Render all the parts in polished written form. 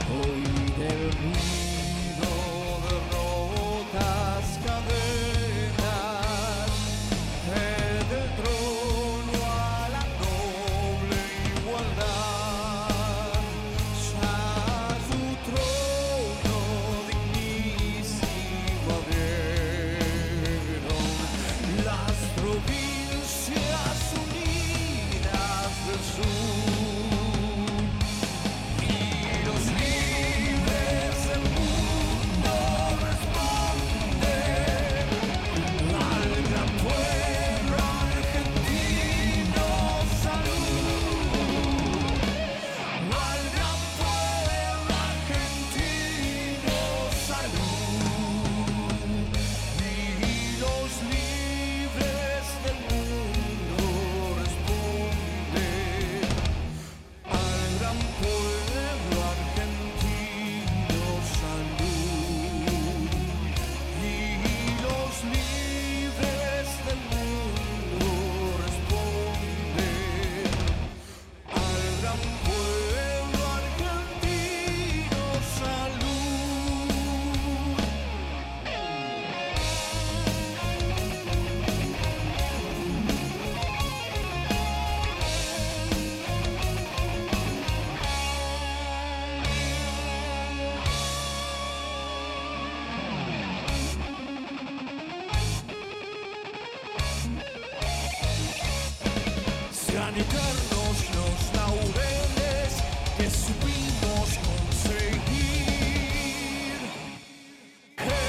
Sean eternos los laureles que supimos conseguir, que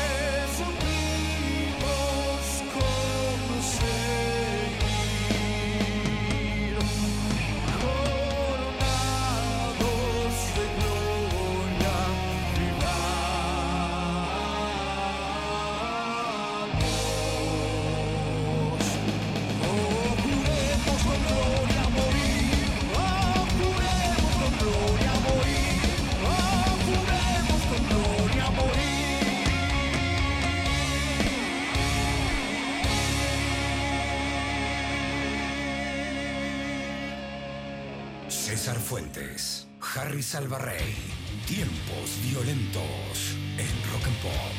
supimos conseguir, coronados de gloria vivamos. Oh, juremos con gloria morir, oh, juremos con gloria morir, oh, juremos con gloria morir. César Fuentes, Harry Salvarrey, Tiempos Violentos en Rock and Pop.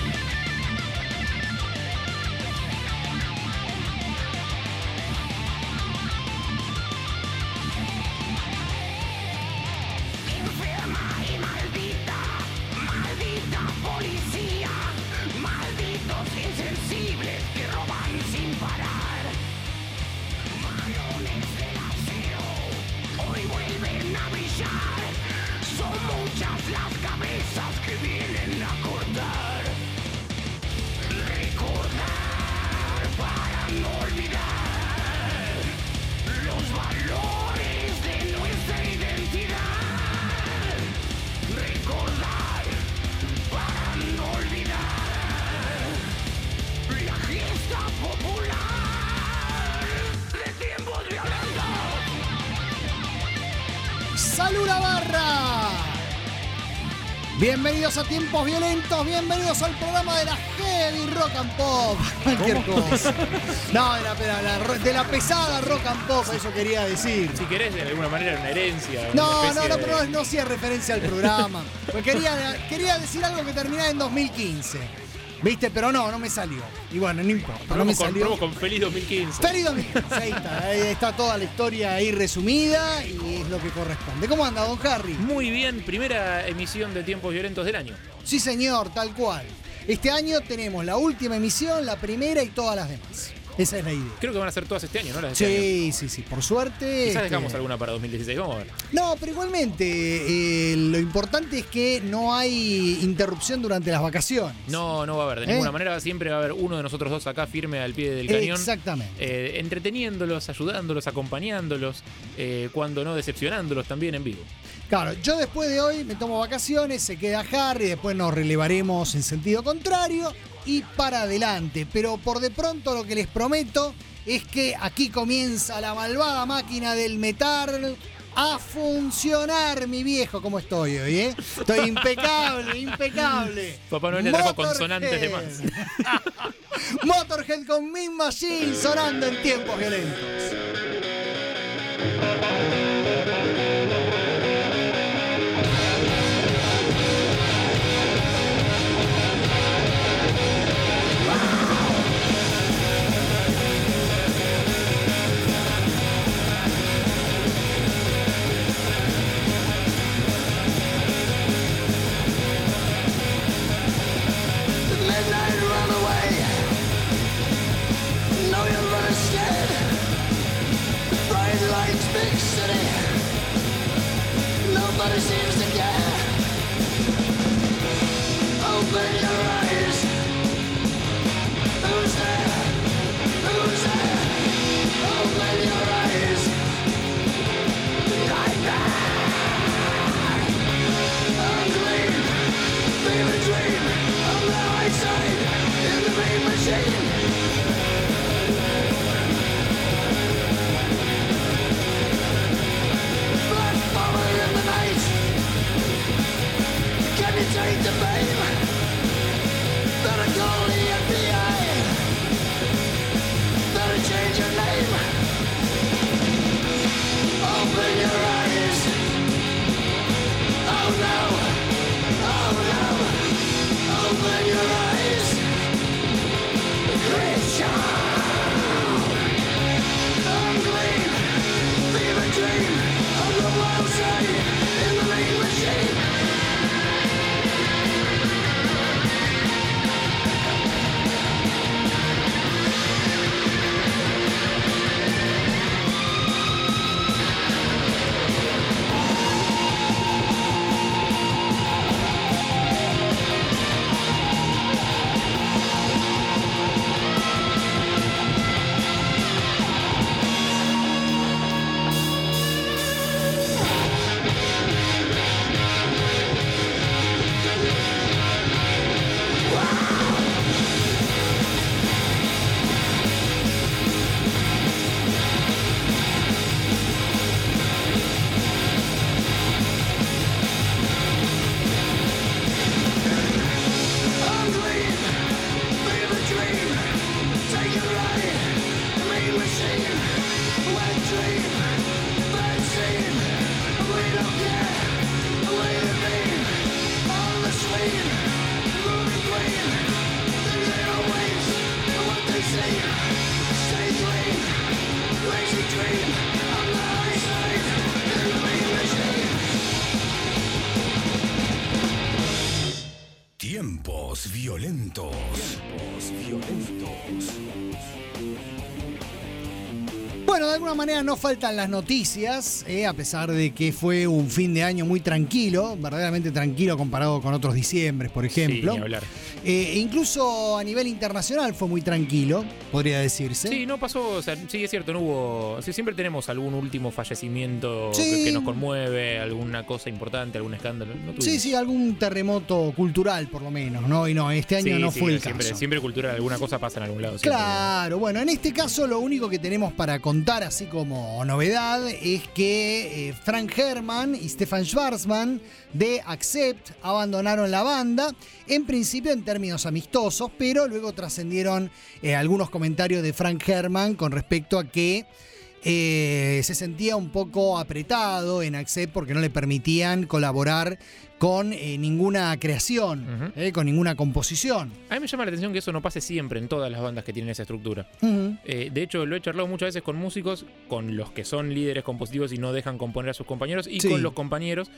Enferma y maldita, maldita policía, malditos insensibles que roban sin parar. Varones del aseo, hoy vuelven a brillar, son muchas las cabezas que vienen a cortar. Recordar para no olvidar los valores de nuestra identidad. Recordar para no olvidar la fiesta popular de tiempos violentos. ¡Salud la barra! Bienvenidos a Tiempos Violentos, bienvenidos al programa de la Heavy Rock and Pop. Cualquier cosa. No, de la pesada Rock and Pop, eso quería decir. Si querés, de alguna manera, una herencia. No, una especie pero de- no hacía referencia al programa. Pues quería decir algo que terminaba en 2015. ¿Viste? Pero no me salió. Y bueno, no importa, no me salió. Probamos con Feliz 2015. Feliz 2015, ahí está toda la historia ahí resumida y es lo que corresponde. ¿Cómo anda, don Harry? Muy bien, primera emisión de Tiempos Violentos del año. Sí, señor, tal cual. Este año tenemos la última emisión, la primera y todas las demás. Esa es la idea. Creo que van a ser todas este año, ¿no? Las de este año. Sí, por suerte. Quizás dejamos alguna para 2016, vamos a ver. No, pero igualmente, lo importante es que no hay interrupción durante las vacaciones. No va a haber, de ninguna manera. Siempre va a haber uno de nosotros dos acá firme al pie del cañón. Exactamente. Entreteniéndolos, ayudándolos, acompañándolos, cuando no decepcionándolos también en vivo. Claro, yo después de hoy me tomo vacaciones, se queda Harry, después nos relevaremos en sentido contrario y para adelante. Pero por de pronto lo que les prometo es que aquí comienza la malvada máquina del metal a funcionar, mi viejo. ¿Cómo estoy hoy, Estoy impecable. Papá Noel le trajo Motorhead. consonantes de más. Motorhead con Mean Machine sonando en Tiempos Violentos. hate the fame that I call the FBI, that I change your name. Open your eyes. Oh no, oh no. Open your eyes. Christian, unclean, fever dream of the wild side in the main machine. Tiempos violentos. Bueno, de alguna manera no faltan las noticias, a pesar de que fue un fin de año muy tranquilo, verdaderamente tranquilo comparado con otros diciembres, por ejemplo. Sí, ni hablar. Incluso a nivel internacional fue muy tranquilo, podría decirse. Sí, no pasó, o sea, sí es cierto, no hubo. Sí, siempre tenemos algún último fallecimiento Sí. que nos conmueve, alguna cosa importante, algún escándalo. No tuvimos. Sí, algún terremoto cultural por lo menos, ¿no? Y no, este año Sí, no sí, fue el siempre, caso. siempre cultural, alguna cosa pasa en algún lado. Siempre. Claro, bueno, en este caso lo único que tenemos para contar así como novedad es que Frank Herman y Stefan Schwarzman de Accept abandonaron la banda, en principio en términos amistosos, pero luego trascendieron algunos comentarios de Frank Herman con respecto a que se sentía un poco apretado en Accept porque no le permitían colaborar con ninguna creación, con ninguna composición. A mí me llama la atención que eso no pase siempre en todas las bandas que tienen esa estructura. Ujú. De hecho, lo he charlado muchas veces con músicos, con los que son líderes compositivos y no dejan componer a sus compañeros, y Sí. con los compañeros.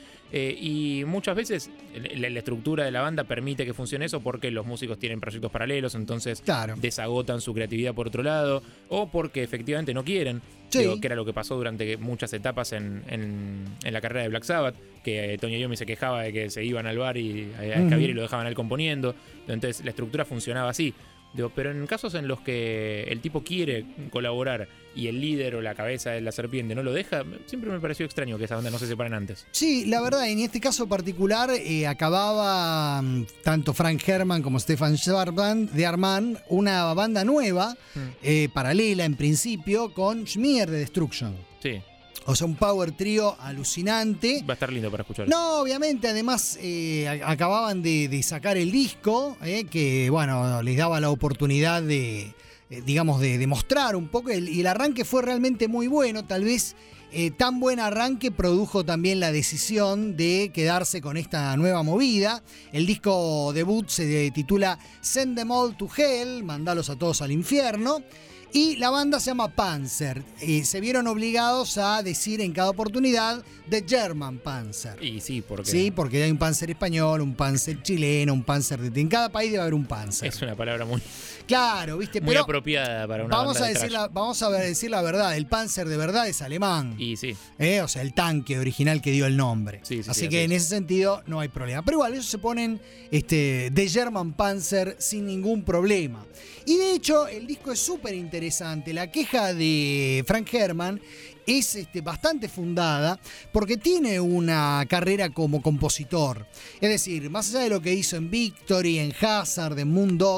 Y muchas veces la estructura de la banda permite que funcione eso porque los músicos tienen proyectos paralelos, entonces Claro. desagotan su creatividad por otro lado, o porque efectivamente no quieren. Sí. Digo, que era lo que pasó durante muchas etapas en la carrera de Black Sabbath, que Tony Iommi se quejaba de que se iban al bar y a escabiar y lo dejaban a él componiendo. Entonces la estructura funcionaba así. Digo, pero en casos en los que el tipo quiere colaborar y el líder o la cabeza de la serpiente no lo deja, siempre me pareció extraño que esas bandas no se separen antes. Sí, la verdad, en este caso particular acababa tanto Frank Herman como Stefan Schwarzman de Arman una banda nueva, paralela en principio, con Schmier de Destruction. Sí, O sea, un power trío alucinante. va a estar lindo para escuchar. No, obviamente, además acababan de sacar el disco, que bueno, les daba la oportunidad de, digamos, de mostrar un poco, y el arranque fue realmente muy bueno, tal vez tan buen arranque produjo también la decisión de quedarse con esta nueva movida. El disco debut se titula Send Them All to Hell, mandalos a todos al infierno. Y la banda se llama Panzer. Se vieron obligados a decir en cada oportunidad The German Panzer. Y sí, porque Sí, porque hay un Panzer español, un Panzer chileno, un Panzer de... En cada país debe haber un Panzer. es una palabra muy, Claro, ¿viste? muy Pero apropiada para una vamos banda a, de decir thrash. vamos a decir la verdad. El Panzer de verdad es alemán. Y sí, O sea, el tanque original que dio el nombre. Sí, sí, así sí, que así en es. ese sentido no hay problema. Pero igual, ellos se ponen The German Panzer sin ningún problema. Y de hecho, el disco es súper interesante. La queja de Frank Herman es bastante fundada porque tiene una carrera como compositor. Es decir, más allá de lo que hizo en Victory, en Hazard, en Moondog,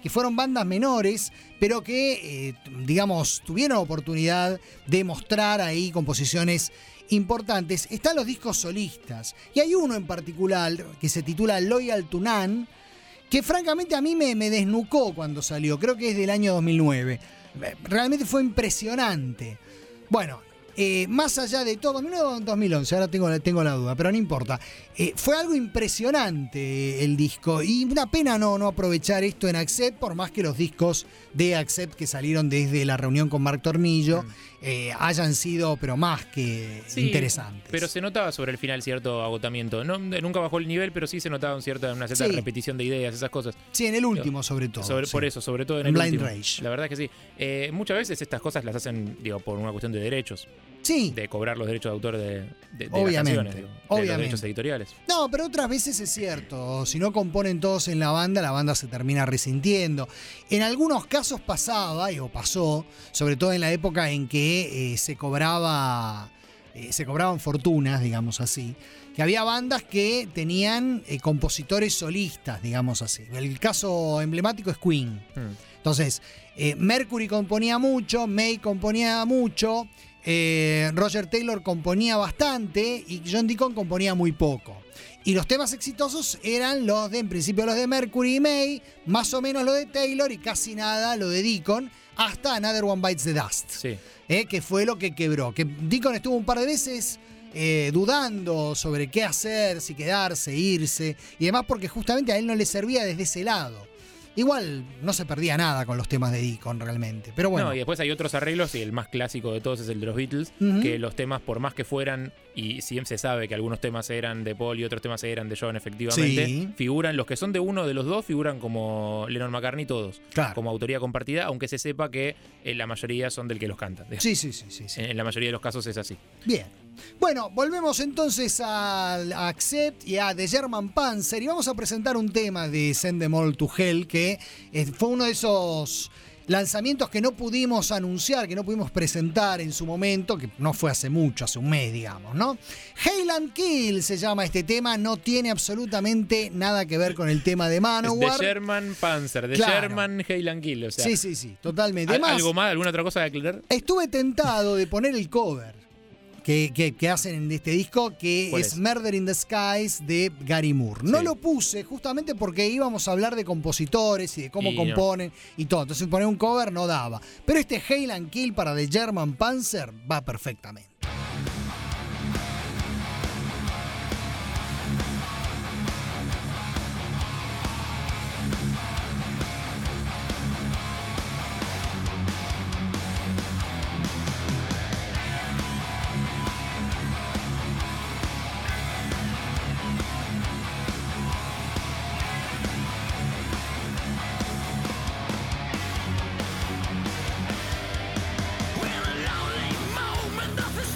que fueron bandas menores, pero que, digamos, tuvieron oportunidad de mostrar ahí composiciones importantes. Están los discos solistas, y hay uno en particular que se titula Loyal to None, que francamente a mí me desnucó cuando salió, creo que es del año 2009. Realmente fue impresionante. Bueno, más allá de todo, 2009 o 2011, ahora tengo la duda, pero no importa. Fue algo impresionante el disco, y una pena no aprovechar esto en Accept, por más que los discos de Accept que salieron desde la reunión con Marc Tornillo hayan sido, pero más que interesantes. Pero se notaba sobre el final cierto agotamiento. Nunca bajó el nivel, pero sí se notaba una cierta repetición de ideas, esas cosas. Sí, en el último sobre todo. Por eso, sobre todo en el Blind último. Rage. La verdad es que sí. Muchas veces estas cosas las hacen, por una cuestión de derechos. Sí. De cobrar los derechos de autor de Obviamente, las canciones, de los derechos editoriales. No, pero otras veces es cierto. Si no componen todos en la banda se termina resintiendo. En algunos casos pasó, sobre todo en la época en que se cobraban fortunas, digamos así, que había bandas que tenían compositores solistas, digamos así. El caso emblemático es Queen. Entonces, Mercury componía mucho, May componía mucho, Roger Taylor componía bastante y John Deacon componía muy poco. Y los temas exitosos eran en principio los de Mercury y May, más o menos lo de Taylor y casi nada lo de Deacon, hasta Another One Bites the Dust, Sí. Que fue lo que quebró. Que Deacon estuvo un par de veces dudando sobre qué hacer, si quedarse, irse, y demás porque justamente a él no le servía desde ese lado. Igual no se perdía nada con los temas de Deacon realmente, pero bueno. No, y después hay otros arreglos, y el más clásico de todos es el de los Beatles, que los temas, por más que fueran, y siempre se sabe que algunos temas eran de Paul y otros temas eran de John, efectivamente, Sí. figuran, los que son de uno de los dos figuran como Lennon-McCartney todos, Claro. como autoría compartida, aunque se sepa que la mayoría son del que los canta. Sí. En la mayoría de los casos es así. Bien. Bueno, volvemos entonces a Accept y a The German Panzer y vamos a presentar un tema de Send Them All to Hell que fue uno de esos lanzamientos que no pudimos anunciar, que no pudimos presentar en su momento, que no fue hace mucho, hace un mes, digamos, ¿no? Hail and Kill se llama este tema, no tiene absolutamente nada que ver con el tema de Manowar. Es The German Panzer, The Claro. German Hail and Kill, o sea. Sí, totalmente. Además, ¿Algo más? ¿Alguna otra cosa de aclarar? estuve tentado de poner el cover que hacen en este disco, que ¿Cuál es es? Murder in the Skies de Gary Moore. No Sí. lo puse justamente porque íbamos a hablar de compositores y de cómo Y componen y todo. Entonces poner un cover no daba. Pero este Hail and Kill para The German Panzer va perfectamente. When a lonely moment does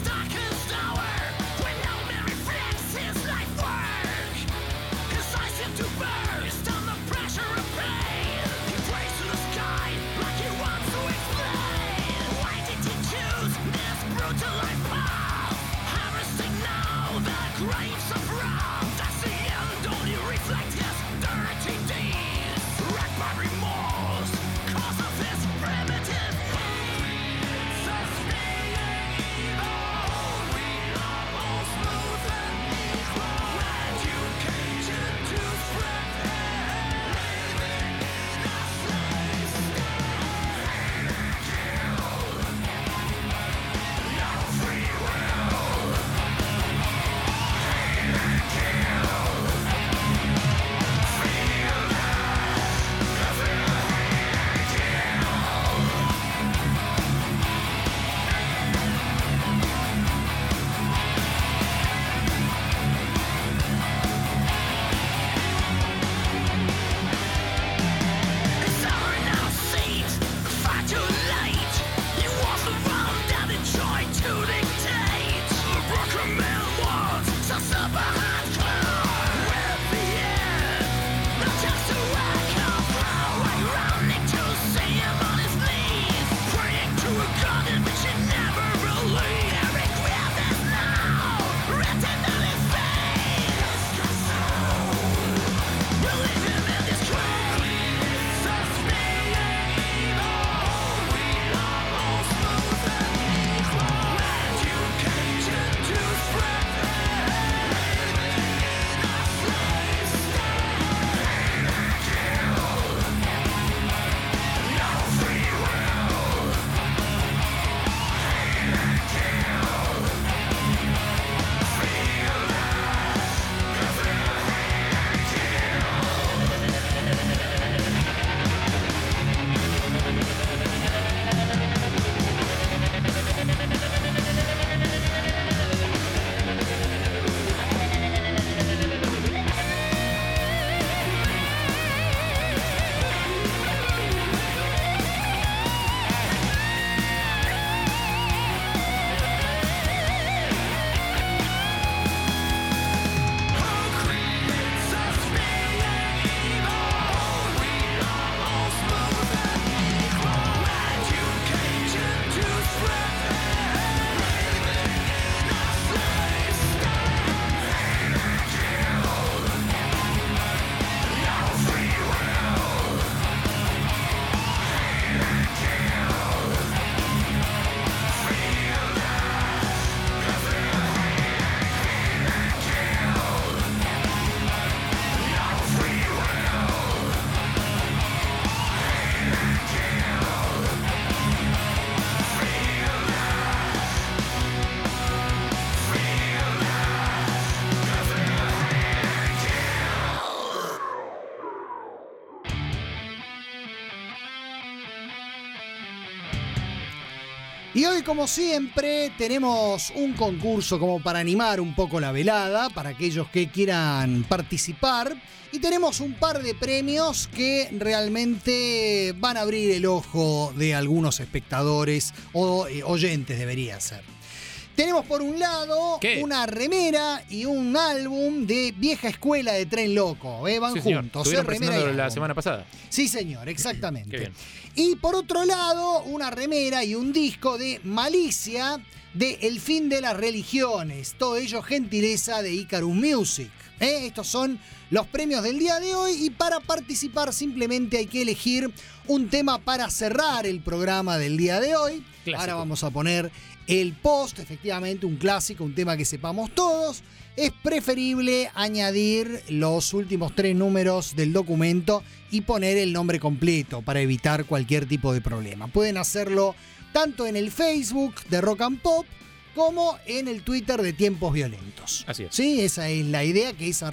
Y hoy, como siempre, tenemos un concurso como para animar un poco la velada, para aquellos que quieran participar. Y tenemos un par de premios que realmente van a abrir el ojo de algunos espectadores o oyentes, debería ser. Tenemos por un lado una remera y un álbum de Vieja Escuela de Tren Loco. Van Sí, señor. juntos. Estuvieron Remera y presentando la álbum. semana pasada. Sí, señor, exactamente. Qué bien. Y por otro lado, una remera y un disco de Malicia de El Fin de las Religiones. Todo ello gentileza de Icarus Music. Estos son los premios del día de hoy y para participar simplemente hay que elegir un tema para cerrar el programa del día de hoy. Clásico. Ahora vamos a poner el post, efectivamente un clásico, un tema que sepamos todos. Es preferible añadir los últimos 3 números del documento y poner el nombre completo para evitar cualquier tipo de problema. Pueden hacerlo tanto en el Facebook de Rock and Pop como en el Twitter de Tiempos Violentos. Así es. Sí, esa es la idea, que es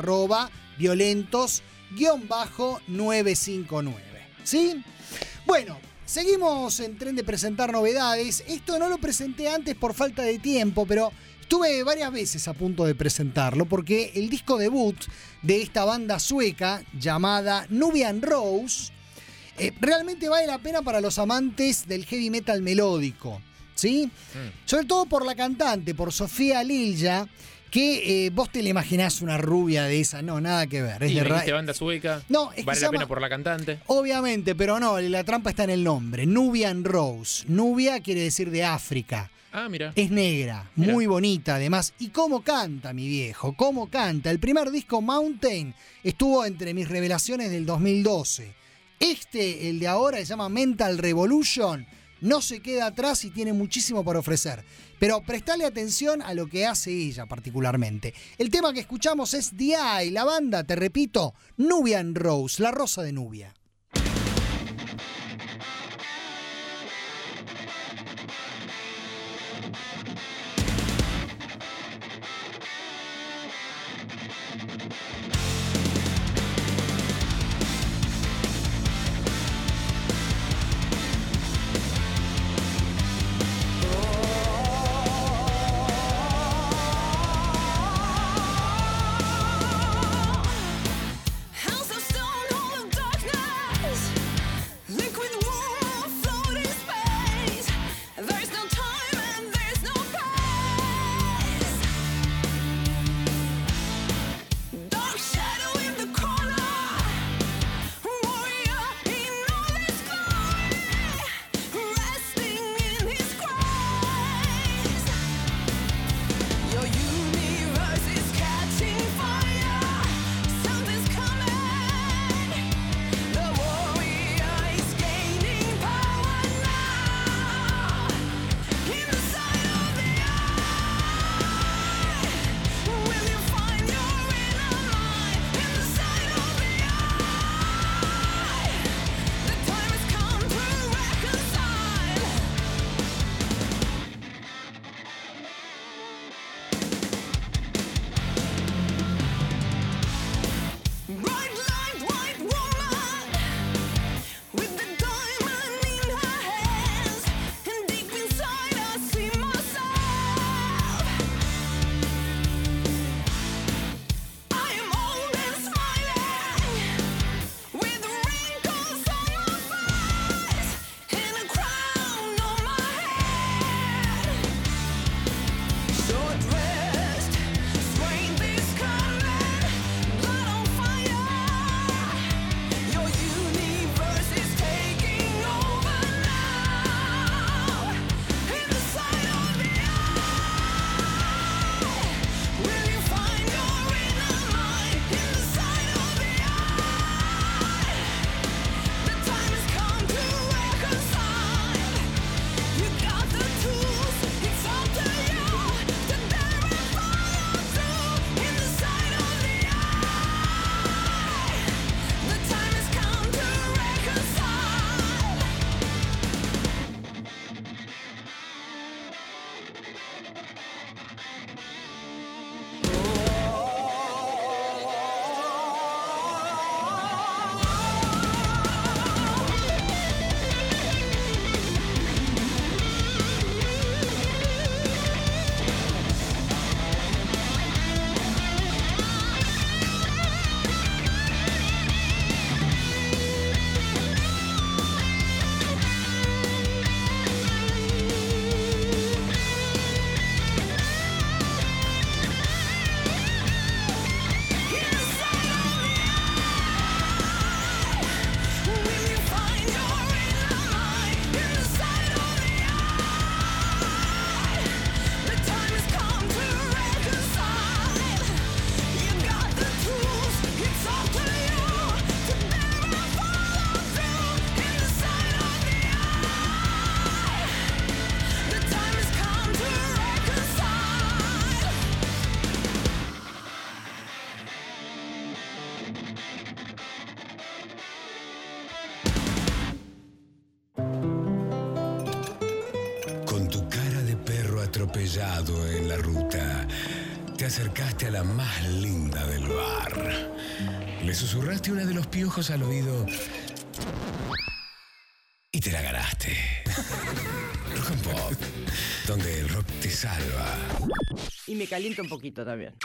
@violentos_959. ¿Sí? Bueno, seguimos en tren de presentar novedades. Esto no lo presenté antes por falta de tiempo, pero estuve varias veces a punto de presentarlo porque el disco debut de esta banda sueca llamada Nubian Rose realmente vale la pena para los amantes del heavy metal melódico. ¿Sí? Sobre todo por la cantante, por Sofía Lilja, que vos te le imaginás una rubia de esa. No, nada que ver. Es Y de dijiste banda sueca. No, es que vale se la llama- pena por la cantante. Obviamente, pero no, la trampa está en el nombre. Nubian Rose. Nubia quiere decir de África. Ah, mira. Es negra, Mira. muy bonita además. ¿Y cómo canta, mi viejo? ¿Cómo canta? El primer disco, Mountain, estuvo entre mis revelaciones del 2012. El de ahora, se llama Mental Revolution, no se queda atrás y tiene muchísimo para ofrecer. Pero prestale atención a lo que hace ella particularmente. El tema que escuchamos es The Eye, la banda, te repito, Nubian Rose, la rosa de Nubia. House of stone, hall of darkness. atropellado en la ruta, te acercaste a la más linda del bar. Le susurraste una de los piojos al oído y te la ganaste. Rock and Pop, donde el rock te salva. Y me calienta un poquito también.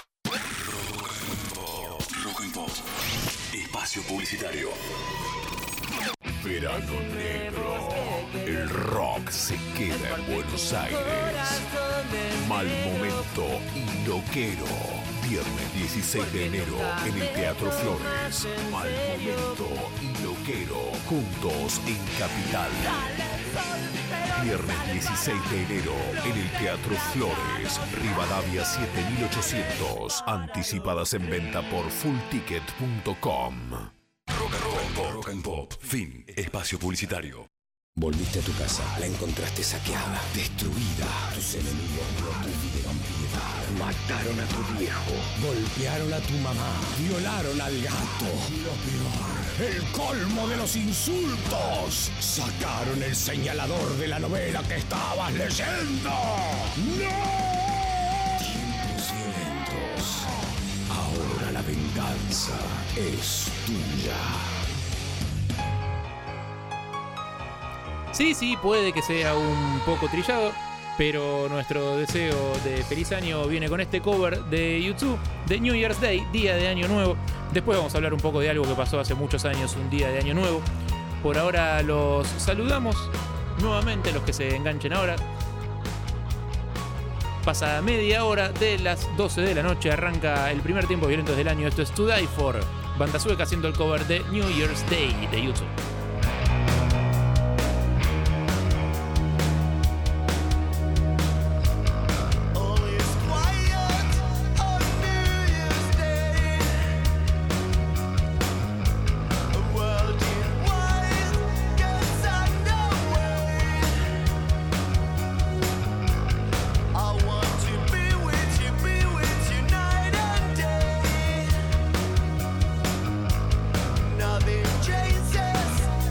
Rock and Pop. Espacio publicitario. Verano negro. El rock se queda en Buenos Aires. Mal momento y loquero. Viernes 16 de enero en el Teatro Flores. Mal momento y loquero. Juntos en Capital. Viernes 16 de enero en el Teatro Flores, Rivadavia 7800. Anticipadas en venta por fullticket.com. Rock and Pop. Fin. Espacio publicitario. Volviste a tu casa, la encontraste saqueada, destruida. Tus enemigos no tuvieron piedad. Mataron a tu viejo, golpearon a tu mamá, violaron al gato. Y lo peor, el colmo de los insultos. Sacaron el señalador de la novela que estabas leyendo. ¡No! Tiempos violentos. Ahora la venganza es tuya. Sí, puede que sea un poco trillado, pero nuestro deseo de feliz año viene con este cover de YouTube de New Year's Day, Día de Año Nuevo. Después vamos a hablar un poco de algo que pasó hace muchos años, un día de Año Nuevo. Por ahora los saludamos nuevamente, los que se enganchen ahora. Pasa media hora de las 12 de la noche, arranca el primer tiempo violento del año. Esto es To Die For, banda sueca haciendo el cover de New Year's Day de YouTube. Nothing changes.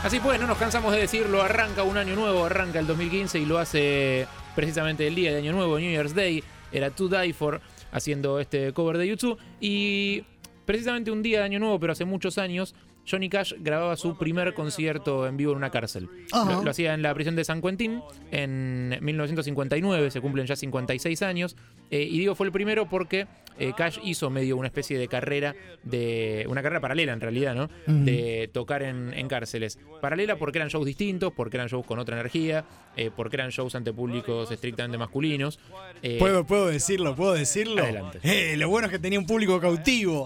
Así pues, no nos cansamos de decirlo, arranca un año nuevo, arranca el 2015 y lo hace precisamente el día de Año Nuevo, New Year's Day, era To Die For, haciendo este cover de YouTube. Y precisamente un día de Año Nuevo, pero hace muchos años, Johnny Cash grababa su primer concierto en vivo en una cárcel. Lo hacía en la prisión de San Quentin en 1959, se cumplen ya 56 años. Y digo fue el primero porque Cash hizo medio una especie de carrera, una carrera paralela en realidad, ¿no? De tocar en cárceles. Paralela porque eran shows distintos, porque eran shows con otra energía, porque eran shows ante públicos estrictamente masculinos. ¿Puedo decirlo? Adelante. Lo bueno es que tenía un público cautivo.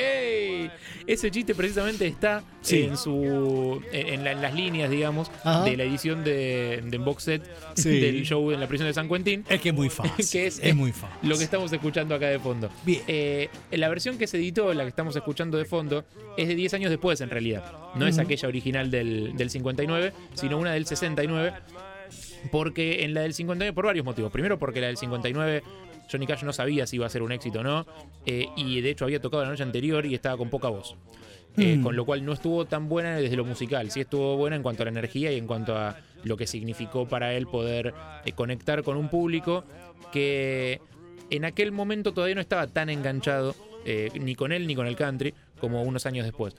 Ese chiste precisamente está en las líneas, digamos, de la edición de box set del show en la prisión de San Quentin. Es que es muy fácil. Que es muy fácil. Lo que estamos escuchando acá de fondo. Bien. La versión que se editó, la que estamos escuchando de fondo, es de 10 años después en realidad. No es aquella original del 59, sino una del 69. Porque en la del 59, por varios motivos. Primero porque la del 59... Johnny Cash no sabía si iba a ser un éxito o no, y de hecho había tocado la noche anterior y estaba con poca voz. Con lo cual no estuvo tan buena desde lo musical, sí estuvo buena en cuanto a la energía y en cuanto a lo que significó para él poder conectar con un público que en aquel momento todavía no estaba tan enganchado ni con él ni con el country como unos años después.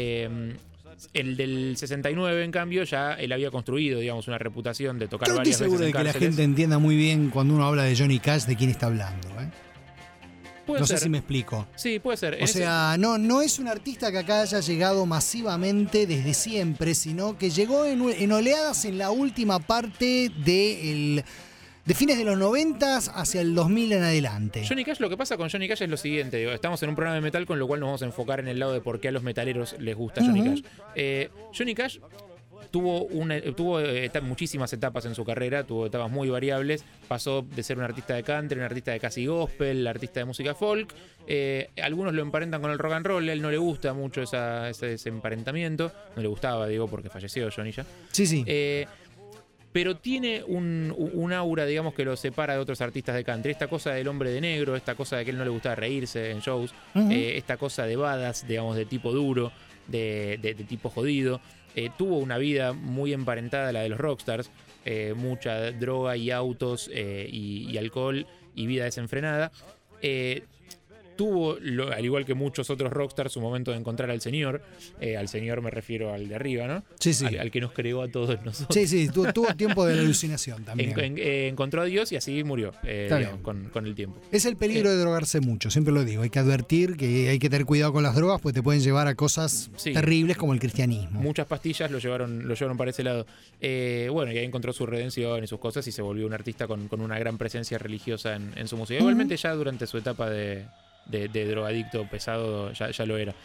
El del 69, en cambio, ya él había construido, digamos, una reputación de tocar varias veces en estoy seguro de que la cárceles. gente entienda muy bien cuando uno habla de Johnny Cash de quién está hablando, ¿eh? Puede No ser. sé si me explico. Sí, puede ser. O sea, no es un artista que acá haya llegado masivamente desde siempre, sino que llegó en oleadas en la última parte de fines de los 90 hacia el 2000 en adelante. Johnny Cash, lo que pasa con Johnny Cash es lo siguiente, digo, estamos en un programa de metal, con lo cual nos vamos a enfocar en el lado de por qué a los metaleros les gusta Johnny Cash. Johnny Cash tuvo muchísimas etapas en su carrera, tuvo etapas muy variables, pasó de ser un artista de country, un artista de casi gospel, artista de música folk. Algunos lo emparentan con el rock and roll, a él no le gusta mucho ese emparentamiento, no le gustaba, digo, porque falleció Johnny ya. Sí. Pero tiene un aura, digamos, que lo separa de otros artistas de country. Esta cosa del hombre de negro, esta cosa de que él no le gustaba reírse en shows, esta cosa de badass, digamos, de tipo duro, de tipo jodido. Tuvo una vida muy emparentada a la de los rockstars, mucha droga y autos y alcohol y vida desenfrenada. Tuvo, al igual que muchos otros rockstars, su momento de encontrar al señor. Al señor me refiero al de arriba, ¿no? Sí. Al que nos creó a todos nosotros. Sí, tuvo tiempo de la alucinación también. Encontró a Dios y así murió digamos, con el tiempo. Es el peligro de drogarse mucho, siempre lo digo. Hay que advertir que hay que tener cuidado con las drogas, pues te pueden llevar a cosas terribles como el cristianismo. Muchas pastillas lo llevaron para ese lado. Bueno, y ahí encontró su redención y sus cosas y se volvió un artista con una gran presencia religiosa en su música. Igualmente ya durante su etapa de drogadicto pesado ya lo era.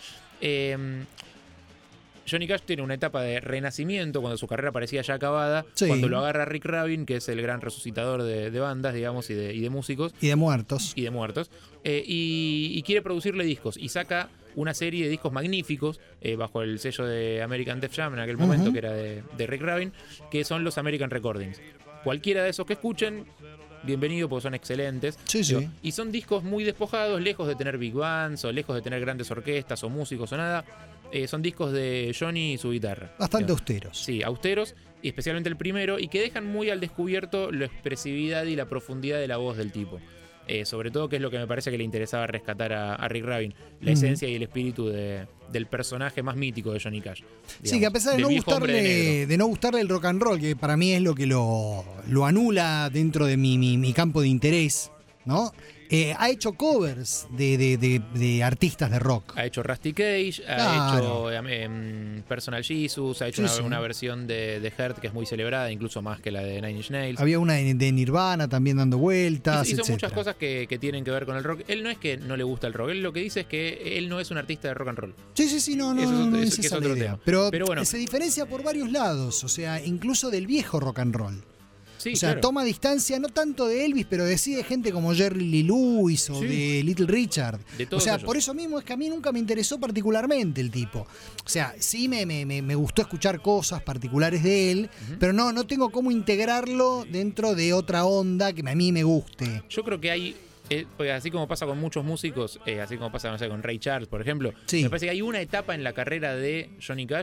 Johnny Cash tiene una etapa de renacimiento cuando su carrera parecía ya acabada, cuando lo agarra Rick Rubin, que es el gran resucitador de bandas, digamos, y de músicos. Y de muertos. Y quiere producirle discos y saca una serie de discos magníficos bajo el sello de American Def Jam en aquel momento, que era de Rick Rubin, que son los American Recordings. Cualquiera de esos que escuchen, bienvenido, porque son excelentes. Sí. Y son discos muy despojados, lejos de tener big bands o lejos de tener grandes orquestas o músicos o nada. Son discos de Johnny y su guitarra. Bastante austeros. Sí, austeros, y especialmente el primero, y que dejan muy al descubierto la expresividad y la profundidad de la voz del tipo. Sobre todo, que es lo que me parece que le interesaba rescatar a Rick Rubin, la esencia y el espíritu del personaje más mítico de Johnny Cash. Digamos, sí, que a pesar de no gustarle el rock and roll, que para mí es lo que lo anula dentro de mi campo de interés, ¿no? Ha hecho covers de artistas de rock. Ha hecho Rusty Cage, ha hecho Personal Jesus, ha hecho una versión de Hurt que es muy celebrada, incluso más que la de Nine Inch Nails. Había una de Nirvana también dando vueltas, hizo etcétera. muchas cosas que tienen que ver con el rock. Él no es que no le gusta el rock, él lo que dice es que él no es un artista de rock and roll. Sí, no es esa la idea. Pero bueno, se diferencia por varios lados, o sea, incluso del viejo rock and roll. Sí, o sea, claro. toma distancia no tanto de Elvis, pero de gente como Jerry Lee Lewis o de Little Richard. De o sea, ellos. por eso mismo es que a mí nunca me interesó particularmente el tipo. O sea, sí me gustó escuchar cosas particulares de él, pero no tengo cómo integrarlo dentro de otra onda que a mí me guste. Yo creo que hay, así como pasa con muchos músicos, así como pasa, no sé, con Ray Charles, por ejemplo, me parece que hay una etapa en la carrera de Johnny Cash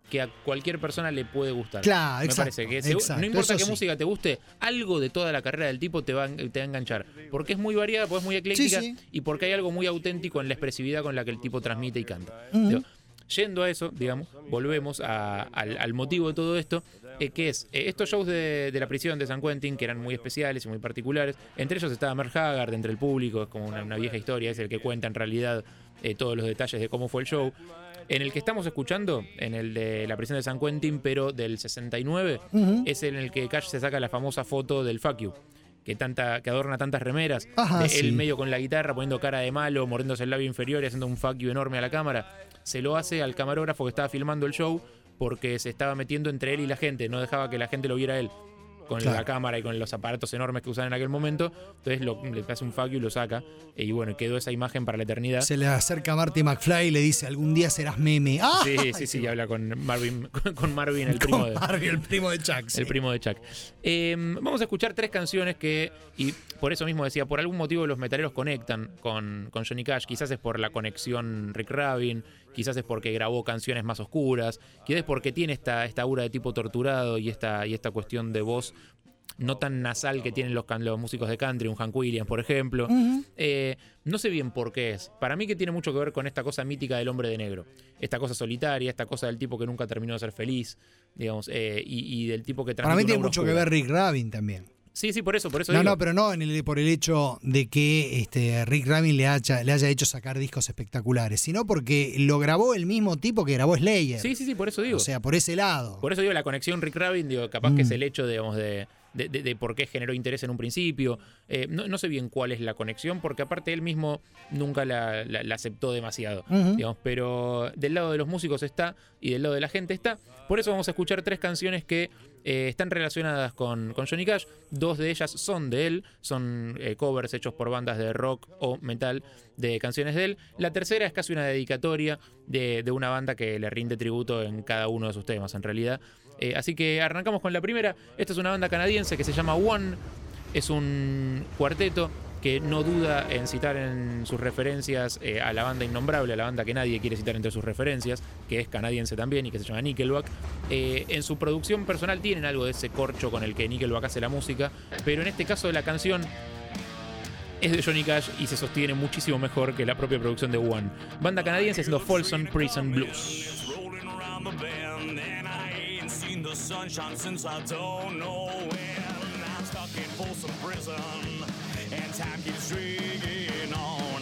que a cualquier persona le puede gustar. Claro, Me exacto, parece que exacto, no importa eso qué sí. música te guste, algo de toda la carrera del tipo te va a enganchar. Porque es muy variada, porque es muy ecléctica Sí, sí. y porque hay algo muy auténtico en la expresividad con la que el tipo transmite y canta. Ujú. Digo, yendo a eso, digamos, volvemos al motivo de todo esto, que es estos shows de la prisión de San Quentin, que eran muy especiales y muy particulares. Entre ellos estaba Merle Haggard, entre el público, es como una vieja historia, es el que cuenta en realidad todos los detalles de cómo fue el show. En el que estamos escuchando, en el de la prisión de San Quentin, pero del 69, Ujú. es en el que Cash se saca la famosa foto del fuck you, que adorna tantas remeras, Ajá, de sí. él medio con la guitarra, poniendo cara de malo, mordiéndose el labio inferior y haciendo un fuck you enorme a la cámara. Se lo hace al camarógrafo que estaba filmando el show porque se estaba metiendo entre él y la gente, no dejaba que la gente lo viera a él con Claro. la cámara y con los aparatos enormes que usaban en aquel momento. Entonces le hace un fuck you y lo saca. Y bueno, quedó esa imagen para la eternidad. Se le acerca a Marty McFly y le dice, algún día serás meme. ¡Ah! Sí, y habla con Marvin, el primo Con de... Marty, el primo de Chuck. sí. El primo de Chuck. Vamos a escuchar 3 canciones que, y por eso mismo decía, por algún motivo los metaleros conectan con Johnny Cash. Quizás es por la conexión Rick Rubin, quizás es porque grabó canciones más oscuras, quizás es porque tiene esta aura de tipo torturado y esta cuestión de voz no tan nasal que tienen los músicos de country, un Hank Williams, por ejemplo. No sé bien por qué es. Para mí que tiene mucho que ver con esta cosa mítica del hombre de negro. Esta cosa solitaria, esta cosa del tipo que nunca terminó de ser feliz, digamos, y del tipo que Para mí transmite tiene una mucho aura que oscura. ver Rick Rubin también. Sí, por eso No, digo. no, pero no por el hecho de que Rick Rubin le haya hecho sacar discos espectaculares, sino porque lo grabó el mismo tipo que grabó Slayer. Sí, por eso digo. O sea, por ese lado. Por eso digo la conexión Rick Rubin, digo, capaz que es el hecho, digamos, de por qué generó interés en un principio. No sé bien cuál es la conexión, porque aparte él mismo nunca la aceptó demasiado. Digamos, pero del lado de los músicos está y del lado de la gente está. Por eso vamos a escuchar 3 canciones que están relacionadas con Johnny Cash. 2 de ellas son de él, son covers hechos por bandas de rock o metal de canciones de él. La tercera es casi una dedicatoria de una banda que le rinde tributo en cada uno de sus temas, en realidad. Así que arrancamos con la primera. Esta es una banda canadiense que se llama One. Es un cuarteto que no duda en citar en sus referencias a la banda innombrable, a la banda que nadie quiere citar entre sus referencias, que es canadiense también y que se llama Nickelback. En su producción personal tienen algo de ese corcho con el que Nickelback hace la música, pero en este caso la canción es de Johnny Cash y se sostiene muchísimo mejor que la propia producción de One. Banda canadiense haciendo Folsom Prison Blues. Rolling around the bend, and I ain't seen the sunshine since I don't know when. I'm stuck in Folsom Prison, and time keeps dragging on.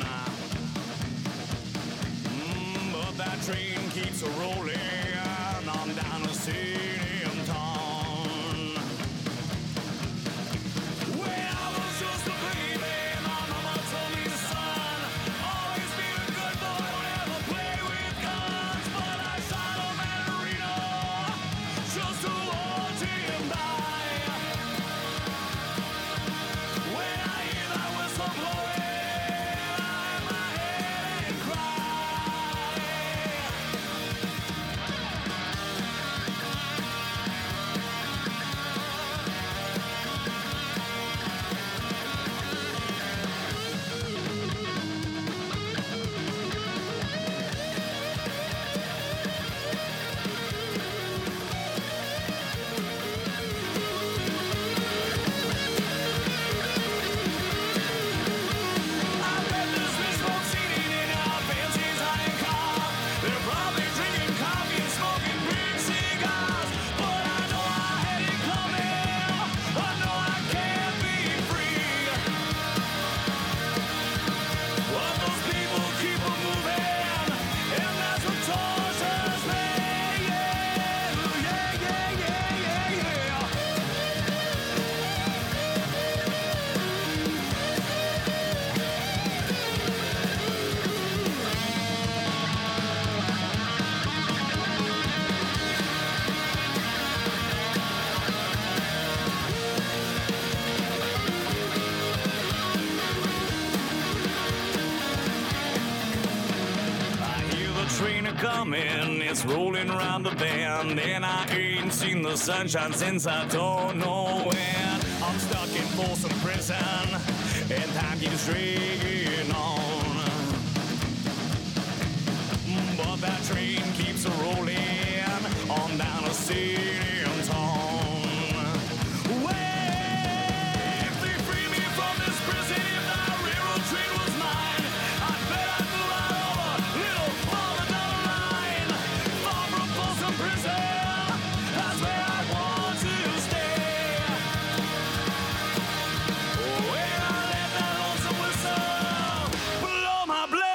But that train keeps rolling on down the stadium town. When I was just a baby, my mama told me, son, always be a good boy, don't ever play with guns. But I shot a Marino just to watch him die. When I hear that whistle blowing, I hang my head and cry. I bet there's rich folks eating in a fancy dining car. They're probably drinking coffee and smoking big cigars. But I know I had it coming. I know I can't be free. But those people keep on moving, and that's what tortures me. Yeah. I hear the train a-comin', it's rolling around the bend, and I ain't seen the sunshine since I don't know when. I'm stuck in Folsom Prison, and time keeps dragging on. But that train keeps a-rolling on down to Stadium Town. Wait, they free me from this prison. If that railroad train was mine, I'd bet I'd move out over little farther down the line. Far from Folsom Prison, that's where I want to stay. Where I let that lonesome whistle blow my blues.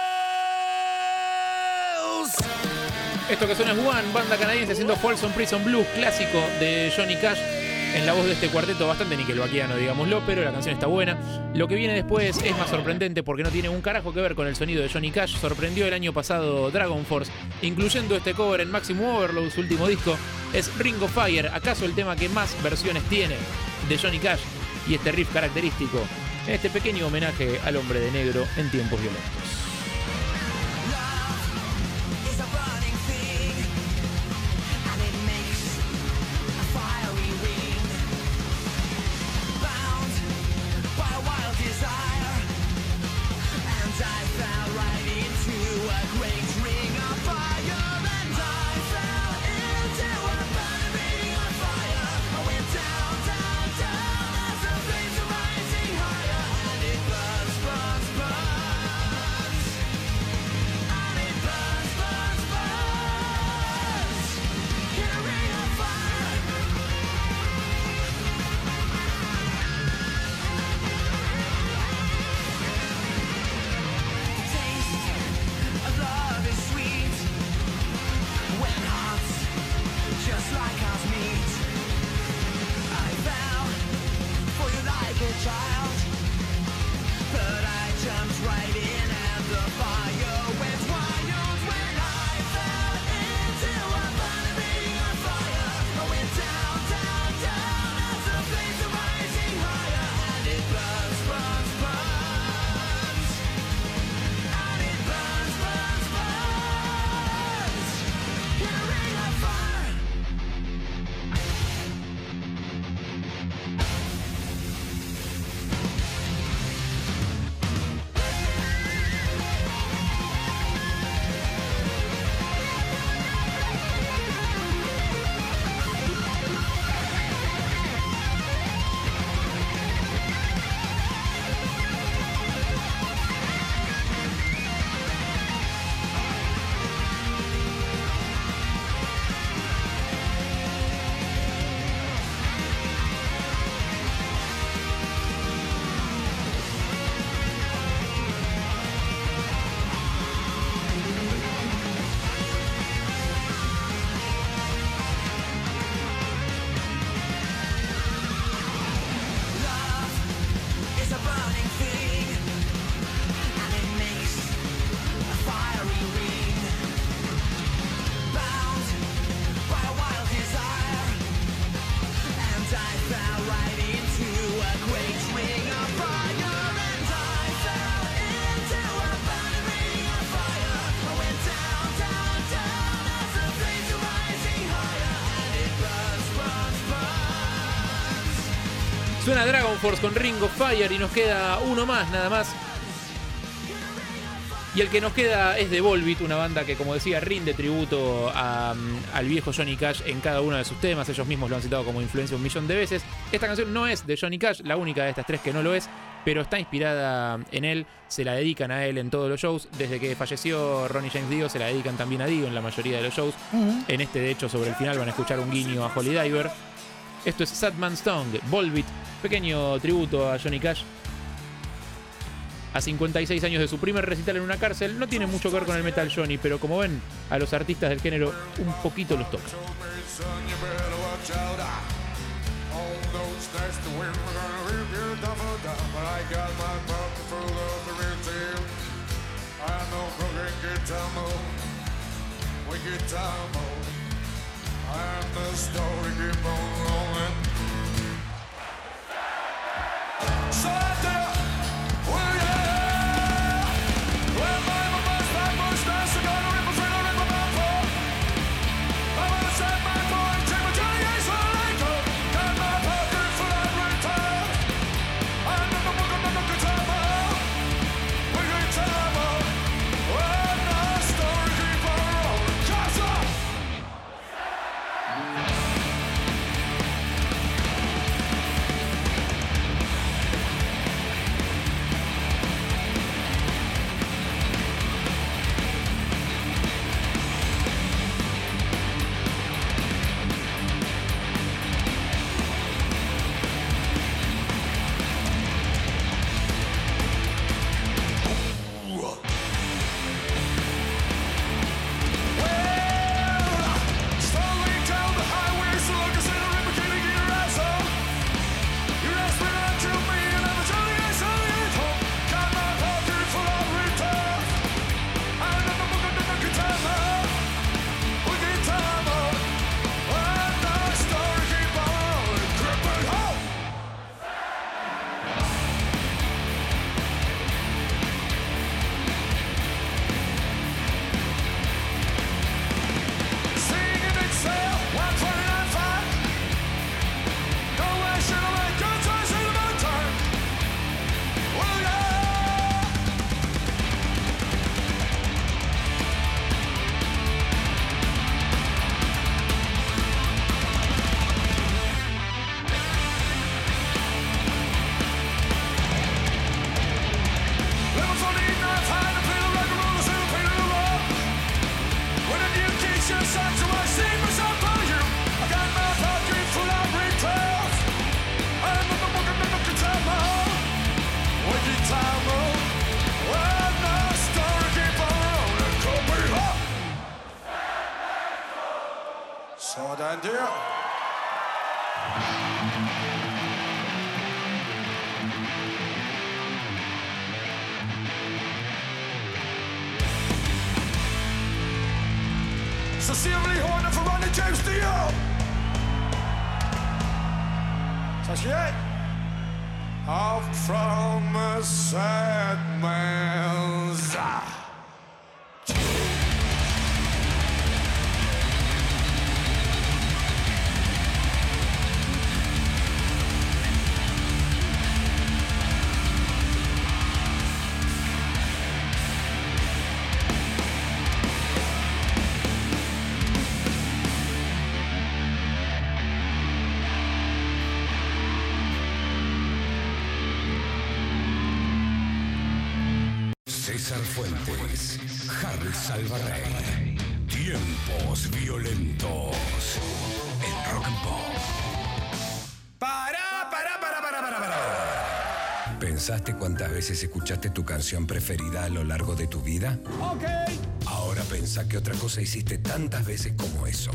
Esto que suena es One, banda canadiense haciendo Folsom Prison Blues, clásico de Johnny Cash, en la voz de este cuarteto bastante nickelbackiano, digámoslo, pero la canción está buena. Lo que viene después es más sorprendente porque no tiene un carajo que ver con el sonido de Johnny Cash. Sorprendió el año pasado Dragon Force, incluyendo este cover en Maximum Overload, su último disco. Es Ring of Fire, acaso el tema que más versiones tiene de Johnny Cash, y este riff característico en este pequeño homenaje al hombre de negro en tiempos violentos. It's a burning thing, and it makes a fiery ring. Bound by a wild desire, and I fell right into a great ring of fire. And I fell into a burning ring of fire. I went down, down, down as the flames are rising higher, and it burns, burns, burns. And it burns, burns, burns. In a ring of fire. The taste of love is sweet when hot, just like house meat. I fell for you like a child, but I jumped right in and the fire went wild. When I fell into a burning ring of fire, I went down, down, down as the flames are rising higher, and it burns, burns, burns. And it burns, burns, burns. In a ring of fire. It's a burning thing, and it makes a fiery ring. Bound by a wild desire, and I fell right into a great ring of fire. And I fell into a burning ring of fire. I went down, down, down as the flames are rising higher, and it burns, burns, burns. Suena Dragon Force con Ring of Fire y nos queda uno más, nada más. Y el que nos queda es de Volbeat, una banda que, como decía, rinde tributo al viejo Johnny Cash en cada uno de sus temas. Ellos mismos lo han citado como influencia 1.000.000 de veces. Esta canción no es de Johnny Cash, la única de estas tres que no lo es, pero está inspirada en él. Se la dedican a él en todos los shows. Desde que falleció Ronnie James Dio, se la dedican también a Dio en la mayoría de los shows. En este, de hecho, sobre el final van a escuchar un guiño a Holy Diver. Esto es Sad Man's Tongue, Volbeat, pequeño tributo a Johnny Cash. A 56 años de su primer recital en una cárcel, no tiene mucho que ver con el Metal Johnny, pero como ven, a los artistas del género un poquito los toca. deal. Sincerely Horner for Ronnie James Dio. Touch it. Out from a sad man's eye. César Fuentes, Harry Salvarrey. Tiempos violentos en Rock and Pop. ¡Para! ¿Pensaste cuántas veces escuchaste tu canción preferida a lo largo de tu vida? Ok. Ahora pensá qué otra cosa hiciste tantas veces como eso.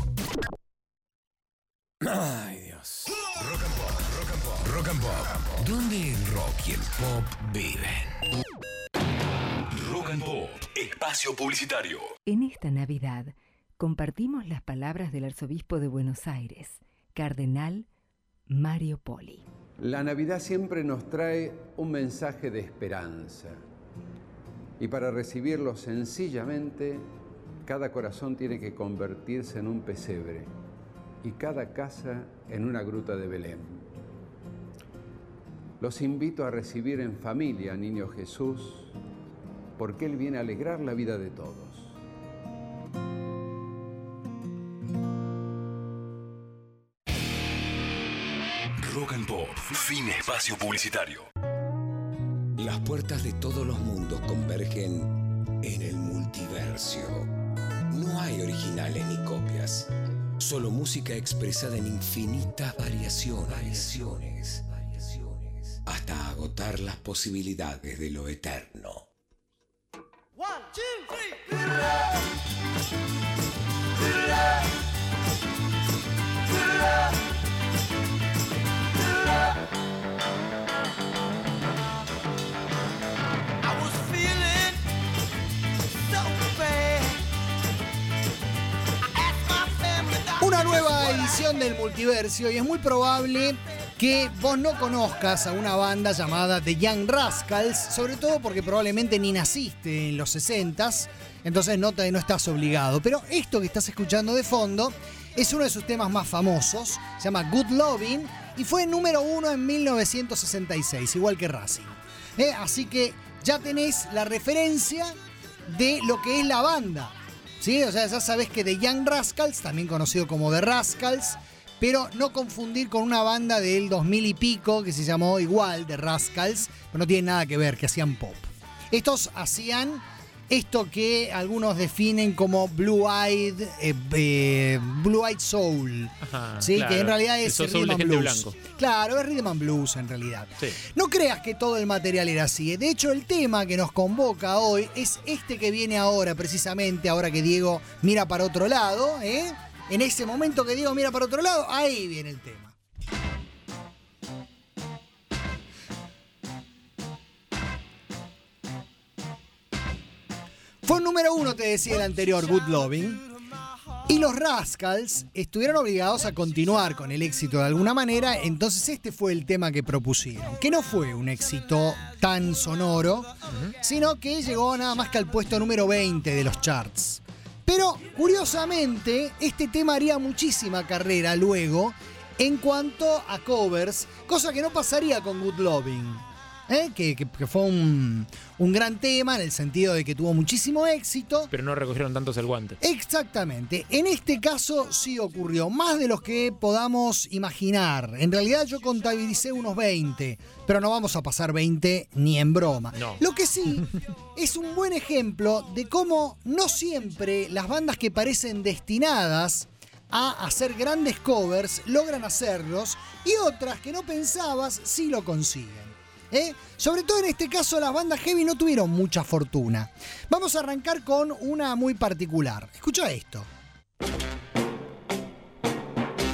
Ay, Dios. Rock and Pop, Rock and Pop, Rock and Pop. ¿Dónde el rock y el pop viven? Rock and Pop, espacio publicitario. En esta Navidad compartimos las palabras del arzobispo de Buenos Aires, cardenal Mario Poli. La Navidad siempre nos trae un mensaje de esperanza. Y para recibirlo sencillamente, cada corazón tiene que convertirse en un pesebre y cada casa en una gruta de Belén. Los invito a recibir en familia a Niño Jesús, porque Él viene a alegrar la vida de todos. Rock and Pop, fin espacio publicitario. Las puertas de todos los mundos convergen en el multiverso. No hay originales ni copias, solo música expresada en infinitas variaciones, hasta agotar las posibilidades de lo eterno. 1, 2, 3. I was feeling so bad. I asked my family. Una nueva edición del Multiversio y es muy probable que vos no conozcas a una banda llamada The Young Rascals, sobre todo porque probablemente ni naciste en los 60s, entonces no estás obligado. Pero esto que estás escuchando de fondo es uno de sus temas más famosos, se llama Good Lovin' y fue número 1 en 1966, igual que Racing. Así que ya tenés la referencia de lo que es la banda, ¿sí? O sea, ya sabés que The Young Rascals, también conocido como The Rascals, pero no confundir con una banda del 2000 y pico que se llamó igual, The Rascals, pero no tiene nada que ver, que hacían pop. Estos hacían esto que algunos definen como Blue Eyed Soul. Ajá, ¿sí? claro. Que en realidad es Soul Rhythm de and gente Blues. blanco. Claro, es Rhythm and Blues en realidad. Sí. No creas que todo el material era así. De hecho, el tema que nos convoca hoy es este que viene ahora, precisamente, ahora que Diego mira para otro lado, ¿eh? En ese momento que Diego mira para otro lado, ahí viene el tema. Fue número 1, te decía el anterior, Good Lovin'. Y los Rascals estuvieron obligados a continuar con el éxito de alguna manera, entonces este fue el tema que propusieron, que no fue un éxito tan sonoro, sino que llegó nada más que al puesto número 20 de los charts. Pero, curiosamente, este tema haría muchísima carrera luego en cuanto a covers, cosa que no pasaría con Good Lovin'. Que fue un gran tema en el sentido de que tuvo muchísimo éxito. Pero no recogieron tantos el guante. Exactamente. En este caso sí ocurrió, más de los que podamos imaginar. En realidad yo contabilicé unos 20, pero no vamos a pasar 20 ni en broma. No. Lo que sí es un buen ejemplo de cómo no siempre las bandas que parecen destinadas a hacer grandes covers logran hacerlos y otras que no pensabas sí lo consiguen. Sobre todo en este caso las bandas heavy no tuvieron mucha fortuna. Vamos a arrancar con una muy particular. Escucha esto.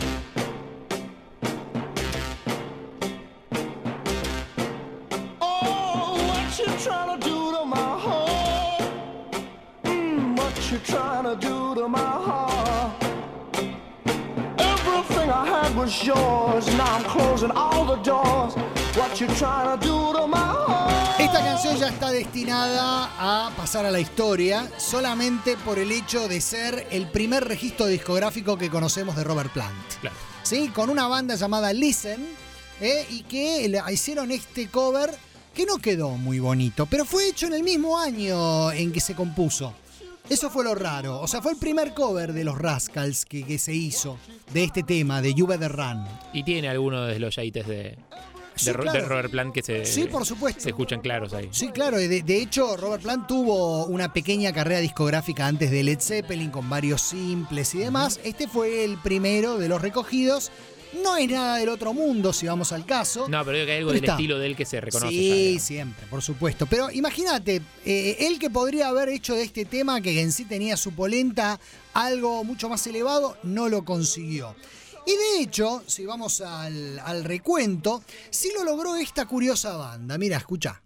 you trying to do to my heart? Everything I had was yours. Now I'm closing all the doors. What you trying to do to my heart? Esta canción ya está destinada a pasar a la historia solamente por el hecho de ser el primer registro discográfico que conocemos de Robert Plant. Claro. ¿Sí? Con una banda llamada Listen, y que hicieron este cover que no quedó muy bonito, pero fue hecho en el mismo año en que se compuso. Eso fue lo raro. O sea, fue el primer cover de los Rascals que se hizo de este tema, de You Better Run. Y tiene algunos de los yates de Sí, claro. Robert Plant que Sí, por supuesto. se escuchan claros ahí. Sí, claro. De hecho, Robert Plant tuvo una pequeña carrera discográfica antes de Led Zeppelin con varios simples y demás. Este fue el primero de los recogidos. No es nada del otro mundo, si vamos al caso. No, pero digo que hay algo del estilo de él que se reconoce. Sí, siempre, por supuesto. Pero imagínate, él que podría haber hecho de este tema, que en sí tenía su polenta, algo mucho más elevado, no lo consiguió. Y de hecho, si vamos al recuento, sí lo logró esta curiosa banda. Mira, escuchá.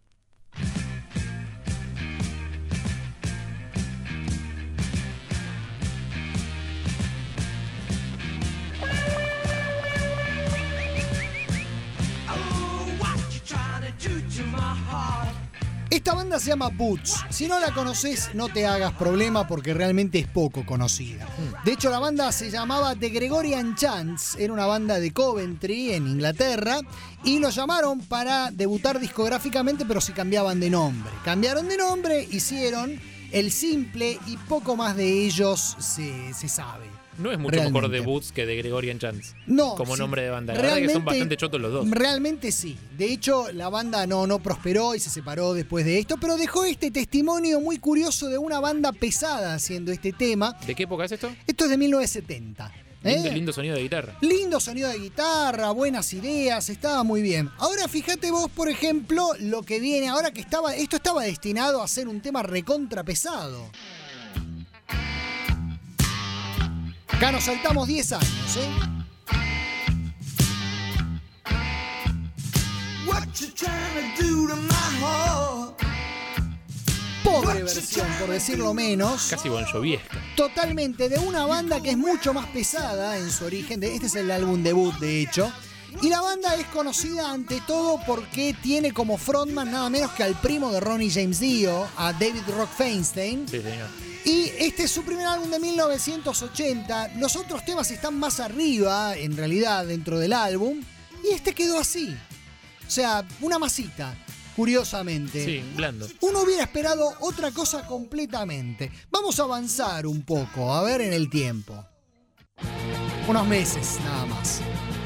Esta banda se llama Boots. Si no la conoces, no te hagas problema porque realmente es poco conocida. De hecho, la banda se llamaba The Gregorian Chants. Era una banda de Coventry, en Inglaterra. Y lo llamaron para debutar discográficamente, pero sí cambiaban de nombre. Cambiaron de nombre, hicieron el simple y poco más de ellos se sabe. No es mucho mejor de Boots que de Gregorian Chants. No. Como nombre de banda. La verdad que son bastante chotos los dos. Realmente sí. De hecho, la banda no prosperó y se separó después de esto, pero dejó este testimonio muy curioso de una banda pesada haciendo este tema. ¿De qué época es esto? Esto es de 1970. Lindo sonido de guitarra. Lindo sonido de guitarra, buenas ideas, estaba muy bien. Ahora fíjate vos, por ejemplo, lo que viene ahora que esto estaba destinado a ser un tema recontra pesado. Acá nos saltamos 10 años, Pobre versión, por decirlo menos. Casi Bon Joviesca. Totalmente, de una banda que es mucho más pesada en su origen. Este es el álbum debut, de hecho. Y la banda es conocida ante todo porque tiene como frontman nada menos que al primo de Ronnie James Dio, a David Rock Feinstein. Sí, señor. Y este es su primer álbum de 1980. Los otros temas están más arriba, en realidad, dentro del álbum. Y este quedó así. O sea, una masita, curiosamente. Sí, blando. Uno hubiera esperado otra cosa completamente. Vamos a avanzar un poco, a ver en el tiempo. Unos meses, nada más.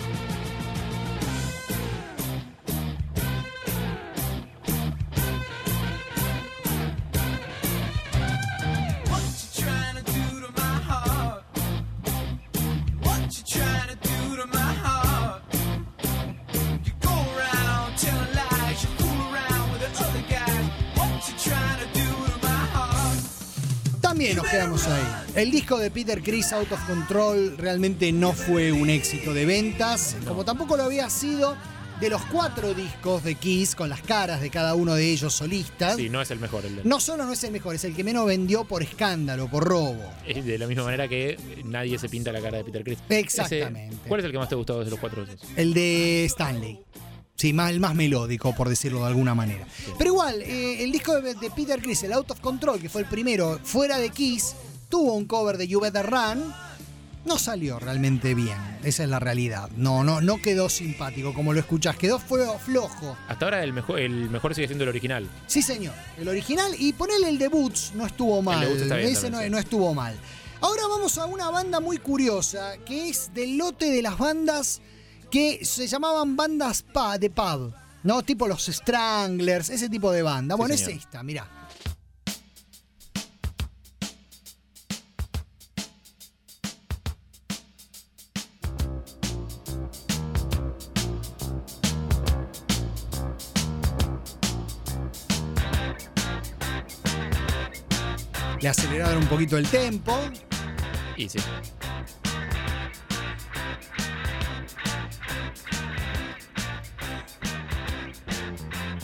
También nos quedamos ahí. El disco de Peter Criss, Out of Control, realmente no fue un éxito de ventas, como tampoco lo había sido de los 4 discos de Kiss, con las caras de cada uno de ellos solistas. Sí, no es el mejor. No solo no es el mejor, es el que menos vendió por escándalo, por robo. Es de la misma manera que nadie se pinta la cara de Peter Criss. Exactamente. ¿Cuál es el que más te gustó de los 4 de esos? El de Stanley. Sí, el más melódico, por decirlo de alguna manera. Sí. Pero igual, el disco de Peter Criss, el Out of Control, que fue el primero fuera de Kiss, tuvo un cover de You Better Run. No salió realmente bien, esa es la realidad. No quedó simpático, como lo escuchás, quedó flojo. Hasta ahora el mejor sigue siendo el original. Sí, señor, el original. Y ponerle el de Boots no estuvo mal. Ese no estuvo mal. Ahora vamos a una banda muy curiosa, que es del lote de las bandas que se llamaban bandas de pub, ¿no? Tipo los Stranglers, ese tipo de banda. Bueno, sí, es esta, mirá. Le aceleraron un poquito el tempo. Y sí.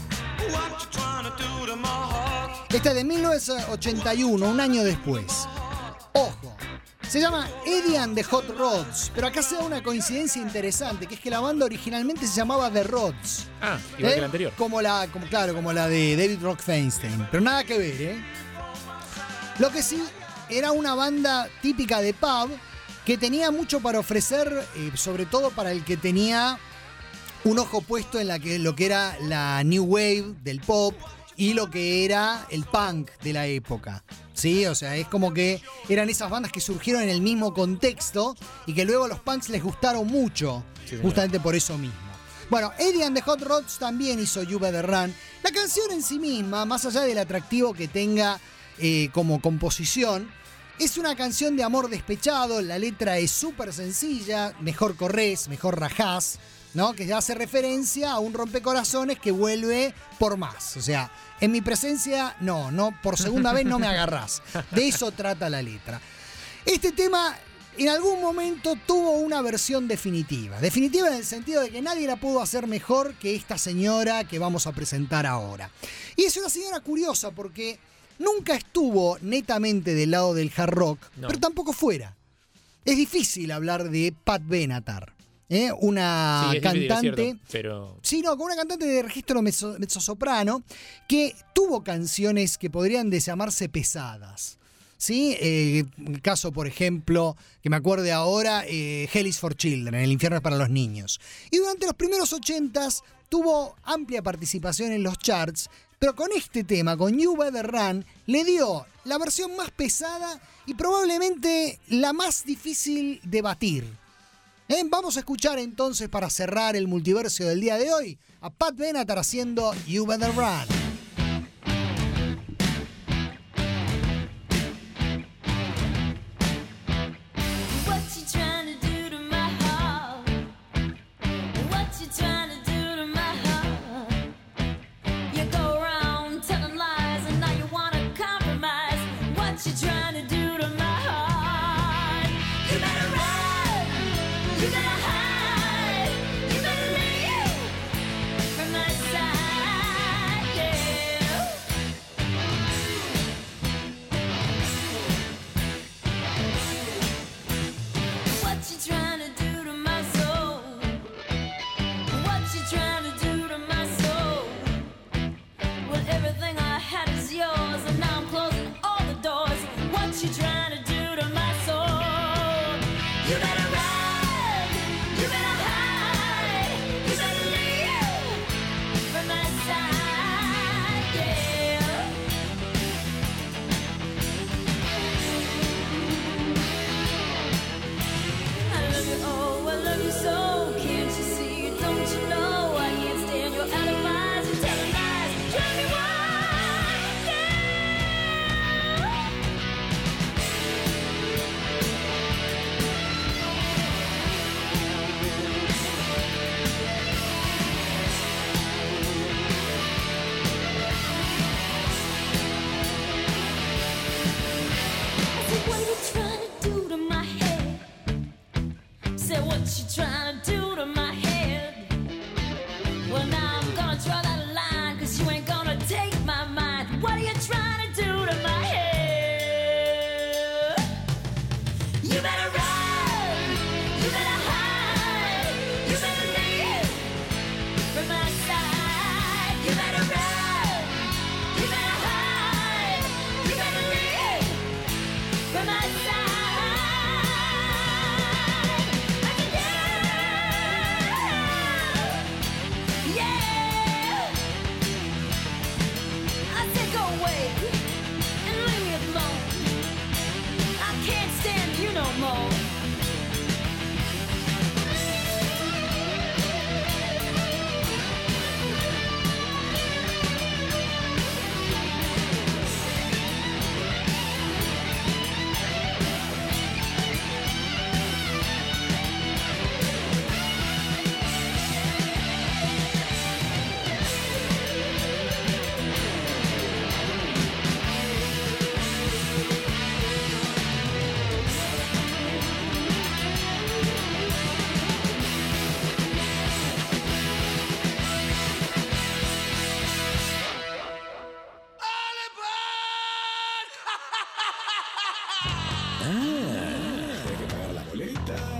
Esta es de 1981, un año después. Se llama Eddie and the Hot Rods, pero acá se da una coincidencia interesante, que es que la banda originalmente se llamaba The Rods. Ah, igual que la anterior. Como la de David Rock Feinstein, pero nada que ver, ¿eh? Lo que sí, era una banda típica de pub que tenía mucho para ofrecer, sobre todo para el que tenía un ojo puesto en lo que era la new wave del pop y lo que era el punk de la época. Sí, o sea, es como que eran esas bandas que surgieron en el mismo contexto y que luego a los punks les gustaron mucho, sí, justamente por eso mismo. Bueno, Eddie and the Hot Rods también hizo You Better Run. La canción en sí misma, más allá del atractivo que tenga como composición, es una canción de amor despechado. La letra es súper sencilla, mejor corres, mejor rajás, ¿no? Que hace referencia a un rompecorazones que vuelve por más. O sea, en mi presencia, no, por segunda vez no me agarrás. De eso trata la letra. Este tema en algún momento tuvo una versión definitiva. Definitiva en el sentido de que nadie la pudo hacer mejor que esta señora que vamos a presentar ahora. Y es una señora curiosa porque nunca estuvo netamente del lado del hard rock, pero tampoco fuera. Es difícil hablar de Pat Benatar. Una cantante, cierto, pero... Sí, no, con una cantante de registro mezzosoprano que tuvo canciones que podrían llamarse pesadas. ¿Sí? El caso, por ejemplo, que me acuerde ahora, Hell is for Children, El infierno es para los niños. Y durante los primeros 80s tuvo amplia participación en los charts, pero con este tema, con You Better Run, le dio la versión más pesada y probablemente la más difícil de batir. Vamos a escuchar entonces, para cerrar el multiverso del día de hoy, a Pat Benatar haciendo You Better Run.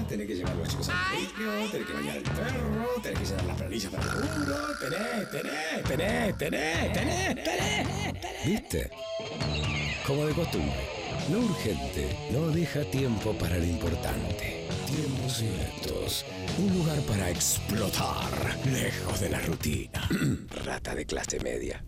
tenés que llevar a los chicos al colegio, tenés que bañar al perro, tenés que llevar las planillas para el laburo, tenés. ¿Viste? Como de costumbre, lo urgente no deja tiempo para lo importante. Tiempos ineptos, un lugar para explotar, lejos de la rutina. Rata de clase media.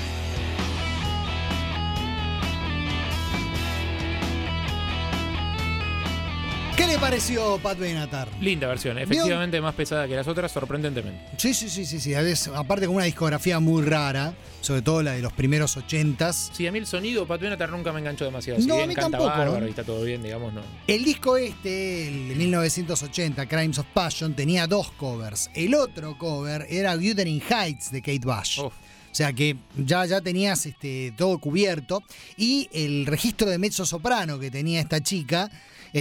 ¿Qué le pareció Pat Benatar? Linda versión, efectivamente más pesada que las otras, sorprendentemente. Sí. Aparte con una discografía muy rara, sobre todo la de los primeros 80s. Sí, a mí el sonido Pat Benatar nunca me enganchó demasiado. No, Si a bien mí canta tampoco, bárbaro ¿eh? y está todo bien, digamos, no. El disco el de 1980, Crimes of Passion, tenía 2 covers. El otro cover era Wuthering Heights de Kate Bush. Uf. O sea que ya tenías todo cubierto. Y el registro de mezzo soprano que tenía esta chica,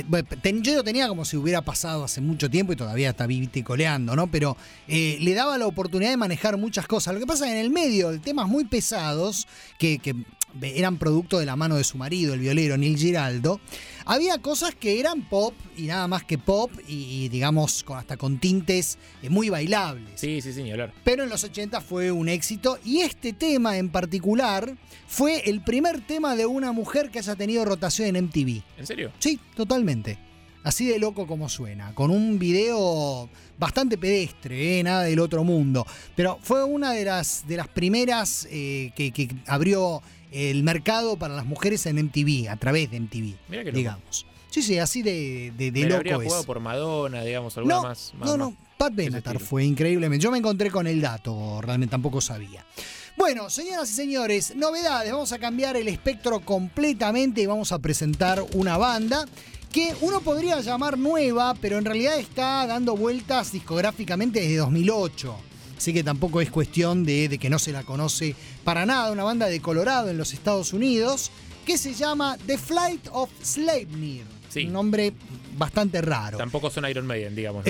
yo lo tenía como si hubiera pasado hace mucho tiempo y todavía está viticoleando, ¿no? Pero le daba la oportunidad de manejar muchas cosas. Lo que pasa es que en el medio de temas muy pesados que eran producto de la mano de su marido, el violero Neil Giraldo, había cosas que eran pop y nada más que pop y digamos hasta con tintes muy bailables. Sí, ni hablar. Pero en los 80 fue un éxito y este tema en particular fue el primer tema de una mujer que haya tenido rotación en MTV. ¿En serio? Sí, totalmente. Así de loco como suena, con un video bastante pedestre, nada del otro mundo. Pero fue una de las primeras que abrió el mercado para las mujeres en MTV, a través de MTV, Mirá que digamos. Sí, así de Me la loco habría es. jugado por Madonna, digamos, alguna más. No, Pat Benatar fue increíblemente. Yo me encontré con el dato, realmente tampoco sabía. Bueno, señoras y señores, novedades. Vamos a cambiar el espectro completamente y vamos a presentar una banda que uno podría llamar nueva, pero en realidad está dando vueltas discográficamente desde 2008. Así que tampoco es cuestión de que no se la conoce para nada. Una banda de Colorado en los Estados Unidos que se llama The Flight of Sleipnir. Sí. Un nombre bastante raro. Tampoco son Iron Maiden, digamos.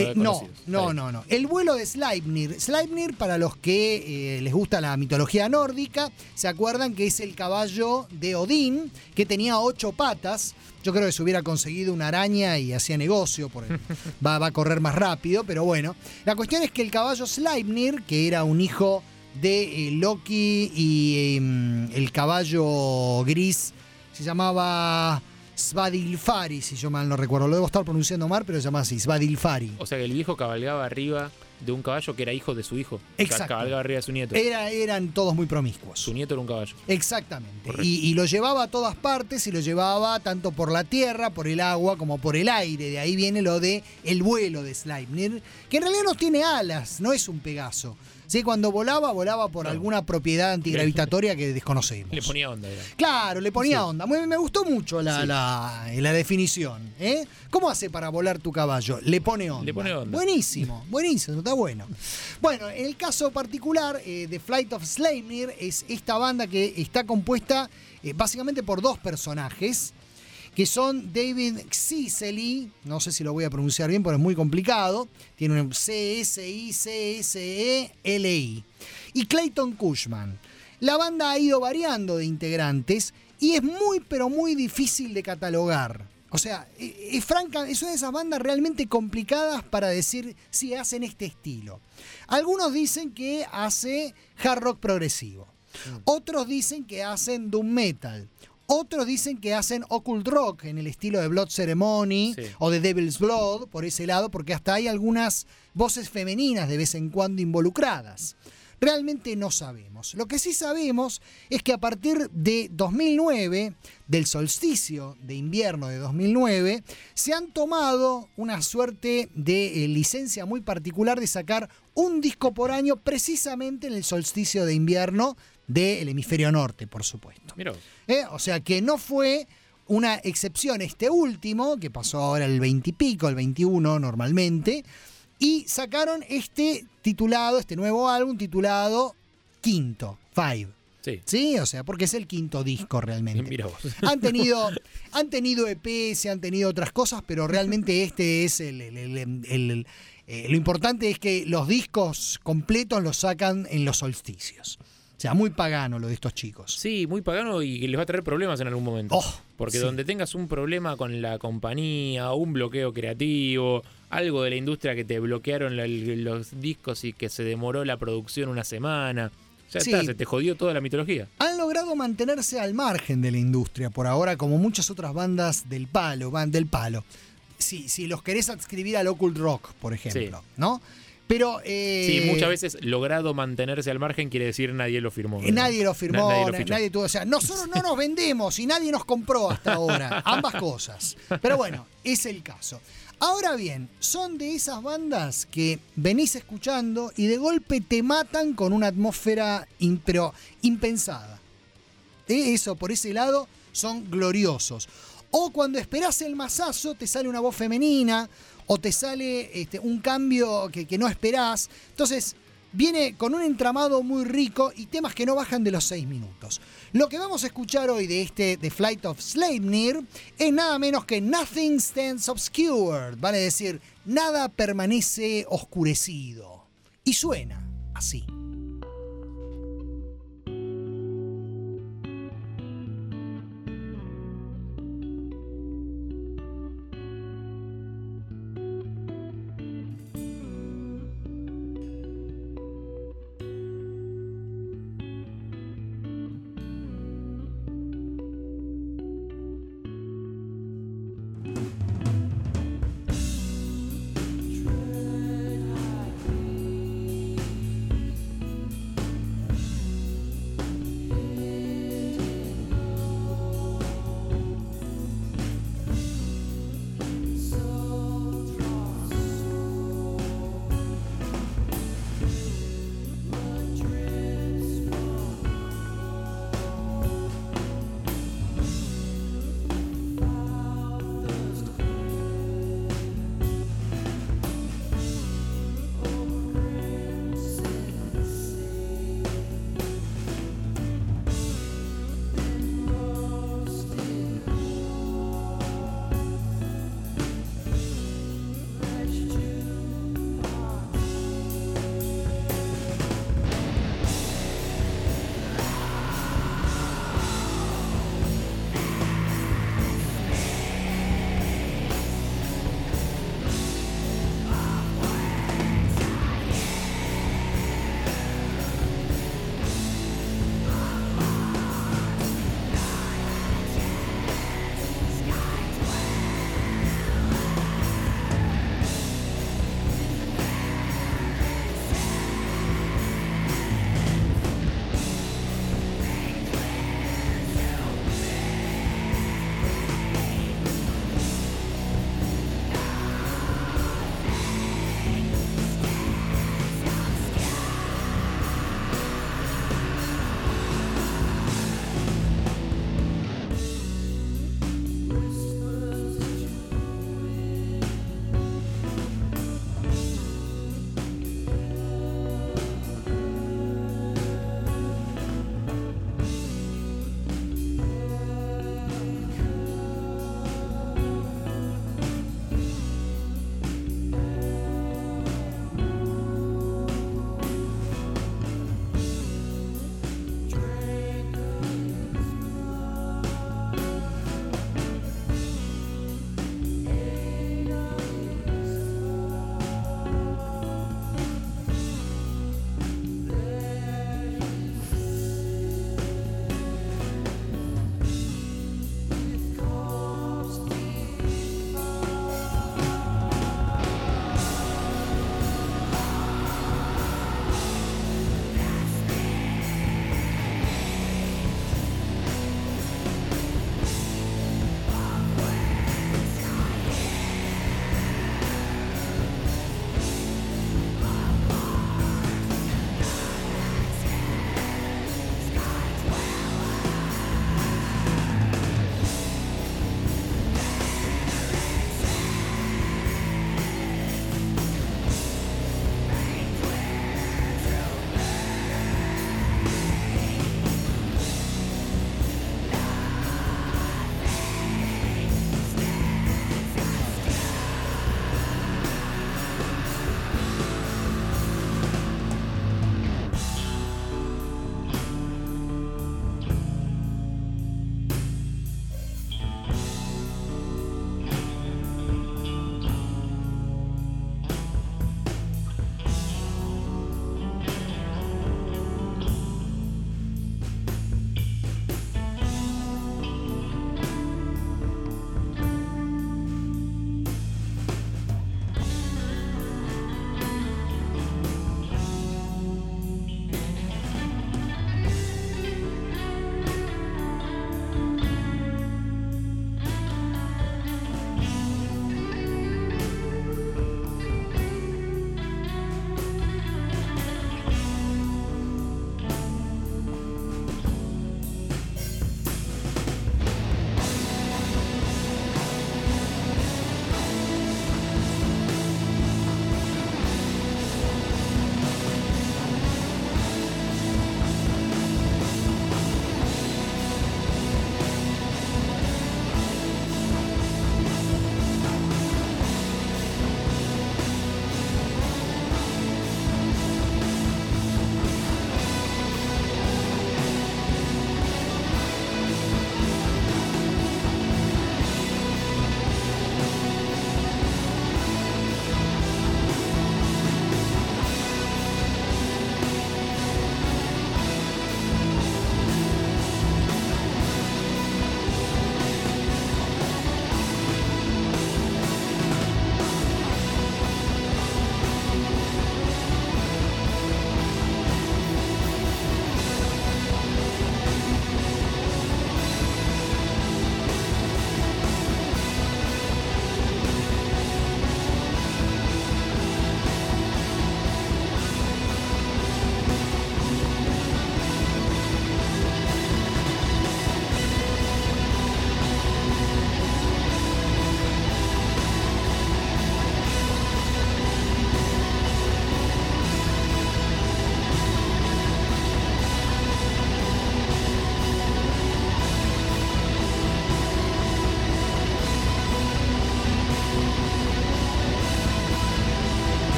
No. El vuelo de Sleipnir. Sleipnir, para los que les gusta la mitología nórdica, se acuerdan que es el caballo de Odín, que tenía 8 patas. Yo creo que se hubiera conseguido una araña y hacía negocio, porque va a correr más rápido, pero bueno. La cuestión es que el caballo Sleipnir, que era un hijo de Loki y el caballo gris, se llamaba Svadilfari, si yo mal no recuerdo. Lo debo estar pronunciando mal, pero se llama así, Svadilfari. O sea que el viejo cabalgaba arriba de un caballo que era hijo de su hijo. Exacto. Cabalgaba arriba de su nieto. Eran todos muy promiscuos. Su nieto era un caballo. Exactamente. Y lo llevaba a todas partes y lo llevaba tanto por la tierra, por el agua, como por el aire. De ahí viene lo de el vuelo de Sleipnir, que en realidad no tiene alas, no es un Pegaso. Sí, cuando volaba por alguna propiedad antigravitatoria que desconocemos. Le ponía onda. Claro, le ponía onda. Me gustó mucho la definición. ¿Cómo hace para volar tu caballo? Le pone onda. Buenísimo, está bueno. Bueno, en el caso particular, The Flight of Sleipnir es esta banda que está compuesta básicamente por 2 personajes, que son David Cicely, no sé si lo voy a pronunciar bien porque es muy complicado, tiene un C-S-I-C-S-E-L-I, y Clayton Cushman. La banda ha ido variando de integrantes y es muy pero muy difícil de catalogar. O sea, es una de esas bandas realmente complicadas para decir si hacen este estilo. Algunos dicen que hace hard rock progresivo, otros dicen que hacen doom metal, otros dicen que hacen occult rock en el estilo de Blood Ceremony o de Devil's Blood, por ese lado, porque hasta hay algunas voces femeninas de vez en cuando involucradas. Realmente no sabemos. Lo que sí sabemos es que a partir de 2009, del solsticio de invierno de 2009, se han tomado una suerte de licencia muy particular de sacar un disco por año precisamente en el solsticio de invierno del hemisferio norte, por supuesto. Mirá. O sea que no fue una excepción este último, que pasó ahora el 20 y pico, el 21 normalmente, y sacaron este nuevo álbum titulado Quinto, Five. Sí, o sea, porque es el quinto disco realmente. Mira vos. Han tenido EPs, han tenido otras cosas, pero realmente este es lo importante es que los discos completos los sacan en los solsticios. O sea, muy pagano lo de estos chicos. Sí, muy pagano y que les va a traer problemas en algún momento. Porque sí. donde tengas un problema con la compañía, un bloqueo creativo, algo de la industria que te bloquearon los discos y que se demoró la producción una semana, ya Sí. está, se te jodió toda la mitología. Han logrado mantenerse al margen de la industria por ahora, como muchas otras bandas del palo. Si los querés adscribir al occult rock, por ejemplo, ¿no? Pero Sí, muchas veces logrado mantenerse al margen quiere decir nadie lo firmó. nadie lo firmó, Nadie lo fichó. nadie tuvo. O sea, nosotros no nos vendemos y nadie nos compró hasta ahora. Ambas cosas. Pero bueno, es el caso. Ahora bien, son de esas bandas que venís escuchando y de golpe te matan con una atmósfera pero impensada. Eso, por ese lado, son gloriosos. O cuando esperás el mazazo, te sale una voz femenina, o te sale un cambio que no esperás. Entonces, viene con un entramado muy rico y temas que no bajan de los 6 minutos. Lo que vamos a escuchar hoy de The Flight of Sleipnir es nada menos que Nothing Stands Obscured, vale decir, nada permanece oscurecido. Y suena así.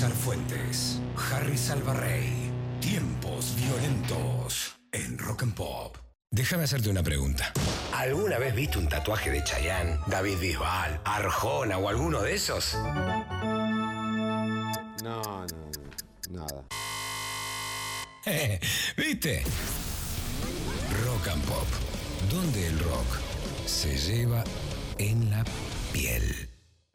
César Fuentes, Harry Salvarrey. Tiempos violentos en Rock and Pop. Déjame hacerte una pregunta. ¿Alguna vez viste un tatuaje de Chayanne, David Bisbal, Arjona o alguno de esos? No, nada. ¿Viste? Rock and Pop, donde el rock se lleva en la piel.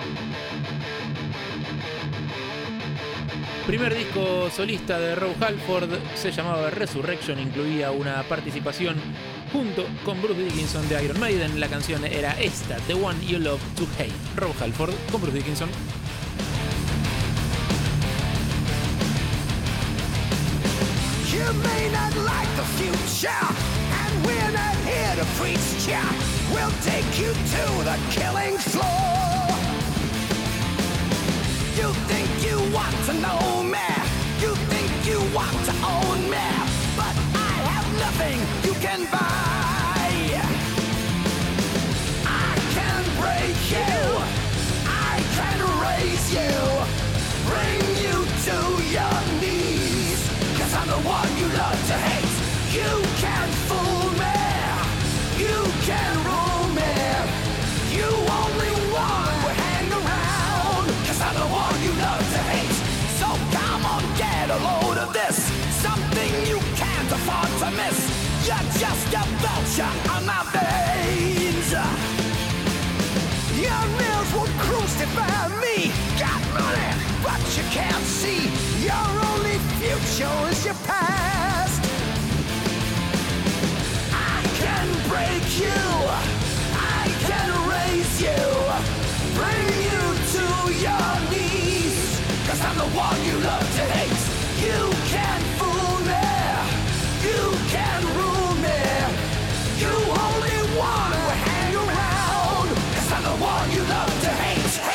Primer disco solista de Rob Halford se llamaba Resurrection, incluía una participación junto con Bruce Dickinson de Iron Maiden. La canción era esta, The One You Love to Hate. Rob Halford con Bruce Dickinson. You may not like the future, and we're not here to preach ya. We'll take you to the killing floor. You think you want to know me, you think you want to own me, but I have nothing you can buy. I can break you, I can raise you, bring you to your knees, 'cause I'm the one you love to hate. You can fool me, you can rule me, you only want to hang around, 'cause I'm the one you love to hate. So come on, get a load of this, something you can't afford to miss. You're just a vulture on my veins. Your mills will crucify me. Got money, but you can't see. Your only future is your past. I can break you, I can raise you, bring you to your knees, 'cause I'm the one you love to hate. You can fool me, you can rule me, you only want to hang around, 'cause I'm the one you love to hate.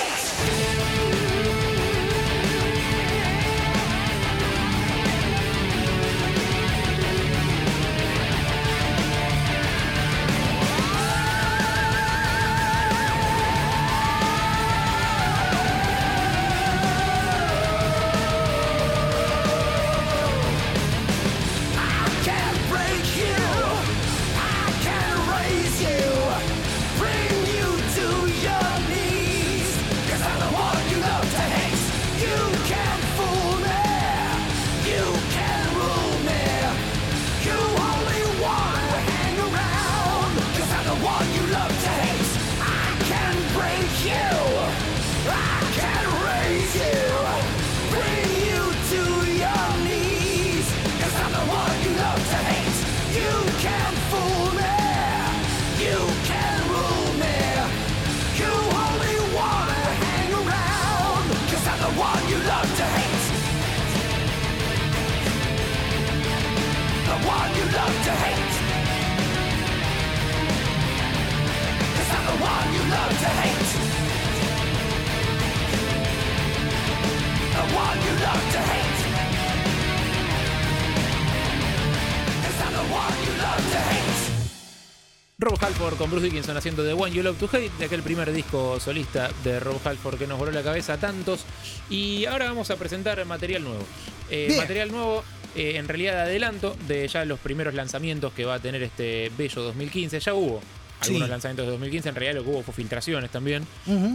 Rob Halford con Bruce Dickinson haciendo The One You Love to Hate, de aquel primer disco solista de Rob Halford que nos voló la cabeza a tantos. Y ahora vamos a presentar material nuevo. Material nuevo, en realidad adelanto de ya los primeros lanzamientos que va a tener este bello 2015. Ya hubo algunos lanzamientos de 2015, en realidad lo que hubo fue filtraciones también.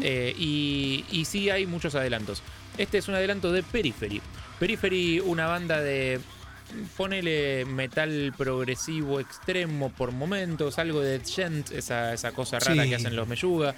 Y sí hay muchos adelantos. Este es un adelanto de Periphery. Periphery, una banda de... ponele metal progresivo extremo por momentos, algo de Gent, esa cosa rara que hacen los Meyuga.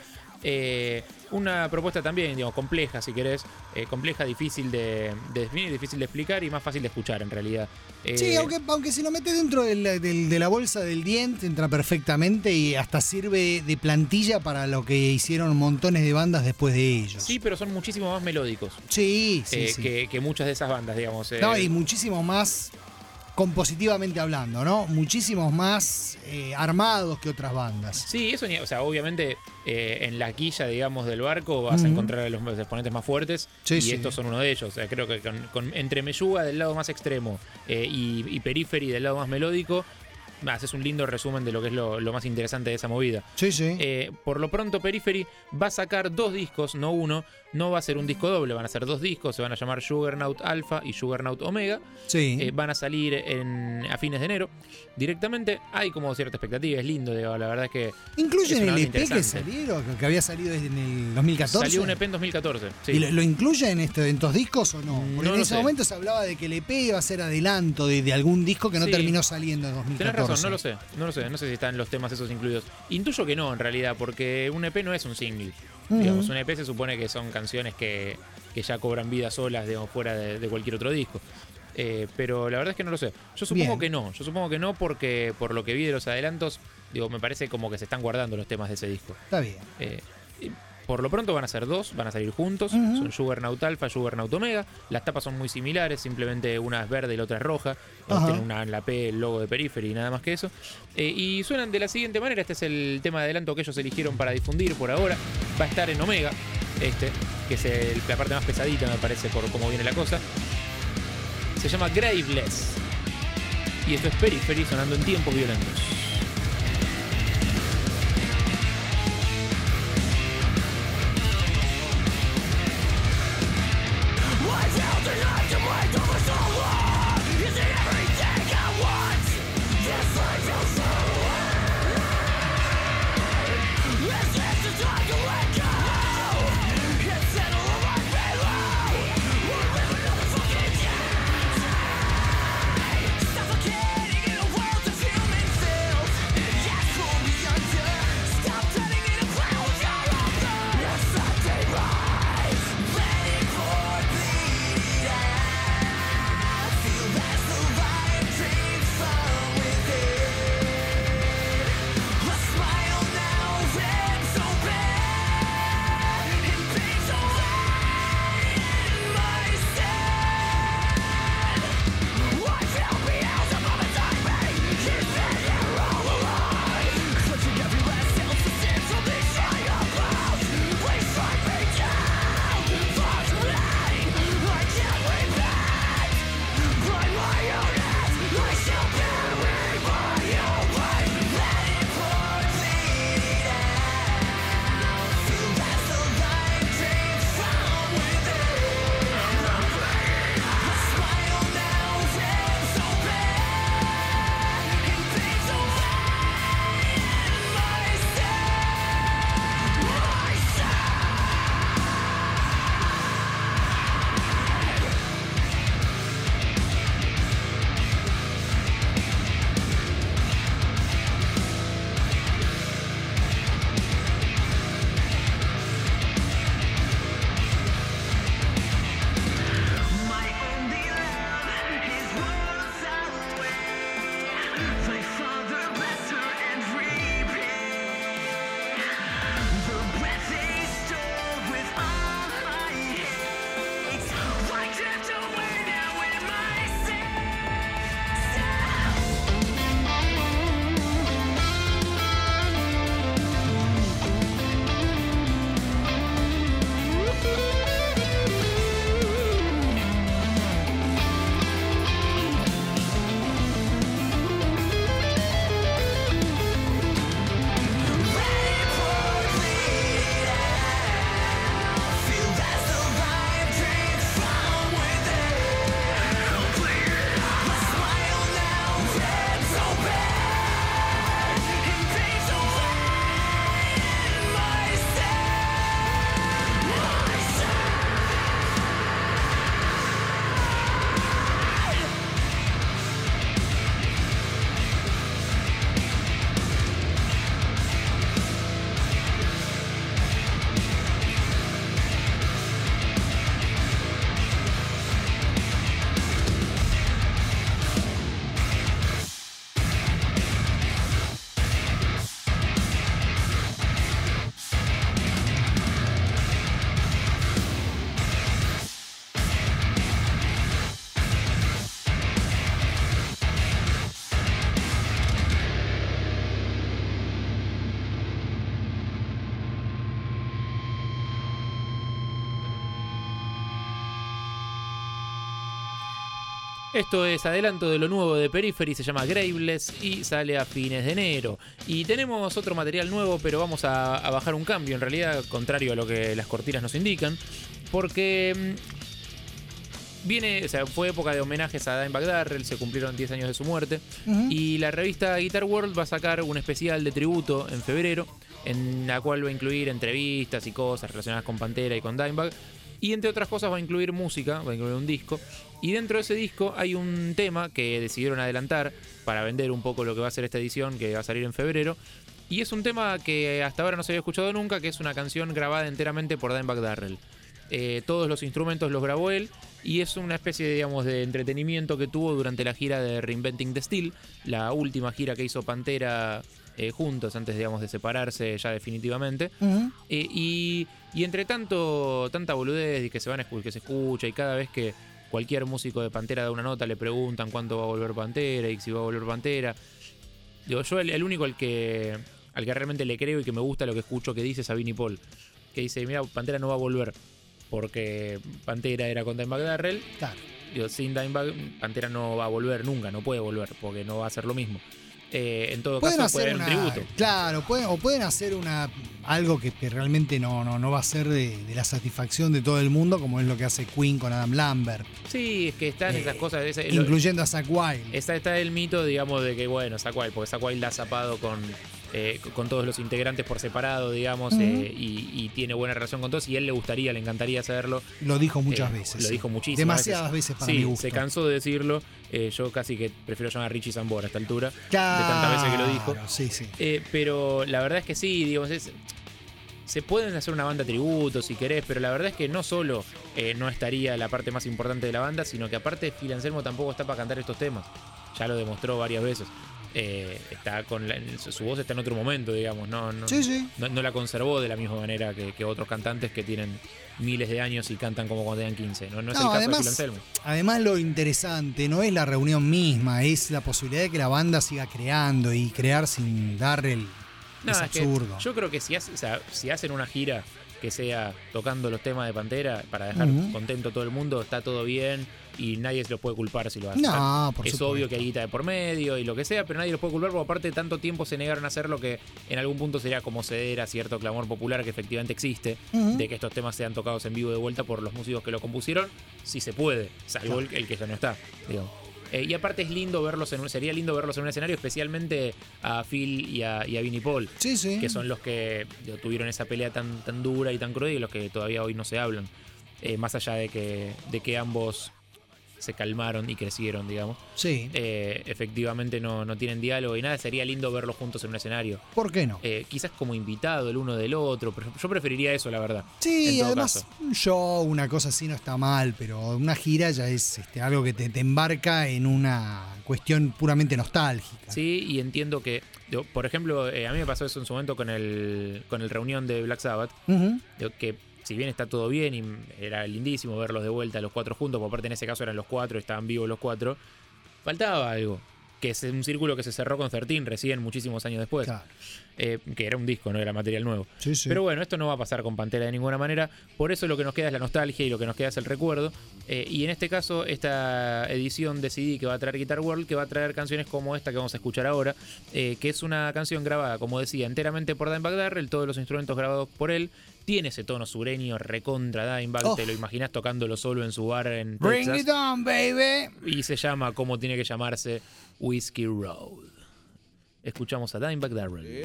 Una propuesta también, digamos, compleja, si querés. Compleja, difícil de definir, difícil de explicar y más fácil de escuchar, en realidad. Sí, aunque si lo metes dentro de la bolsa del Dient, entra perfectamente y hasta sirve de plantilla para lo que hicieron montones de bandas después de ellos. Sí, pero son muchísimo más melódicos. Sí. Que muchas de esas bandas, digamos. No, y muchísimo más compositivamente hablando, ¿no? Muchísimos más armados que otras bandas. Sí, eso, o sea, obviamente en la quilla, digamos, del barco vas a encontrar a los exponentes más fuertes y estos son uno de ellos. O sea, creo que entre Meyuga del lado más extremo y Periphery del lado más melódico, haces un lindo resumen de lo que es lo más interesante de esa movida. Sí, sí. Por lo pronto, Periphery va a sacar 2 discos, no uno. No va a ser un disco doble, van a ser 2 discos. Se van a llamar Juggernaut Alpha y Juggernaut Omega. Sí. Van a salir a fines de enero. Directamente hay como cierta expectativa, es lindo, la verdad es que... ¿Incluyen es una el banda EP que interesante. salieron, que había salido en el 2014? Salió un EP en 2014, sí. ¿Y lo incluyen en estos discos o no? Porque No en lo ese sé. momento se hablaba de que el EP iba a ser adelanto de algún disco que no Sí. terminó saliendo en 2014. Tenés razón, no sé si están los temas esos incluidos. Intuyo que no, en realidad, porque un EP no es un single. Digamos, un EP se supone que son canciones que ya cobran vida solas, digamos, fuera de cualquier otro disco. Pero la verdad es que no lo sé. Yo supongo que no porque por lo que vi de los adelantos, digo, me parece como que se están guardando los temas de ese disco. Está bien. Por lo pronto van a ser 2, van a salir juntos. Son Juggernaut Alpha, Juggernaut Omega. Las tapas son muy similares, simplemente una es verde y la otra es roja. Tienen una en la P, el logo de Periphery y nada más que eso. Y suenan de la siguiente manera. Este es el tema de adelanto que ellos eligieron para difundir por ahora. Va a estar en Omega, que es la parte más pesadita, me parece, por cómo viene la cosa. Se llama Graveless. Y esto es Periphery sonando en tiempos violentos. Suffocating in a world of human filth. Esto es adelanto de lo nuevo de Periphery, se llama Graveless y sale a fines de enero. Y tenemos otro material nuevo, pero vamos a bajar un cambio, en realidad, contrario a lo que las cortinas nos indican, porque fue época de homenajes a Dimebag Darrell, se cumplieron 10 años de su muerte, y la revista Guitar World va a sacar un especial de tributo en febrero, en la cual va a incluir entrevistas y cosas relacionadas con Pantera y con Dimebag. Y entre otras cosas va a incluir música, va a incluir un disco. Y dentro de ese disco hay un tema que decidieron adelantar para vender un poco lo que va a ser esta edición, que va a salir en febrero. Y es un tema que hasta ahora no se había escuchado nunca, que es una canción grabada enteramente por Dimebag Darrell. Todos los instrumentos los grabó él y es una especie, digamos, de entretenimiento que tuvo durante la gira de Reinventing the Steel, la última gira que hizo Pantera juntos antes, digamos, de separarse ya definitivamente. Y entre tanta boludez y que se escucha, y cada vez que cualquier músico de Pantera da una nota le preguntan cuándo va a volver Pantera y si va a volver Pantera. Digo, yo el único al que realmente le creo y que me gusta lo que escucho que dice es a Vinnie Paul, que dice, mira, Pantera no va a volver porque Pantera era con Dimebag Darrell. Claro. Digo, sin Dimebag, Pantera no va a volver nunca, no puede volver porque no va a ser lo mismo. En todo caso puede haber un tributo. Claro, pueden hacer algo que realmente no va a ser de la satisfacción de todo el mundo, como es lo que hace Queen con Adam Lambert. Sí, es que están esas cosas. Incluyendo a Zakk Wylde. Está el mito, digamos, de que, bueno, Zakk Wylde, porque Zakk Wylde la ha zapado con todos los integrantes por separado, digamos, y tiene buena relación con todos, y él le encantaría hacerlo. Lo dijo muchas veces. Lo dijo muchísimas demasiadas veces para mi gusto. Se cansó de decirlo. Yo casi que prefiero llamar a Richie Sambora a esta altura, claro, de tantas veces que lo dijo. Sí. Pero la verdad es que sí, digamos, se pueden hacer una banda tributo si querés, pero la verdad es que no solo no estaría la parte más importante de la banda, sino que aparte Phil Anselmo tampoco está para cantar estos temas. Ya lo demostró varias veces. Está su voz está en otro momento, digamos, no la conservó de la misma manera que otros cantantes que tienen miles de años y cantan como cuando tenían 15. No es el caso de Phil Anselmo. Además, lo interesante no es la reunión misma, es la posibilidad de que la banda siga creando, y crear sin Darrell es absurdo. Yo creo que si hacen una gira que sea tocando los temas de Pantera para dejar contento a todo el mundo, está todo bien y nadie se los puede culpar si lo hacen. No, por es supuesto. obvio que hay guita de por medio y lo que sea, pero nadie los puede culpar porque aparte de tanto tiempo se negaron a hacer lo que en algún punto sería como ceder a cierto clamor popular que efectivamente existe, de que estos temas sean tocados en vivo de vuelta por los músicos que lo compusieron, si se puede, salvo el que ya no está, digamos. Y aparte sería lindo verlos en un escenario, especialmente a Phil y a Vinnie Paul, que son los que tuvieron esa pelea tan dura y tan cruel y los que todavía hoy no se hablan, más allá de que ambos se calmaron y crecieron, digamos. Sí. Efectivamente no tienen diálogo y nada, sería lindo verlos juntos en un escenario. ¿Por qué no? Quizás como invitado el uno del otro, pero yo preferiría eso, la verdad. Sí, además un show, una cosa así no está mal, pero una gira ya es algo que te embarca en una cuestión puramente nostálgica. Sí, y entiendo que, por ejemplo, a mí me pasó eso en su momento con el reunión de Black Sabbath, que si bien está todo bien y era lindísimo verlos de vuelta los cuatro juntos, porque aparte en ese caso eran los cuatro, estaban vivos los cuatro, faltaba algo, que es un círculo que se cerró con 13 recién muchísimos años después. Claro. Que era un disco, no era material nuevo. Sí. Pero bueno, esto no va a pasar con Pantera de ninguna manera, por eso lo que nos queda es la nostalgia y lo que nos queda es el recuerdo, y en este caso esta edición de CD que va a traer Guitar World, que va a traer canciones como esta que vamos a escuchar ahora, que es una canción grabada, como decía, enteramente por Dimebag Darrell, todos los instrumentos grabados por él. Tiene ese tono sureño recontra Dimebag, te lo imaginas tocándolo solo en su bar en Texas. Bring it on, baby. Y se llama como tiene que llamarse, Whiskey Road. Escuchamos a Dimebag Darrell. Yeah.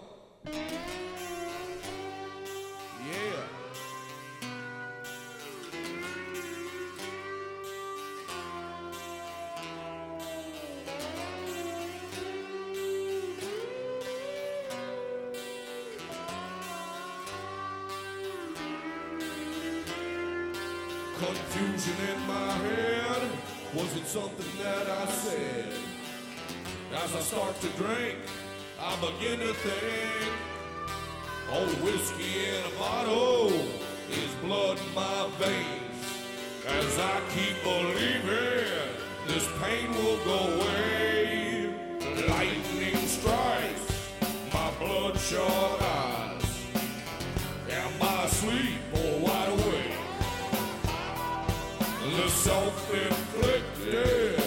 Confusion in my head. Was it something that I said? As I start to drink, I begin to think, oh, whiskey in a bottle is blood in my veins. As I keep believing, this pain will go away. Lightning strikes my bloodshot eyes. Am I asleep or wide awake? The self-inflicted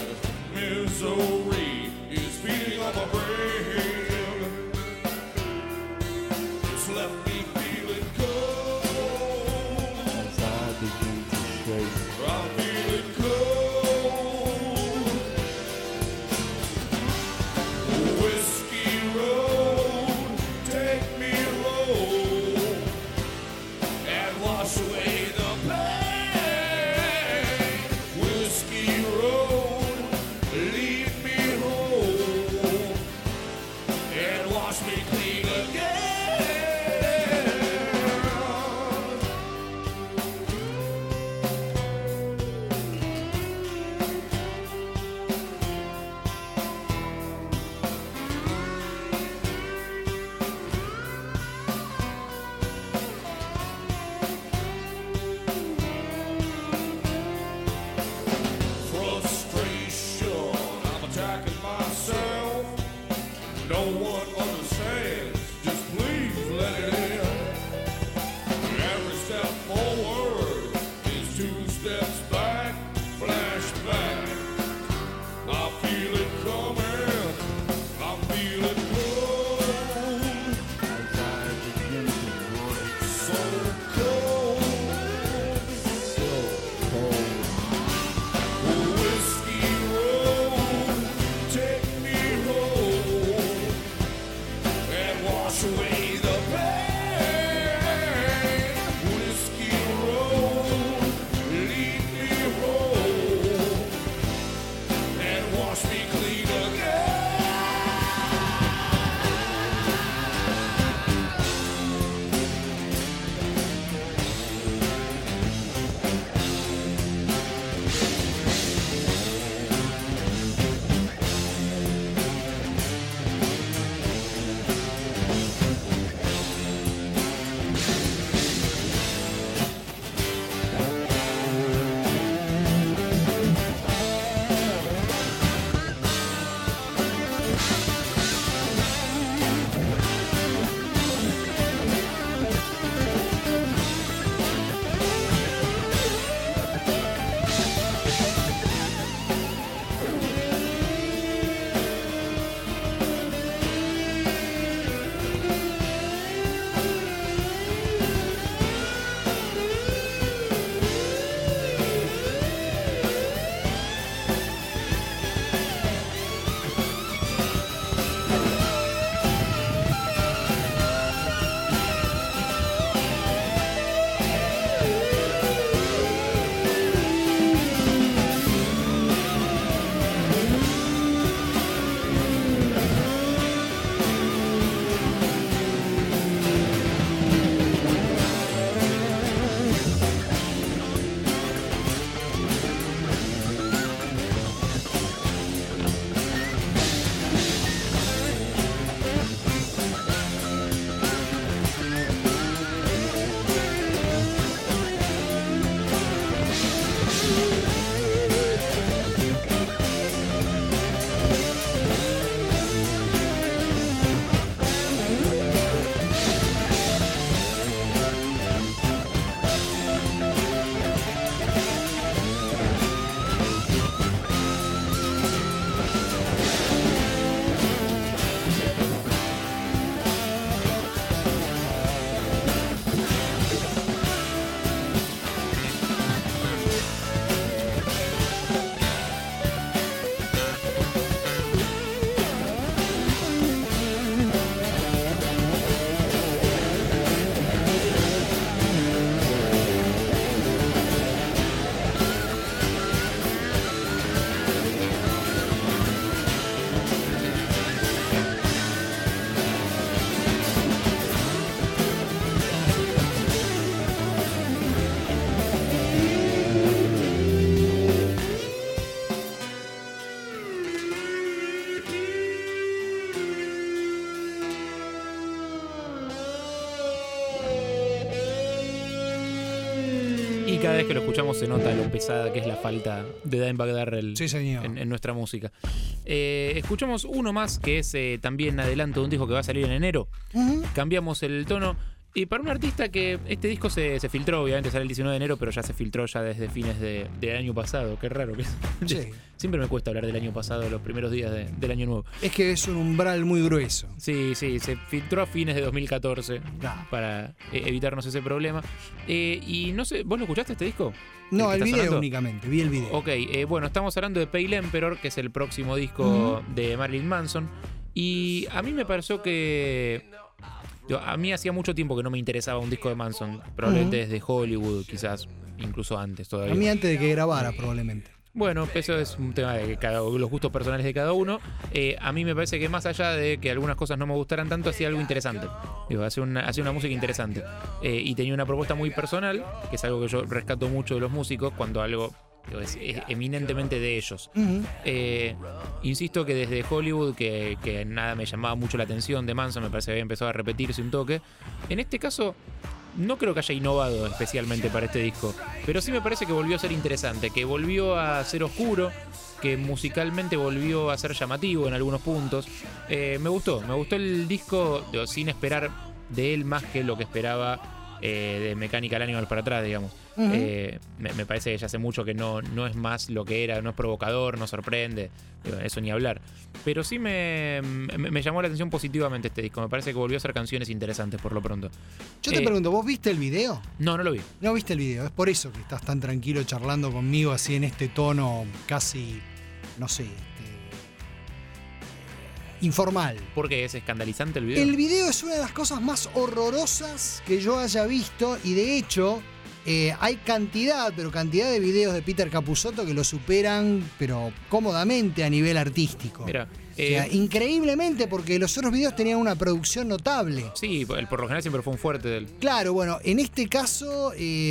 cada vez que lo escuchamos se nota lo pesada que es la falta de Dimebag Darrell Sí, señor. en nuestra música. Escuchamos uno más que es también adelanto de un disco que va a salir en enero. Cambiamos el tono. Y para un artista que este disco se filtró, obviamente sale el 19 de enero, pero ya se filtró ya desde fines del año pasado. Qué raro que es. Sí. Siempre me cuesta hablar del año pasado, los primeros días del año nuevo. Es que es un umbral muy grueso. Sí, se filtró a fines de 2014 para evitarnos ese problema. Y no sé, ¿vos lo escuchaste este disco? No, el video sonando? únicamente, vi el video. Ok, bueno, estamos hablando de Pale Emperor, que es el próximo disco de Marilyn Manson. Y a mí me pareció que... A mí hacía mucho tiempo que no me interesaba un disco de Manson, probablemente desde Hollywood, quizás incluso antes todavía. A mí antes de que grabara, probablemente. Bueno, eso es un tema de los gustos personales de cada uno. A mí me parece que más allá de que algunas cosas no me gustaran tanto, hacía algo interesante. Hacía una música interesante. Y tenía una propuesta muy personal, que es algo que yo rescato mucho de los músicos, cuando algo es eminentemente de ellos. Insisto que desde Hollywood, que nada me llamaba mucho la atención de Manson, me parece que había empezado a repetirse un toque. En este caso, no creo que haya innovado especialmente para este disco, pero sí me parece que volvió a ser interesante, que volvió a ser oscuro, que musicalmente volvió a ser llamativo en algunos puntos. Me gustó el disco, sin esperar de él más que lo que esperaba de Mechanical Animals para atrás, digamos. Me parece que ya hace mucho que no es más lo que era, no es provocador, no sorprende, eso ni hablar. Pero sí me llamó la atención positivamente este disco. Me parece que volvió a hacer canciones interesantes por lo pronto. Yo te pregunto, ¿vos viste el video? No lo vi. No viste el video, es por eso que estás tan tranquilo charlando conmigo así en este tono casi, no sé, informal. ¿Por qué es escandalizante el video? El video es una de las cosas más horrorosas que yo haya visto y de hecho hay cantidad de videos de Peter Capusotto que lo superan, pero cómodamente a nivel artístico. Mira, o sea, increíblemente, porque los otros videos tenían una producción notable. Sí, por lo general siempre fue un fuerte del... Claro, bueno, en este caso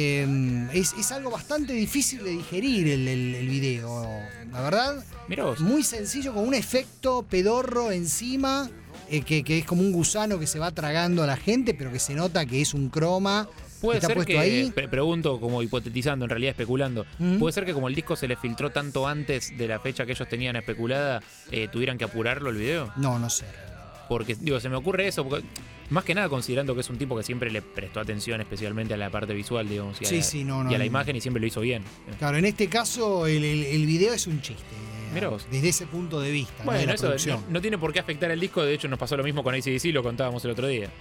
es algo bastante difícil de digerir el video, la verdad. Mirá vos. Muy sencillo, con un efecto pedorro encima, que es como un gusano que se va tragando a la gente, pero que se nota que es un croma. Puede está ser puesto que, ahí. Pregunto, como hipotetizando, en realidad especulando, puede ser que como el disco se le filtró tanto antes de la fecha que ellos tenían especulada, tuvieran que apurarlo el video. No sé. Porque, se me ocurre eso, porque, más que nada considerando que es un tipo que siempre le prestó atención especialmente a la parte visual, digamos, y a la imagen, y siempre lo hizo bien. Claro, en este caso el video es un chiste. Mirá vos. Desde ese punto de vista. Bueno, ¿no? eso no tiene por qué afectar el disco. De hecho, nos pasó lo mismo con AC/DC, lo contábamos el otro día.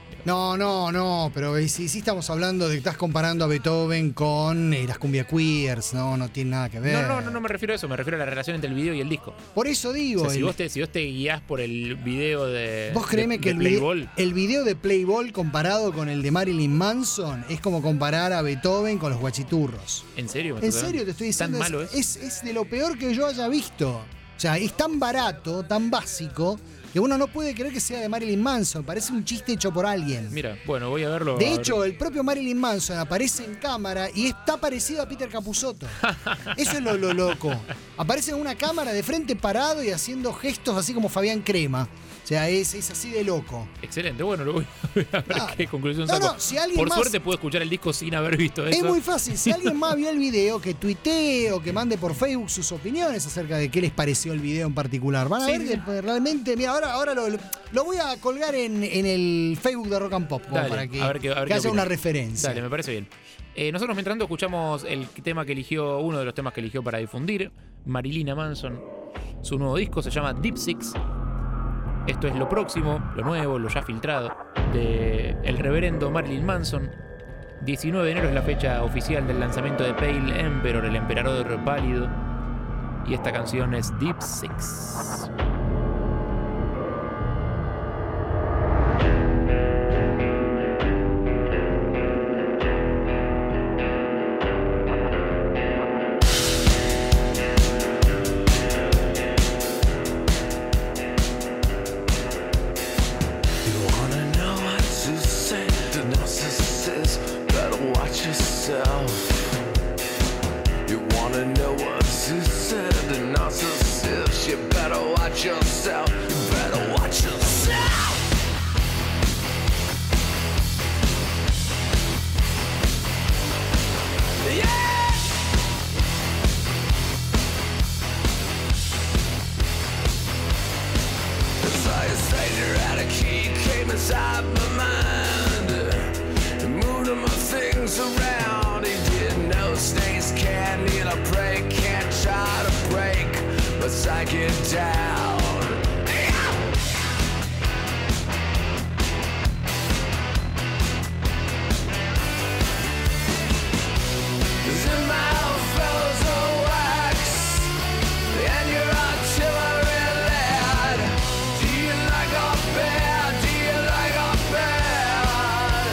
No, pero sí estamos hablando de que estás comparando a Beethoven con las cumbia queers, no tiene nada que ver. No me refiero a eso, me refiero a la relación entre el video y el disco. Por eso digo. O sea, si vos te guiás por el video de vos créeme que el video de Playboy comparado con el de Marilyn Manson es como comparar a Beethoven con los guachiturros. ¿En serio? En serio te estoy diciendo. ¿Tan malo es de lo peor que yo haya visto. O sea, es tan barato, tan básico, que uno no puede creer que sea de Marilyn Manson. Parece un chiste hecho por alguien. Mira, bueno, voy a verlo. De hecho, el propio Marilyn Manson aparece en cámara y está parecido a Peter Capusotto. Eso es lo loco. Aparece en una cámara de frente parado y haciendo gestos así como Fabián Crema. O sea, es así de loco. Excelente, bueno, lo voy a ver qué conclusión saco. Si alguien por más, suerte puedo escuchar el disco sin haber visto eso. Es muy fácil, si alguien más vio el video, que tuitee o que mande por Facebook sus opiniones acerca de qué les pareció el video en particular. Van a ver que realmente, mira, ahora lo voy a colgar en el Facebook de Rock and Pop, como para que haya una referencia. Dale, me parece bien. Nosotros mientras tanto escuchamos el tema que eligió, uno de los temas que eligió para difundir, Marilyn Manson. Su nuevo disco se llama Deep Six. Esto es lo próximo, lo nuevo, lo ya filtrado, de el reverendo Marilyn Manson. 19 de enero es la fecha oficial del lanzamiento de Pale Emperor, el emperador pálido. Y esta canción es Deep Six. Yeah! stranger at a key came inside my mind. Moved my things around. He didn't know snakes can't need a break, can't try to break, but psych it down. Your mouth flows of wax, and your artillery lad. Do you like a bear? Do you like a bear?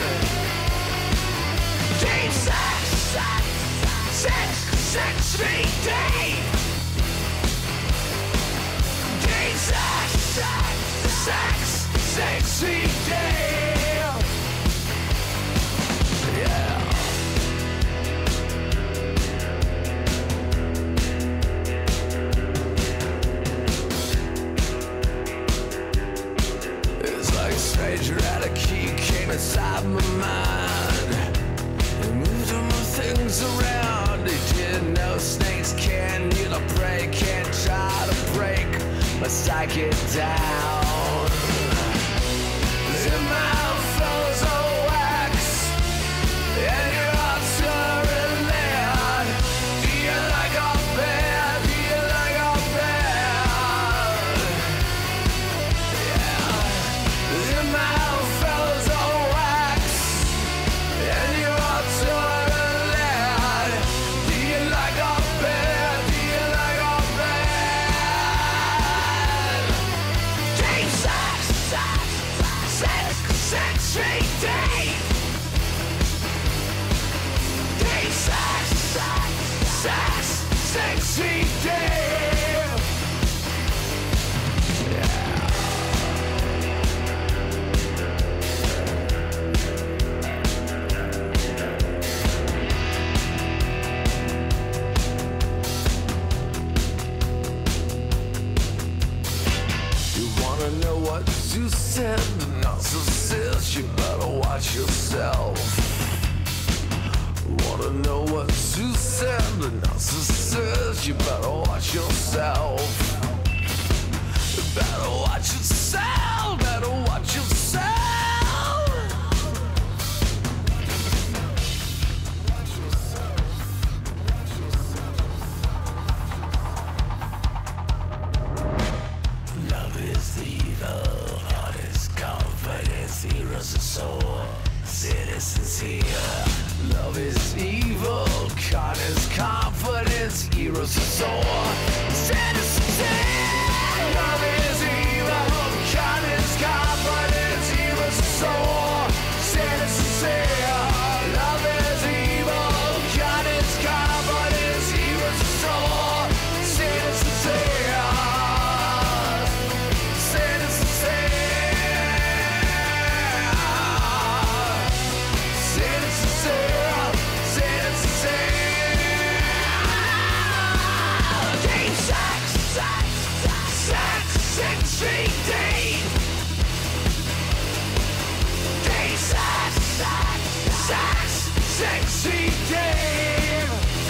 Deep sex, sex, sex, 6 feet deep. Deep sex, sex, sex, 6 feet deep. Yeah. Stranger at a key came inside my mind and moved all my things around. He didn't know snakes can't need a break, can't try to break, but psych it down. Your mouth flows of wax, and your artillery lead. Do you like a bear? Do you like a bear? Your mouth flows of wax, and your artillery lead. Do you like a bear? Do you like a bear? Deep sex, sex, 6 feet deep. Deep sex, sex, 6 feet deep. You wanna know what Zeus said? Not so serious, you better watch yourself. Wanna know what Zeus said? Not so serious, you better watch yourself. Better watch yourself, better watch yourself. Love is evil, heart is confidence, heroes are sore, citizens here. Love is evil, God is confidence, heroes are sore, citizens here. Love is evil, God is confidence, heroes are sore, citizens here. Love is evil, God is confidence, heroes are sore, citizens here. Citizens here. Citizens here. Citizens here. Deep sex, 6 feet deep. Deep sex, 6 feet deep.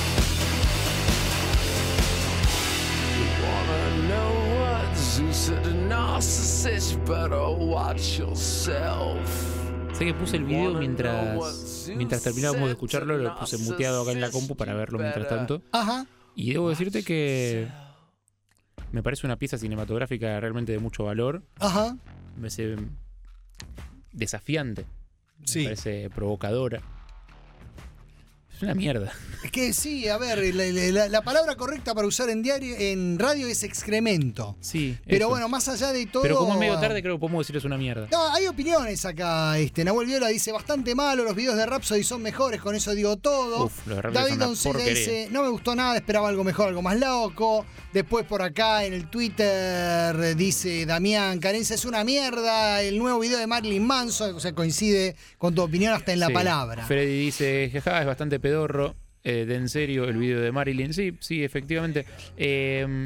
You wanna know what Zeus said to narcissist? You better watch yourself. Sé que puse el video mientras terminábamos de escucharlo, lo puse muteado acá en la compu para verlo mientras tanto. Ajá. Y debo decirte que me parece una pieza cinematográfica realmente de mucho valor. Ajá. Me parece desafiante. Sí. Me parece provocadora. Es una mierda. Es que sí, a ver, la palabra correcta para usar en radio es excremento. Sí. Pero eso. bueno, más allá de todo. Pero como es medio tarde, creo que podemos decir es una mierda. No, hay opiniones acá. Nahuel Viola dice bastante malo, los videos de Rhapsody son mejores, con eso digo todo. Uf, los de Rhapsody David son una Doncella porquería. dice, no me gustó nada, esperaba algo mejor, algo más loco. Después por acá en el Twitter dice Damián, Carencia es una mierda, el nuevo video de Marilyn Manson, o sea, coincide con tu opinión hasta en la Sí. palabra. Freddy dice, jaja, es bastante pedorro. De en serio el video de Marilyn. Sí, efectivamente.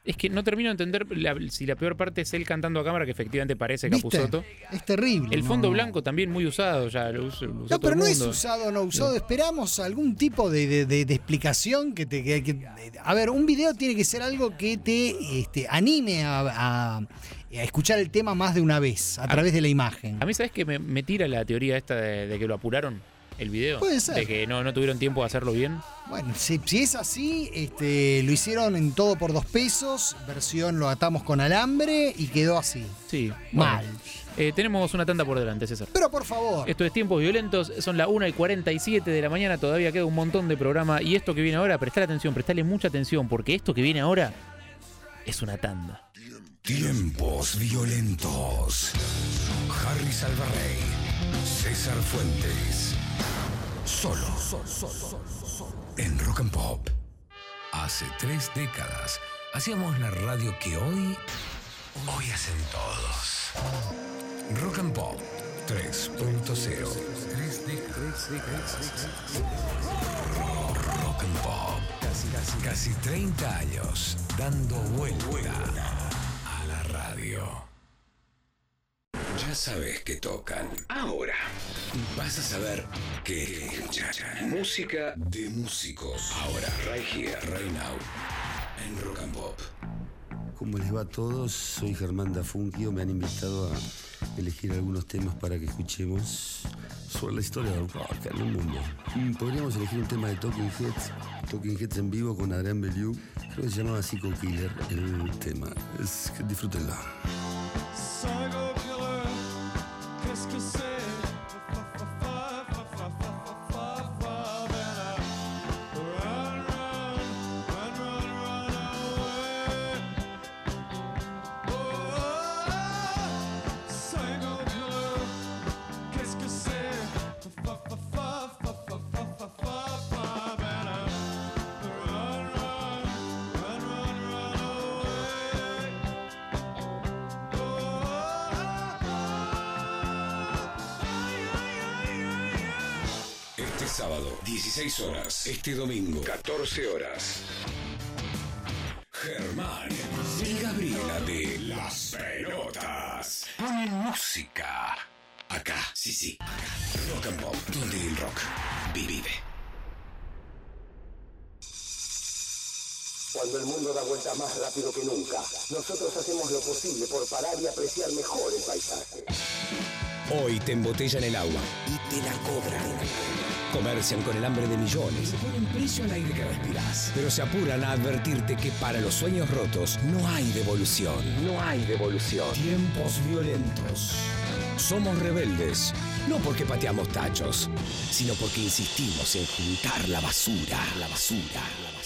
Es que no termino de entender si la peor parte es él cantando a cámara, que efectivamente parece ¿Viste? Capusotto. Es terrible. El fondo no. blanco también muy usado, ya lo usó No, todo pero el no es mundo. usado o no usado. Esperamos algún tipo de explicación a ver, un video tiene que ser algo que te anime a escuchar el tema más de una vez, a través de la imagen. A mí, ¿sabes qué? Me tira la teoría esta de que lo apuraron el video. Puede ser. De que no tuvieron tiempo de hacerlo bien. Bueno, si es así, lo hicieron en todo por $2, versión lo atamos con alambre y quedó así. Sí. Mal. Bueno, tenemos una tanda por delante, César. Pero por favor. Esto es Tiempos Violentos, son las 1:47 de la mañana, todavía queda un montón de programa. Y esto que viene ahora, prestale mucha atención, porque esto que viene ahora es una tanda. Tiempos Violentos. Harry Salvarrey, César Fuentes. Solo. En Rock and Pop. Hace 3 décadas hacíamos la radio que hoy hacen todos. Rock and Pop 3.0. 3 décadas. Rock and Pop. Casi 30 años dando vuelta a la radio. Ya sabes que tocan. Ahora vas a saber qué escuchar. Música de músicos. Ahora, right here, right now, en Rock and Pop. ¿Cómo les va a todos? Soy Germán Dafunquio. Me han invitado a elegir algunos temas para que escuchemos sobre la historia del rock en el mundo. Podríamos elegir un tema de Talking Heads en vivo con Adrián Bellew. Creo que se llamaba Psycho Killer el tema. Disfrútenlo. Qu'est-ce que c'est? Sábado, 16 horas. Este domingo, 14 horas. Germán y Gabriela de Las Pelotas ponen música. Acá, sí. Acá. Rock and Pop, donde el rock vive. Cuando el mundo da vuelta más rápido que nunca, nosotros hacemos lo posible por parar y apreciar mejor el paisaje. Hoy te embotellan el agua y te la cobran. Comercian con el hambre de millones. Le ponen precio al aire que respirás. Pero se apuran a advertirte que para los sueños rotos no hay devolución. No hay devolución. Tiempos Violentos. Somos rebeldes, no porque pateamos tachos, sino porque insistimos en juntar la basura. La basura.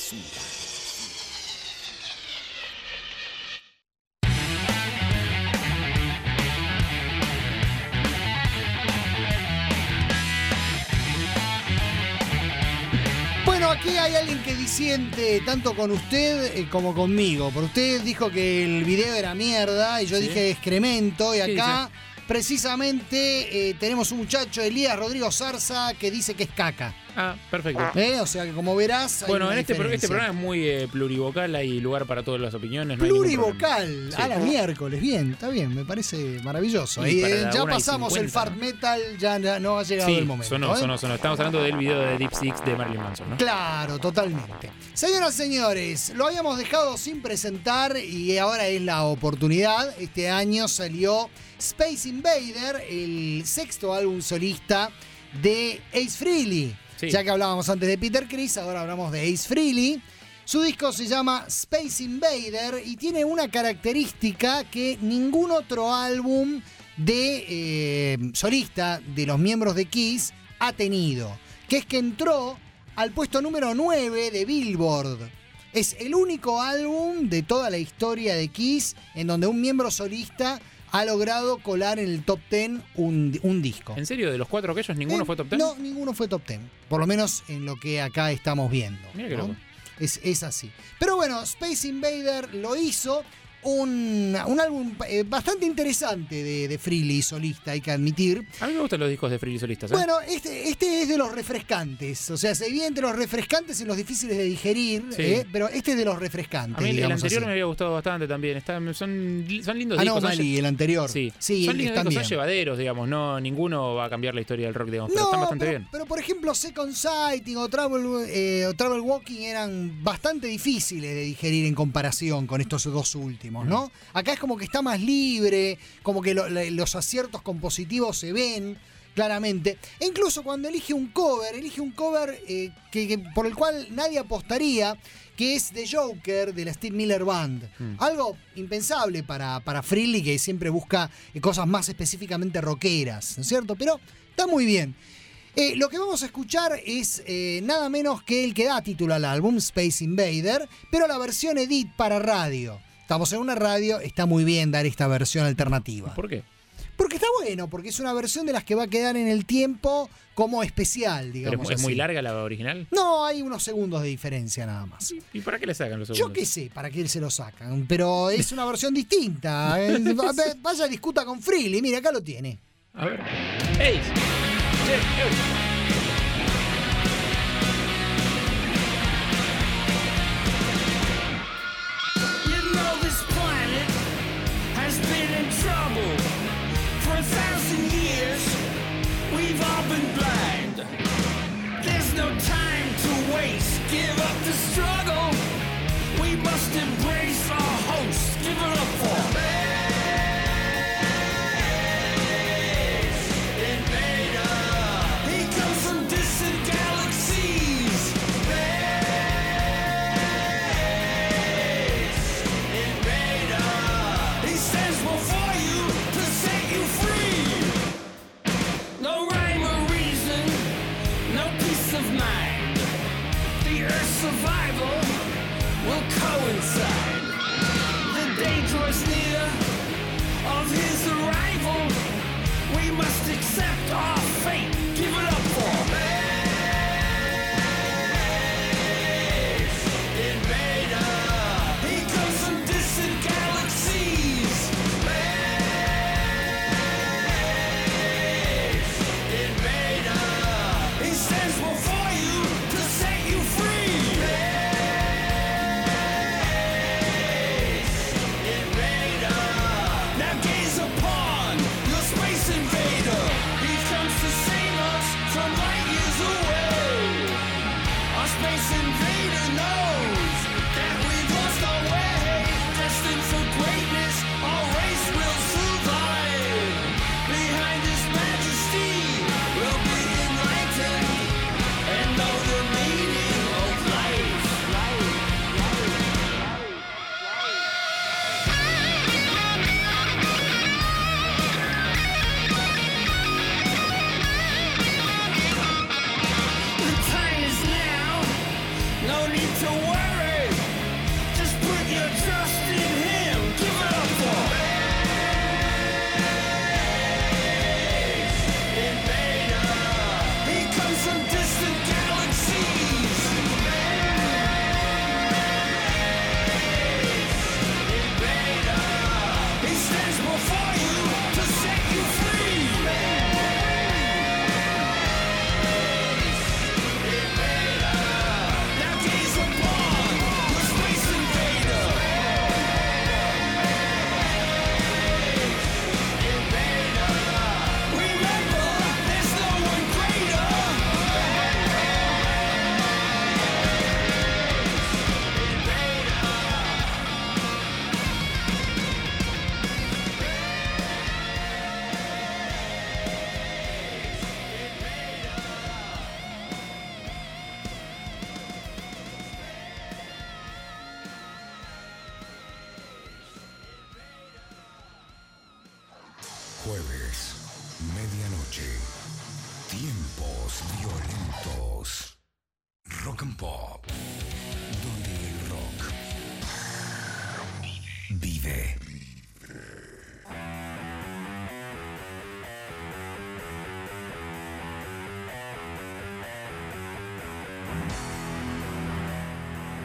Aquí hay alguien que disiente tanto con usted como conmigo. Porque usted dijo que el video era mierda y yo dije excremento. Y acá precisamente tenemos un muchacho, Elías Rodrigo Zarza, que dice que es caca. Ah, perfecto. O sea que como verás. Bueno, en este programa es muy plurivocal, hay lugar para todas las opiniones. No plurivocal, a la miércoles, bien, está bien, me parece maravilloso. Y ya pasamos el fart metal, ya no ha llegado el momento. Sonó. Estamos hablando del video de Deep Six de Marilyn Manson, ¿no? Claro, totalmente. Señoras y señores, lo habíamos dejado sin presentar y ahora es la oportunidad. Este año salió Space Invader, el 6º álbum solista de Ace Frehley. Sí. Ya que hablábamos antes de Peter Criss, ahora hablamos de Ace Frehley. Su disco se llama Space Invader y tiene una característica que ningún otro álbum de solista de los miembros de Kiss ha tenido, que es que entró al puesto número 9 de Billboard. Es el único álbum de toda la historia de Kiss en donde un miembro solista ha logrado colar en el top 10 un disco. ¿En serio? ¿De los 4 aquellos ninguno fue top 10? No, ninguno fue top 10. Por lo menos en lo que acá estamos viendo. Mira qué loco. Es así. Pero bueno, Space Invader lo hizo un álbum bastante interesante de Frehley solista, hay que admitir. A mí me gustan los discos de Frehley solistas. Bueno, este es de los refrescantes. O sea, se divide entre los refrescantes y los difíciles de digerir, Sí. Pero este es de los refrescantes. A mí el digamos anterior así. me había gustado bastante también. Son lindos discos. Anomaly, el anterior. Sí, Sí, son lindos están discos, son bien. llevaderos, digamos. No, ninguno va a cambiar la historia del rock, digamos, pero están bastante bien. Pero por ejemplo, Second Sighting o Travel Walking eran bastante difíciles de digerir en comparación con estos dos últimos, ¿no? Acá es como que está más libre, como que los aciertos compositivos se ven claramente. E incluso cuando elige un cover que por el cual nadie apostaría, que es The Joker de la Steve Miller Band. Algo impensable para Frehley, que siempre busca cosas más específicamente rockeras, ¿no es cierto? Pero está muy bien. Lo que vamos a escuchar es nada menos que el que da título al álbum, Space Invader, pero la versión edit para radio. Estamos en una radio, está muy bien dar esta versión alternativa. ¿Por qué? Porque está bueno, porque es una versión de las que va a quedar en el tiempo como especial, digamos. ¿Pero es así. muy larga la original? No, hay unos segundos de diferencia nada más. ¿Y para qué le sacan los segundos? Yo qué sé, para qué se lo sacan, pero es una versión distinta. Vaya, discuta con Frehley, mira, acá lo tiene. A ver. ¡Ey! You know this planet has been in trouble for 1,000 years. We've all been blind. There's no time to waste. Give up the struggle. We must embrace our host. Give it up for He comes from distant galaxies. He stands before you to set you free. No rhyme or reason, no peace of mind. The Earth's survival will coincide. The day draws near of his arrival. We must accept our fate. Give it up for He comes from distant galaxies. He stands before you to set you free. Now gaze upon your space invader. He comes to save us from light years away. Our space invader knows that we've lost our way. Destined for greatness, our race will survive. Behind his majesty, we'll be enlightened and know the meaning of life. The time is now, no need to worry. Just put your trust in him. Give it up for He comes from distant galaxies. He stands before you to set you free. Now gaze upon the space invader. Remember, there's no one greater. Jueves, medianoche. Tiempos violentos. Rock and Pop. Donde el rock vive.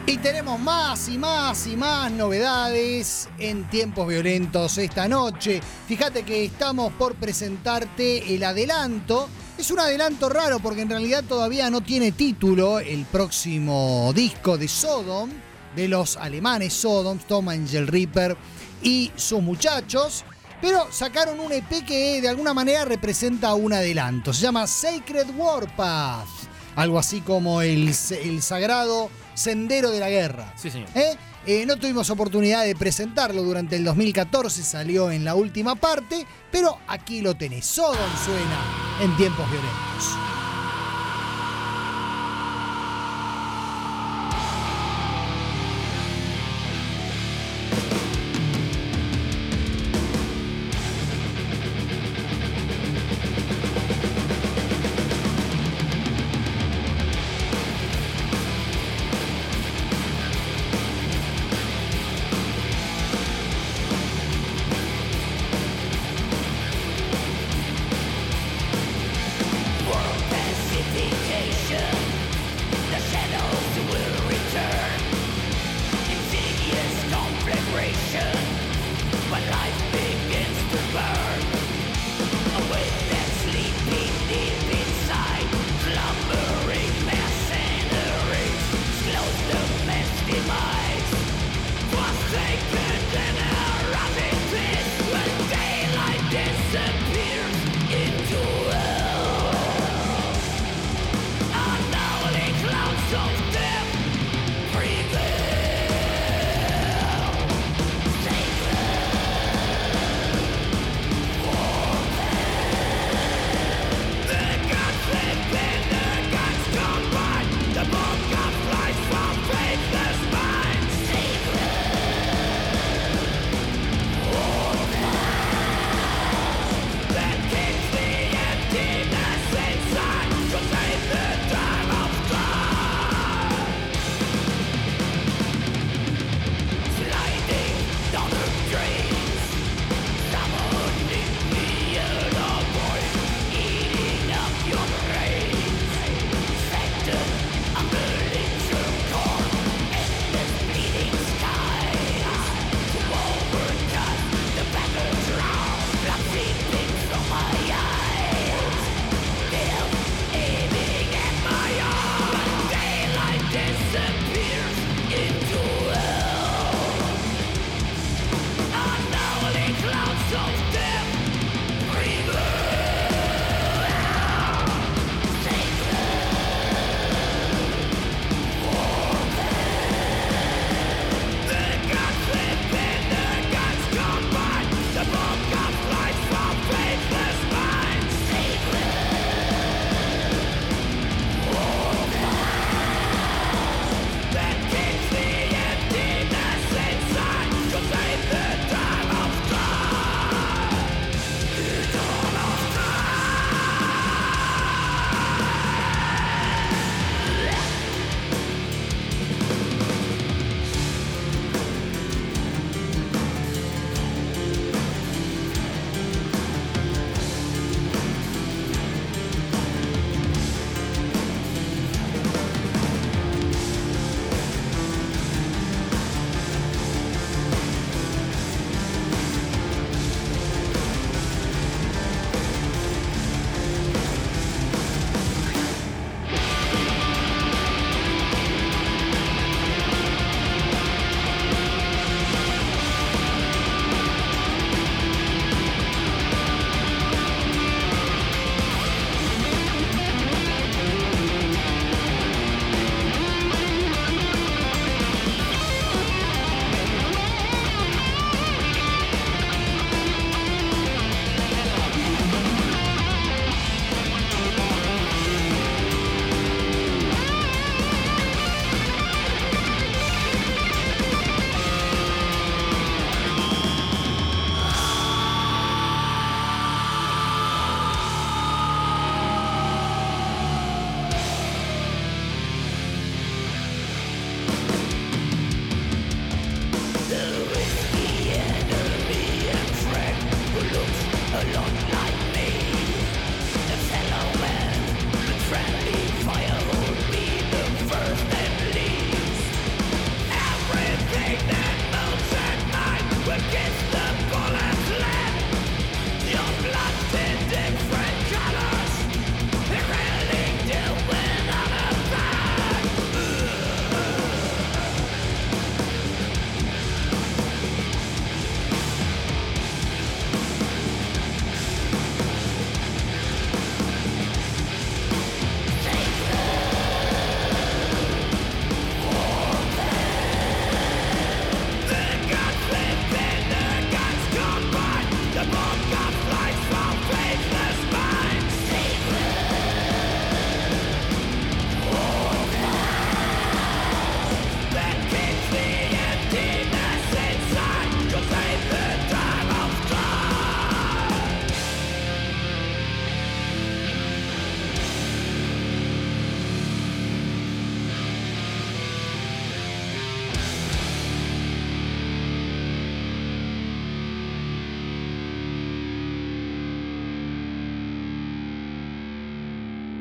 Y tenemos más y más y más novedades en Tiempos Violentos esta noche. Fíjate que estamos por presentarte el adelanto. Es un adelanto raro porque en realidad todavía no tiene título el próximo disco de Sodom, de los alemanes Sodom, Tom Angel Reaper y sus muchachos. Pero sacaron un EP que de alguna manera representa un adelanto. Se llama Sacred Warpath. Algo así como el sagrado Sendero de la Guerra. Sí, señor. No tuvimos oportunidad de presentarlo durante el 2014, salió en la última parte, pero aquí lo tenés. Sodom suena en Tiempos Violentos.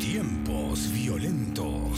Tiempos violentos.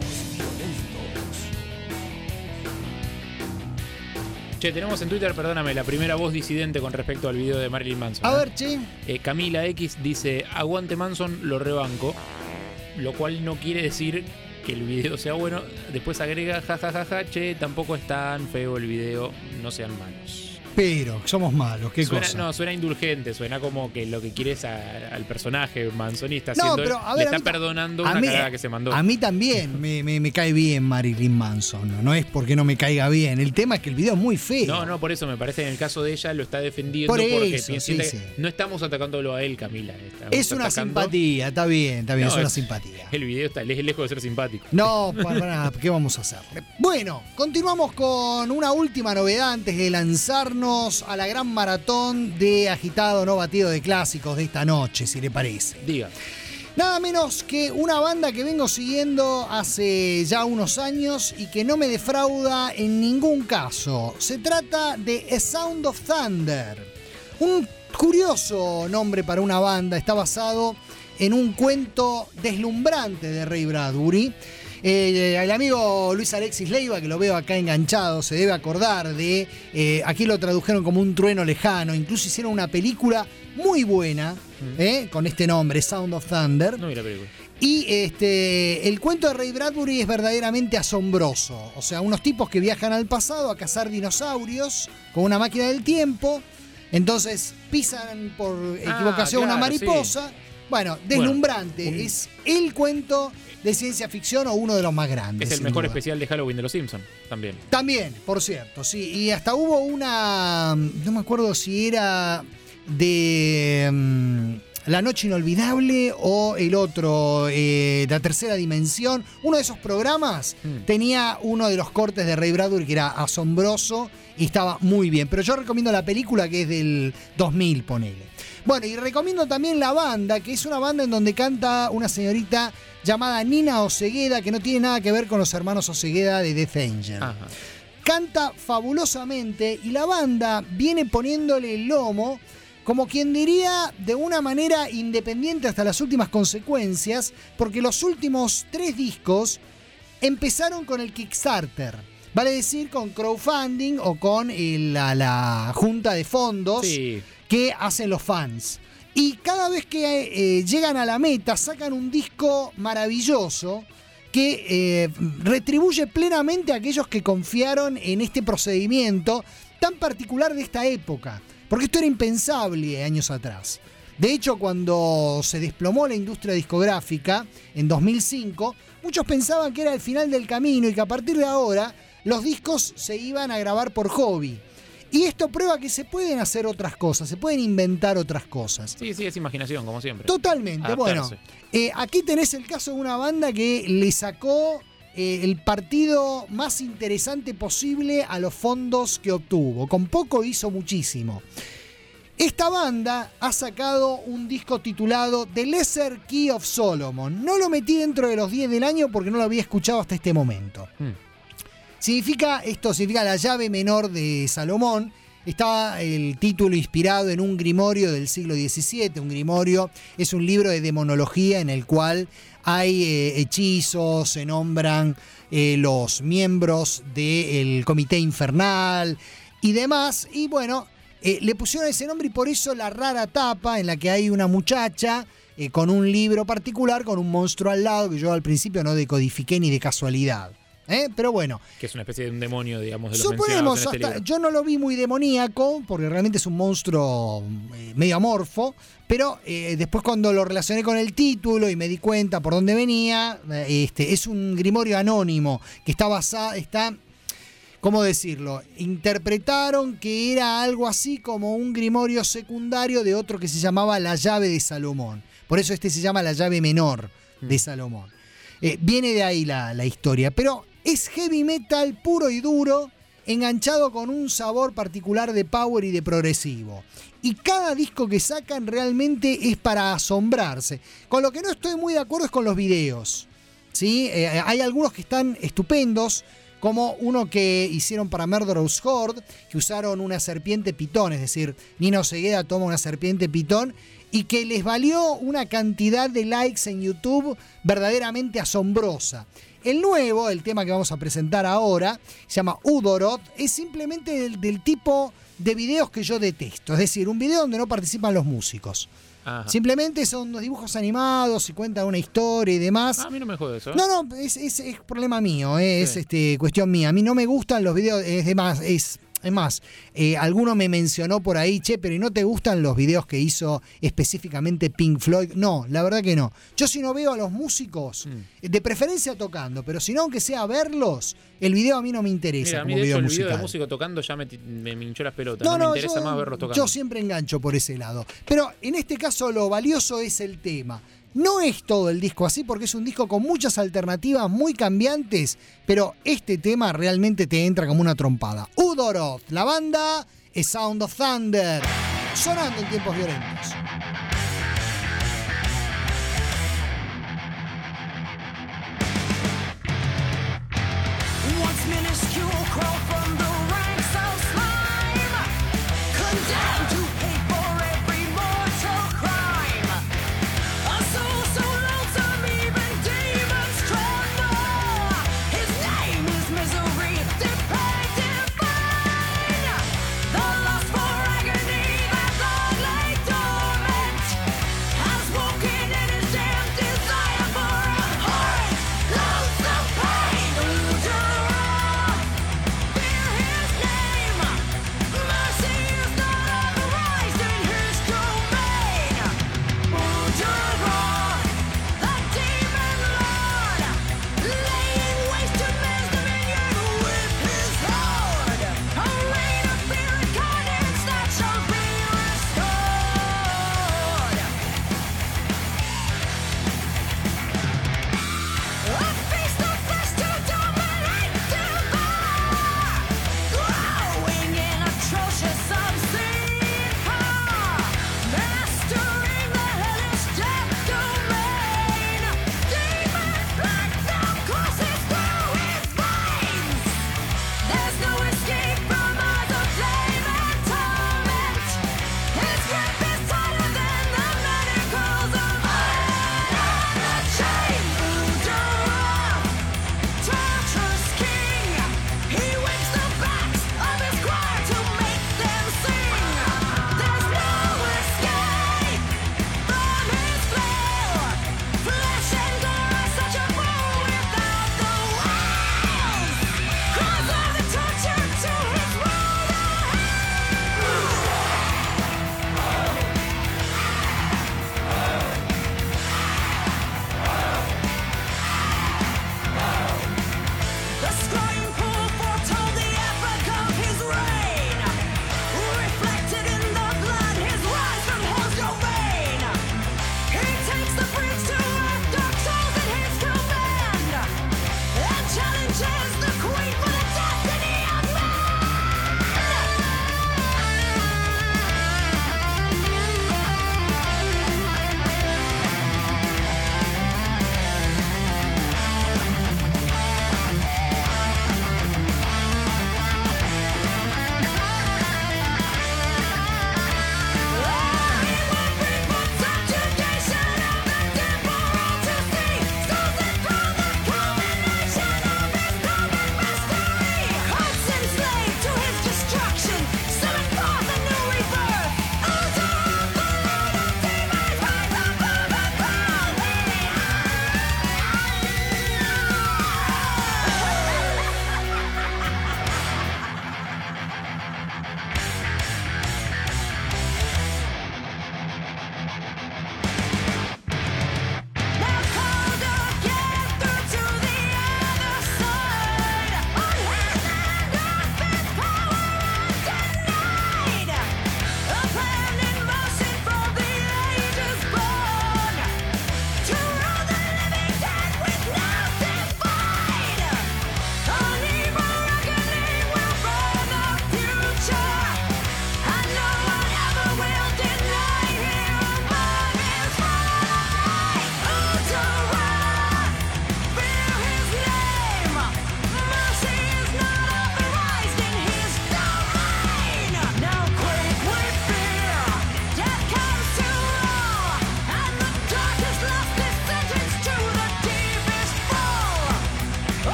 Che, tenemos en Twitter, perdóname, la primera voz disidente con respecto al video de Marilyn Manson. A ver, che. Camila X dice, aguante Manson, lo rebanco. Lo cual no quiere decir que el video sea bueno. Después agrega, jajajaja, che, tampoco es tan feo el video, no sean malos. Pero, somos malos, ¿qué cosa? No, suena indulgente, suena como que lo que quiere es al personaje mansonista. No, haciendo, pero, a le ver, está perdonando una cagada que se mandó. A mí también me cae bien Marilyn Manson. No es porque no me caiga bien. El tema es que el video es muy feo. No, por eso me parece que en el caso de ella lo está defendiendo Por porque eso, piensa sí. no estamos atacándolo a él, Camila. Es una simpatía, está bien, No, es una simpatía. El video está lejos de ser simpático. No, para nada, ¿qué vamos a hacer? Bueno, continuamos con una última novedad antes de lanzarnos a la gran maratón de agitado no batido de clásicos de esta noche, si le parece. Diga. Nada menos que una banda que vengo siguiendo hace ya unos años y que no me defrauda en ningún caso. Se trata de A Sound of Thunder. Un curioso nombre para una banda, está basado en un cuento deslumbrante de Ray Bradbury. El amigo Luis Alexis Leiva, que lo veo acá enganchado, se debe acordar de... aquí lo tradujeron como Un trueno lejano. Incluso hicieron una película muy buena con este nombre, Sound of Thunder. No vi la película. Y el cuento de Ray Bradbury es verdaderamente asombroso. O sea, unos tipos que viajan al pasado a cazar dinosaurios con una máquina del tiempo. Entonces pisan por equivocación una mariposa. Sí. Bueno, deslumbrante. Es el cuento de ciencia ficción o uno de los más grandes. Es el mejor especial de Halloween de los Simpsons, también. También, por cierto, sí. Y hasta hubo una... No me acuerdo si era de... La Noche Inolvidable o el otro, La Tercera Dimensión. Uno de esos programas tenía uno de los cortes de Ray Bradbury que era asombroso y estaba muy bien. Pero yo recomiendo la película que es del 2000, ponele. Bueno, y recomiendo también la banda, que es una banda en donde canta una señorita llamada Nina Osegueda, que no tiene nada que ver con los hermanos Osegueda de Death Angel. Ajá. Canta fabulosamente y la banda viene poniéndole el lomo, como quien diría, de una manera independiente hasta las últimas consecuencias, porque los últimos 3 discos empezaron con el Kickstarter. Vale decir, con crowdfunding o con la junta de fondos que hacen los fans. Y cada vez que llegan a la meta, sacan un disco maravilloso que retribuye plenamente a aquellos que confiaron en este procedimiento tan particular de esta época. Porque esto era impensable años atrás. De hecho, cuando se desplomó la industria discográfica en 2005, muchos pensaban que era el final del camino y que a partir de ahora los discos se iban a grabar por hobby. Y esto prueba que se pueden hacer otras cosas, se pueden inventar otras cosas. Sí, es imaginación, como siempre. Totalmente. Adaptarse. Bueno, aquí tenés el caso de una banda que le sacó el partido más interesante posible a los fondos que obtuvo. Con poco hizo muchísimo. Esta banda ha sacado un disco titulado The Lesser Key of Solomon. No lo metí dentro de los 10 del año porque no lo había escuchado hasta este momento. Significa la llave menor de Salomón. Está el título inspirado en un grimorio del siglo XVII. Un grimorio es un libro de demonología en el cual hay hechizos, se nombran los miembros del comité infernal y demás. Y bueno, le pusieron ese nombre y por eso la rara tapa en la que hay una muchacha con un libro particular, con un monstruo al lado, que yo al principio no decodifiqué ni de casualidad. Pero bueno. Que es una especie de un demonio, digamos, de los suponemos, mencionados en este libro. Yo no lo vi muy demoníaco, porque realmente es un monstruo medio amorfo, pero después cuando lo relacioné con el título y me di cuenta por dónde venía, es un grimorio anónimo que está basado, ¿cómo decirlo? Interpretaron que era algo así como un grimorio secundario de otro que se llamaba La Llave de Salomón. Por eso se llama La Llave Menor de Salomón. Viene de ahí la historia, pero es heavy metal puro y duro, enganchado con un sabor particular de power y de progresivo. Y cada disco que sacan realmente es para asombrarse. Con lo que no estoy muy de acuerdo es con los videos, ¿sí? Hay algunos que están estupendos, como uno que hicieron para Murderous Horde, que usaron una serpiente pitón, es decir, Nino Segueda toma una serpiente pitón y que les valió una cantidad de likes en YouTube verdaderamente asombrosa. El nuevo, el tema que vamos a presentar ahora, se llama Udoroth, es simplemente del tipo de videos que yo detesto, es decir, un video donde no participan los músicos. Ajá. Simplemente son los dibujos animados y cuentan una historia y demás. A mí no me jode eso. No, es problema mío, es Sí. cuestión mía. A mí no me gustan los videos, es más, alguno me mencionó por ahí, che, pero ¿y no te gustan los videos que hizo específicamente Pink Floyd? No, la verdad que no. Yo si no veo a los músicos, de preferencia tocando, pero si no, aunque sea verlos, el video a mí no me interesa. Mira, a mí como de hecho video el video de musical. músico tocando ya me hinchó las pelotas. No me interesa más verlos tocando. Yo siempre engancho por ese lado. Pero en este caso lo valioso es el tema. No es todo el disco así porque es un disco con muchas alternativas muy cambiantes, pero este tema realmente te entra como una trompada. Udoroth, la banda es Sound of Thunder, sonando en tiempos violentos. Once minuscule crawl from the ranks of slime, condemned to pay for every mortal crime. A soul so lonesome even demons tremble. His name is misery, depraved divine. The lust for agony that long lay dormant has woken in his damned desire for a horrid, loathsome pain. Udoroth,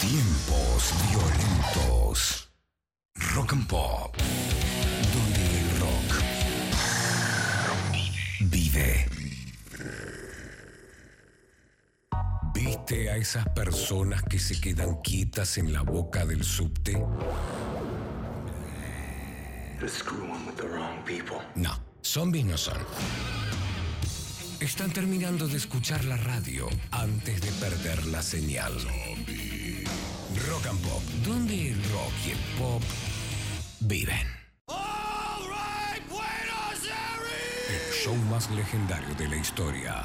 Tiempos violentos. Rock and Pop, donde el rock vive. ¿Viste a esas personas que se quedan quietas en la boca del subte? No, zombies no son. Están terminando de escuchar la radio antes de perder la señal. Rock and Pop, donde el rock y el pop viven. El show más legendario de la historia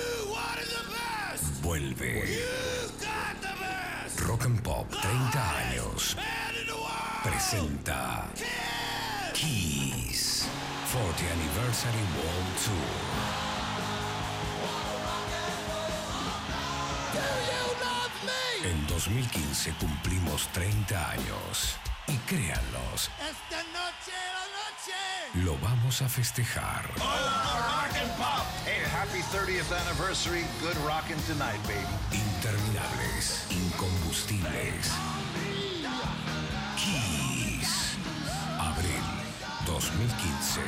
vuelve. Rock and Pop 30 años presenta Kiss 40 Anniversary World Tour. En 2015 cumplimos 30 años y créanlos, Esta noche la noche. lo vamos a festejar. Rock and Pop. Hey, happy 30th anniversary. Good rockin' tonight, baby. Interminables, incombustibles. Kiss. Abril 2015.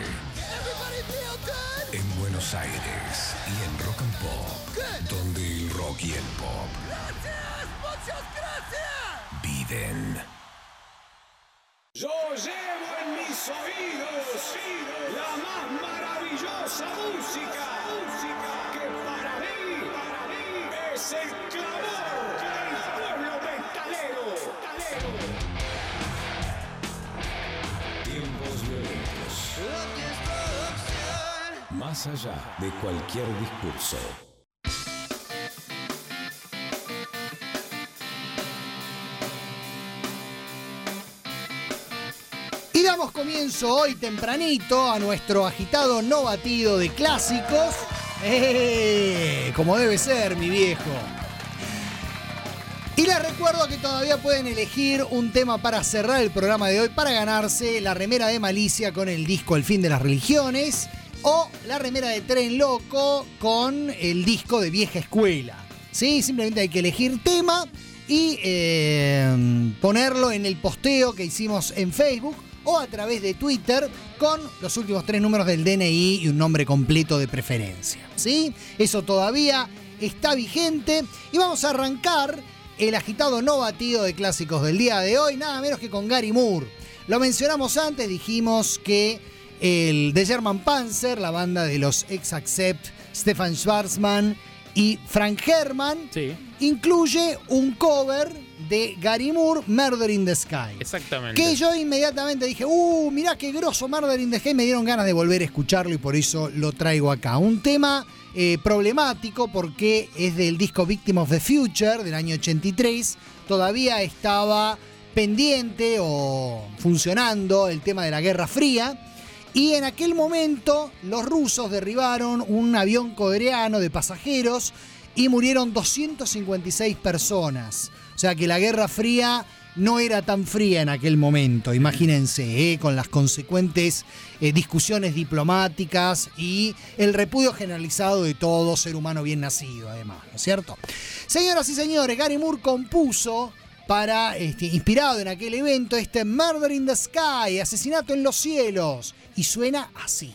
En Buenos Aires y en Rock and Pop, donde el rock y el pop viven. Yo llevo en mis oídos la más maravillosa música que para mí es el clamor del pueblo metalero. Tiempos violentos. Más allá de cualquier discurso. Y damos comienzo hoy tempranito a nuestro agitado no batido de clásicos. Como debe ser, mi viejo. Y les recuerdo que todavía pueden elegir un tema para cerrar el programa de hoy para ganarse la remera de Malicia con el disco El fin de las religiones o la remera de Tren Loco con el disco de Vieja Escuela. ¿Sí? Simplemente hay que elegir tema y ponerlo en el posteo que hicimos en Facebook o a través de Twitter con los últimos 3 números del DNI y un nombre completo de preferencia. ¿Sí? Eso todavía está vigente y vamos a arrancar el agitado no batido de clásicos del día de hoy, nada menos que con Gary Moore. Lo mencionamos antes, dijimos que el The German Panzer, la banda de los Ex-Accept, Stefan Schwarzman y Frank Herrmann, Sí. incluye un cover de Gary Moore, Murder in the Sky. Exactamente. Que yo inmediatamente dije, mirá qué grosso Murder in the Sky, me dieron ganas de volver a escucharlo y por eso lo traigo acá. Un tema problemático porque es del disco Victim of the Future del año 83, todavía estaba pendiente o funcionando el tema de la Guerra Fría y en aquel momento los rusos derribaron un avión coreano de pasajeros y murieron 256 personas. O sea que la Guerra Fría no era tan fría en aquel momento, imagínense, con las consecuentes discusiones diplomáticas y el repudio generalizado de todo ser humano bien nacido, además, ¿no es cierto? Señoras y señores, Gary Moore compuso inspirado en aquel evento, Murder in the Sky, Asesinato en los cielos, y suena así.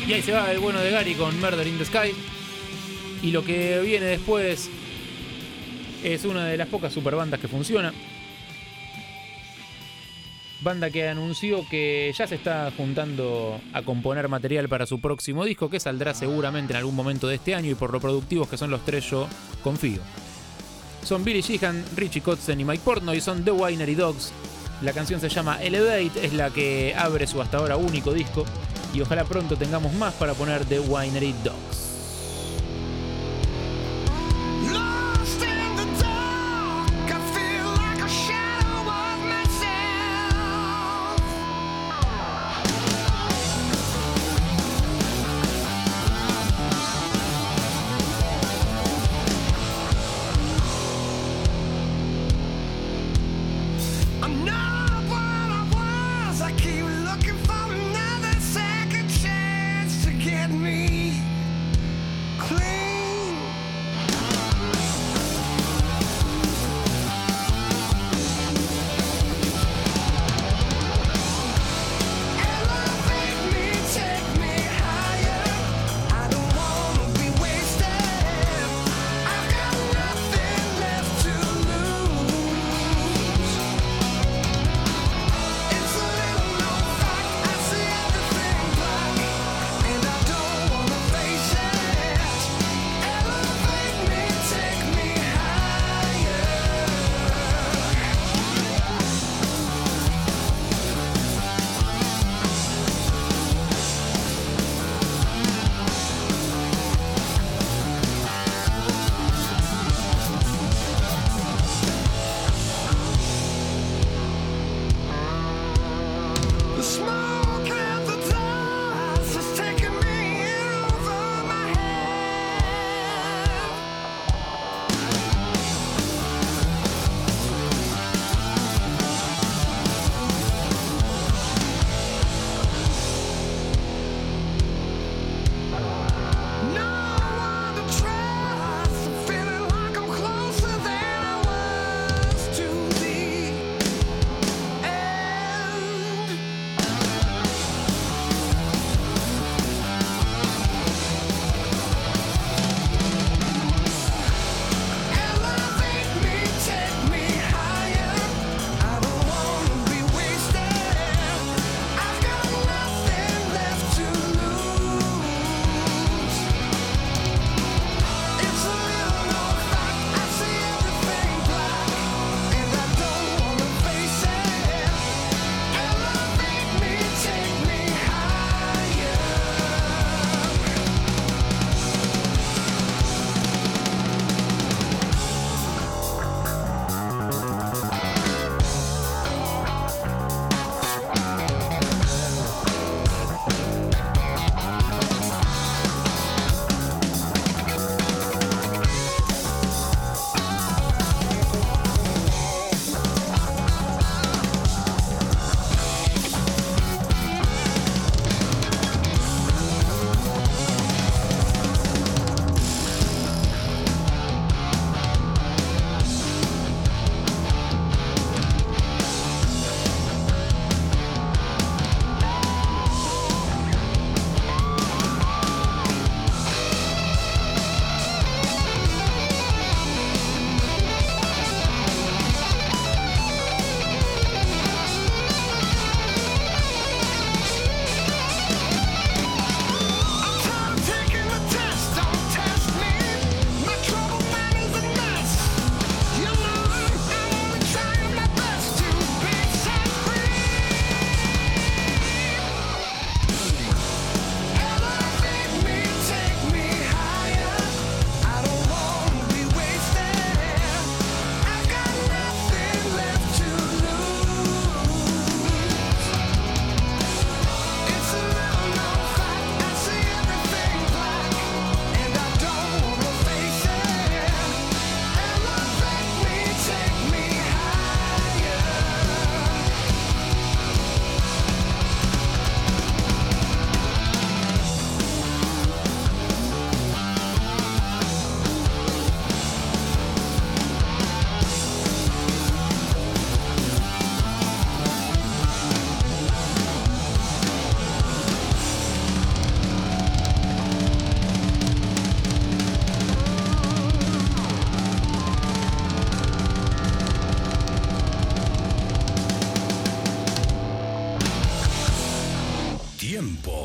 Y ahí se va el bueno de Gary con Murder in the Sky. Y lo que viene después es una de las pocas superbandas que funciona. Banda que anunció que ya se está juntando a componer material para su próximo disco, que saldrá seguramente en algún momento de este año, y por lo productivos que son los tres yo confío. Son Billy Sheehan, Richie Kotzen y Mike Portnoy, son The Winery Dogs. La canción se llama Elevate, es la que abre su hasta ahora único disco, y ojalá pronto tengamos más para poner The Winery Dogs.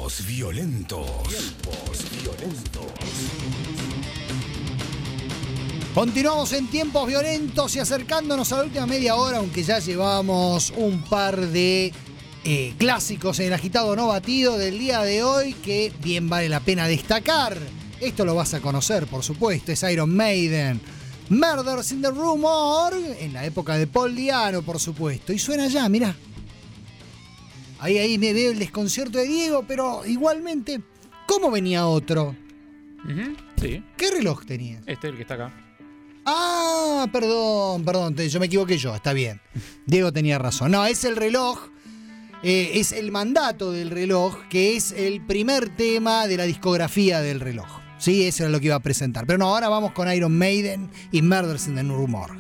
Tiempos violentos. Continuamos en Tiempos Violentos y acercándonos a la última media hora, aunque ya llevamos un par de clásicos en el agitado no batido del día de hoy que bien vale la pena destacar. Esto lo vas a conocer, por supuesto, es Iron Maiden. Murders in the Rue Morgue, en la época de Paul Diano, por supuesto. Y suena ya, mirá. Ahí me veo el desconcierto de Diego, pero igualmente, ¿cómo venía otro? Sí. ¿Qué reloj tenía? Este, el que está acá. Ah, perdón, yo me equivoqué está bien. Diego tenía razón. No, es el reloj, es el mandato del reloj, que es el primer tema de la discografía del reloj. Sí, eso era lo que iba a presentar. Pero no, ahora vamos con Iron Maiden y Murders in the Rue Morgue.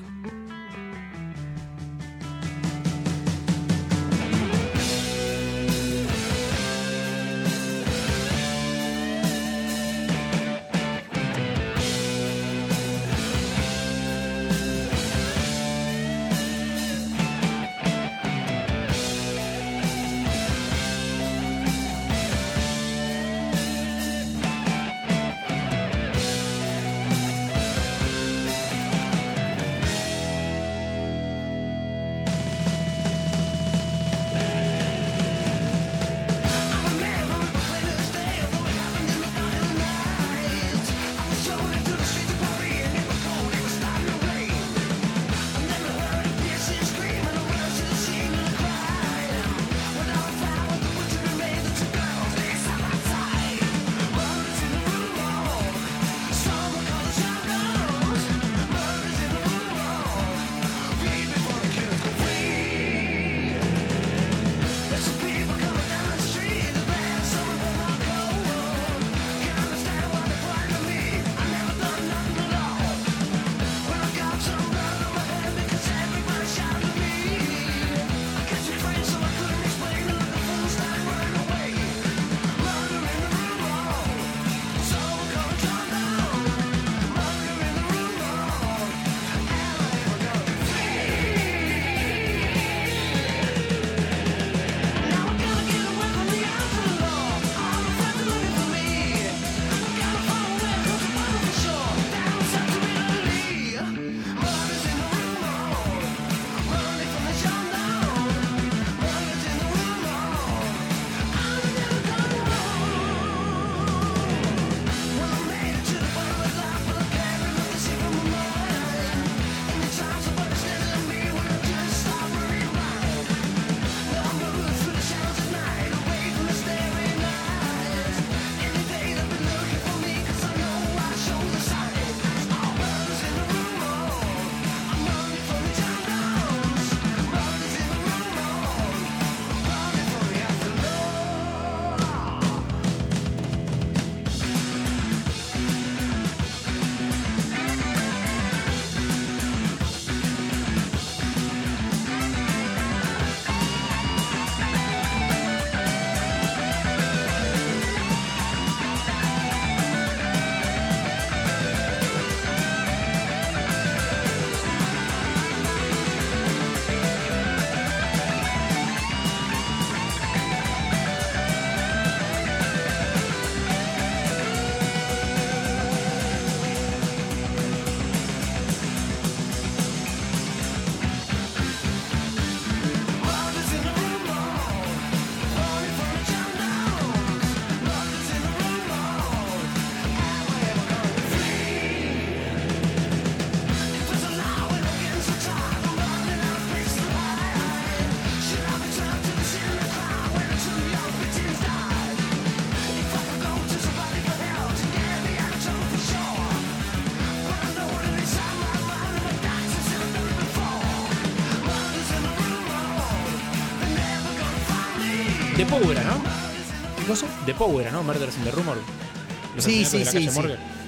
The Power, ¿no? ¿Qué cosa? The Power, ¿no? Murders in the Rue Morgue. Sí.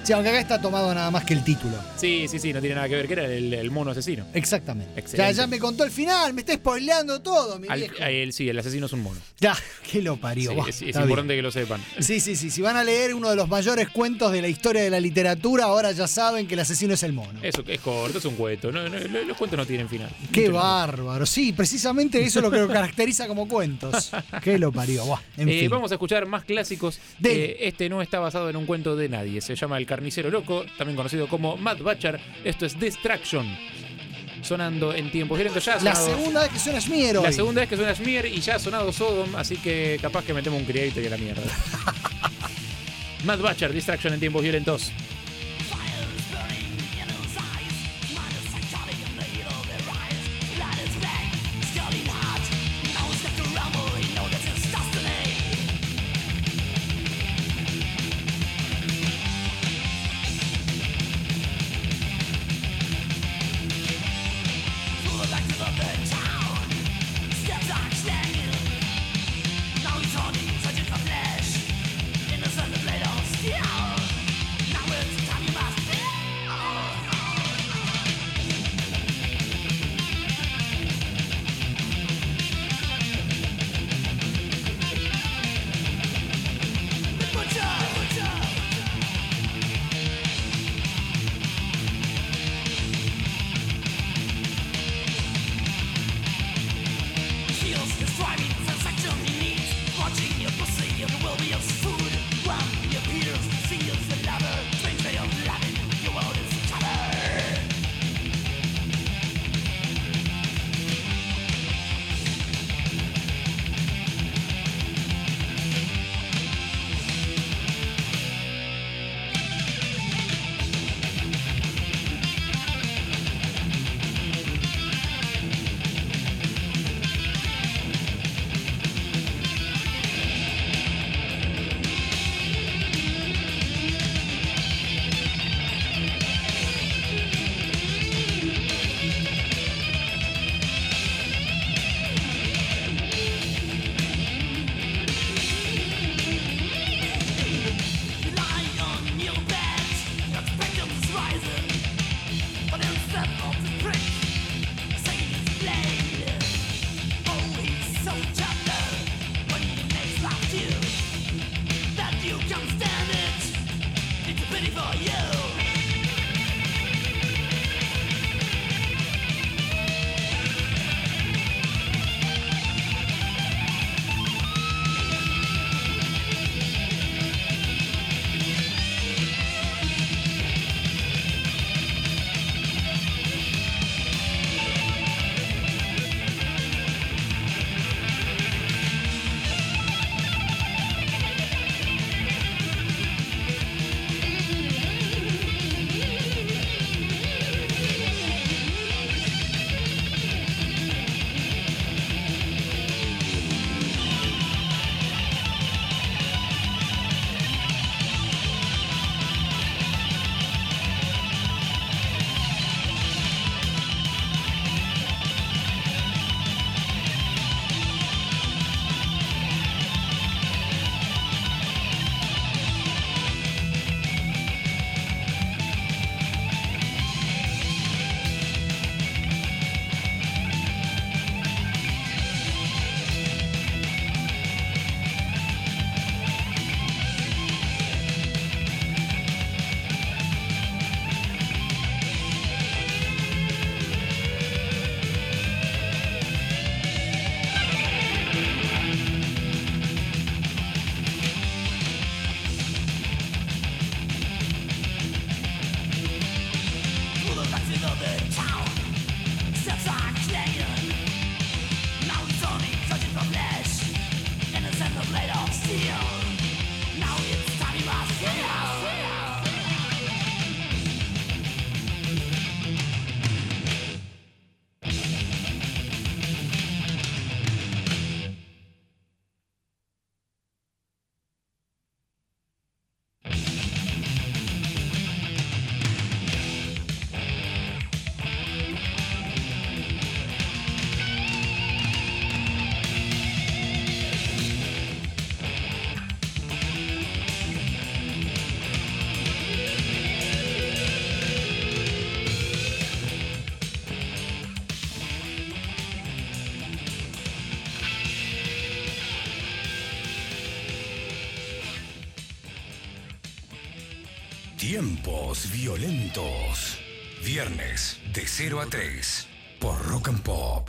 Sí, aunque acá está tomado nada más que el título. Sí, no tiene nada que ver, que era el mono asesino. Exactamente. Excelente. Ya me contó el final, me está spoileando todo, mi viejo. Sí, el asesino es un mono. Ya, que lo parió. Sí, Buah, es está importante bien. que lo sepan. Sí. Si van a leer uno de los mayores cuentos de la historia de la literatura, ahora ya saben que el asesino es el mono. Eso es corto, es un cuento. Los cuentos no tienen final. Qué bárbaro. Sí, precisamente eso es lo que lo caracteriza como cuentos. Que lo parió. Buah, en fin. Vamos a escuchar más clásicos. Este no está basado en un cuento de nadie. Se llama El Carnicero Loco, también conocido como Matt Butcher. Esto es Distraction. Sonando en tiempos violentos. La segunda vez que suena Schmier hoy. La segunda vez que suena Schmier y ya ha sonado Sodom, así que capaz que metemos un creator y a la mierda. Matt Butcher, Distraction en tiempos violentos. Now we're Tiempos violentos. Viernes de 0 a 3 por Rock and Pop.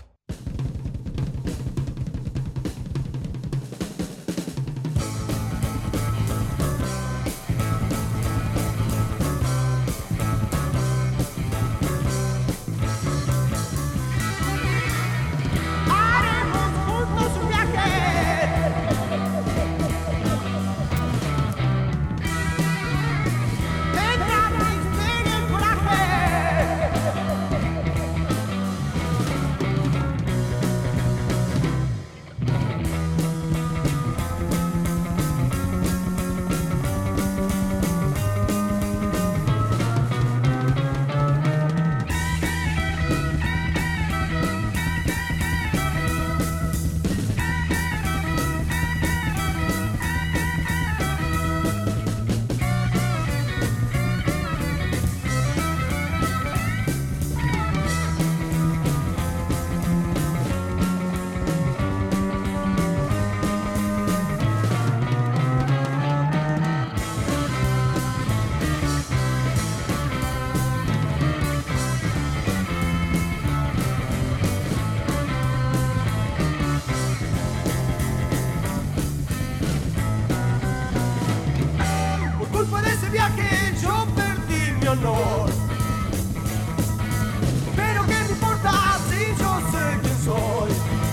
Pero qué me importa si yo sé quién soy.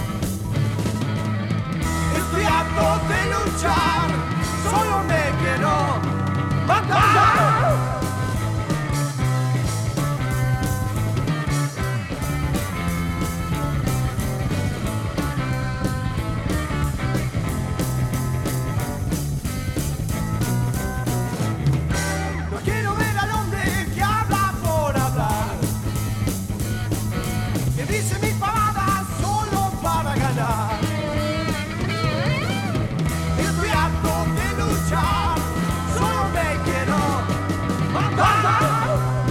Estoy harto de luchar, solo me quiero matar. No quiero ver al hombre que habla por hablar, que dice mis pavadas solo para ganar. Estoy harto de luchar, solo me quiero matar.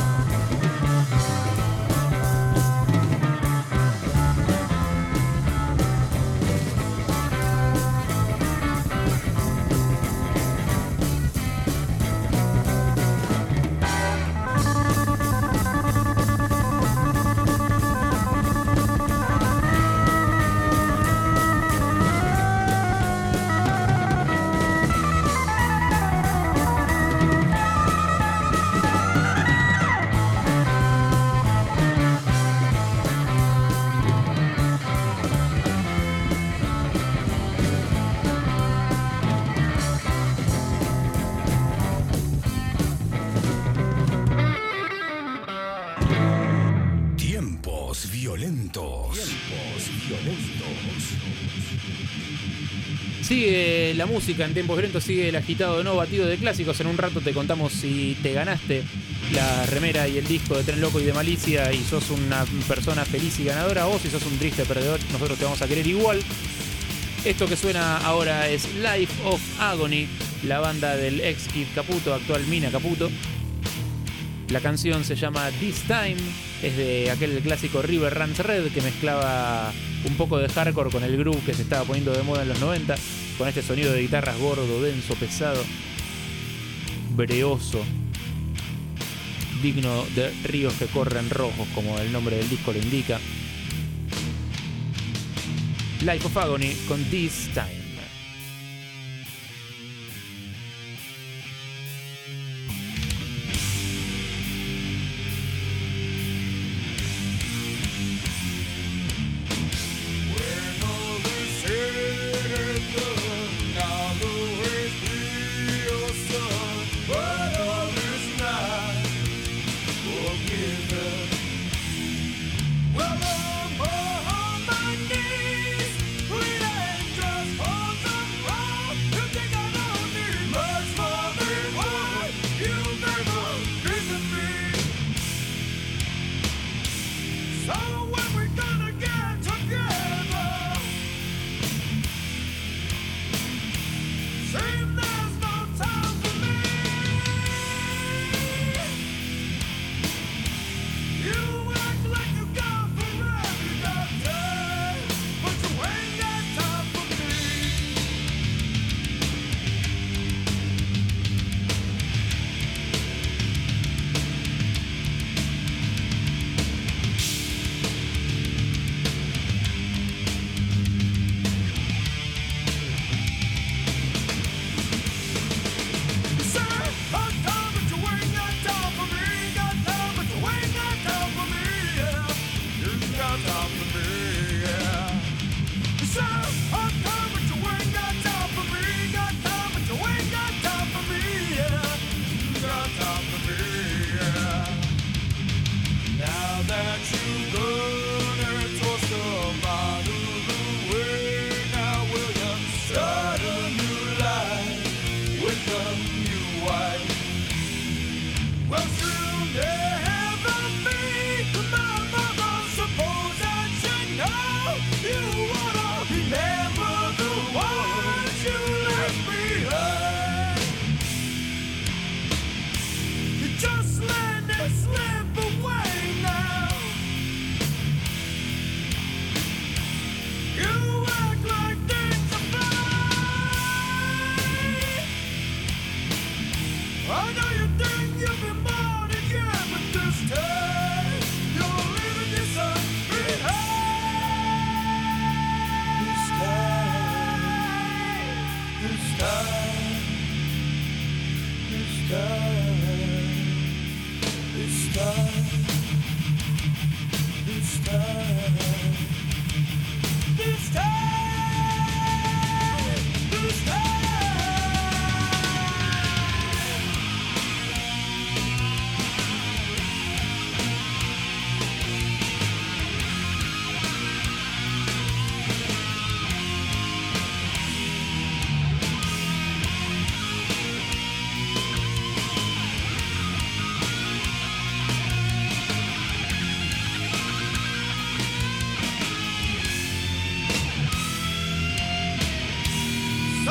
Tiempos violentos. Sigue la música en Tiempos Violentos, sigue el agitado no batido de clásicos. En un rato te contamos si te ganaste la remera y el disco de Tren Loco y de Malicia y sos una persona feliz y ganadora, o si sos un triste perdedor, nosotros te vamos a querer igual. Esto que suena ahora es Life of Agony, la banda del ex Kid Caputo, actual Mina Caputo. La canción se llama This Time, es de aquel clásico River Runs Red que mezclaba un poco de hardcore con el groove que se estaba poniendo de moda en los 90, con este sonido de guitarras gordo, denso, pesado, breoso, digno de ríos que corren rojos, como el nombre del disco lo indica. Life of Agony con This Time.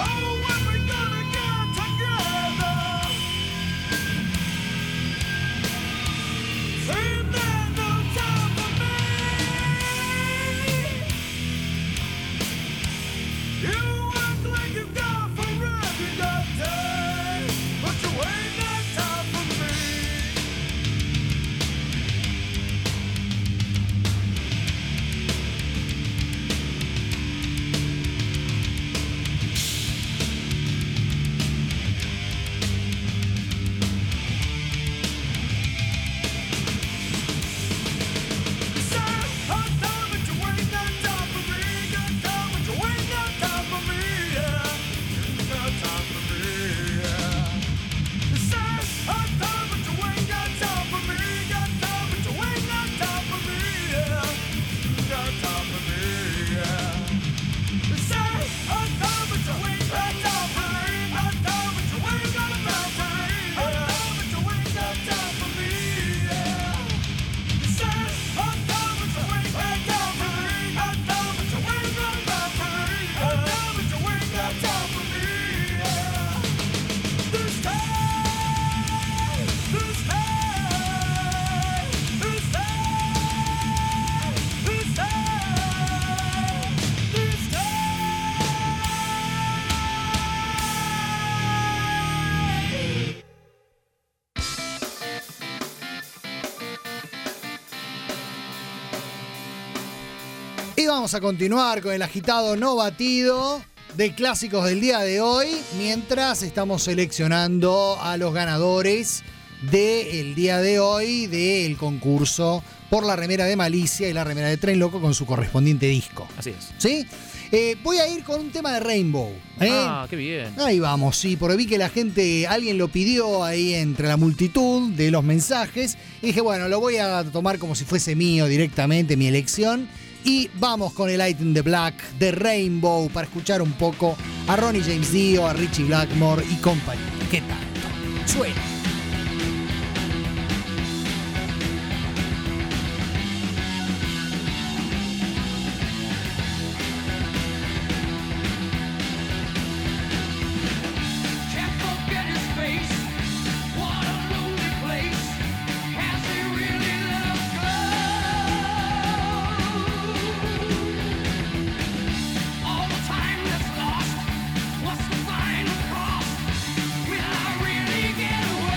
Y vamos a continuar con el agitado no batido de clásicos del día de hoy, mientras estamos seleccionando a los ganadores del día de hoy del concurso por la remera de Malicia y la remera de Tren Loco con su correspondiente disco. Así es. ¿Sí? Voy a ir con un tema de Rainbow. Ah, qué bien. Ahí vamos, sí, porque vi que la gente, alguien lo pidió ahí entre la multitud de los mensajes. Y dije, bueno, lo voy a tomar como si fuese mío directamente, mi elección. Y vamos con el Light in the Black de Rainbow para escuchar un poco a Ronnie James Dio, a Richie Blackmore y compañía. ¿Qué tal? Suena. What's the final cost? Will I really get away?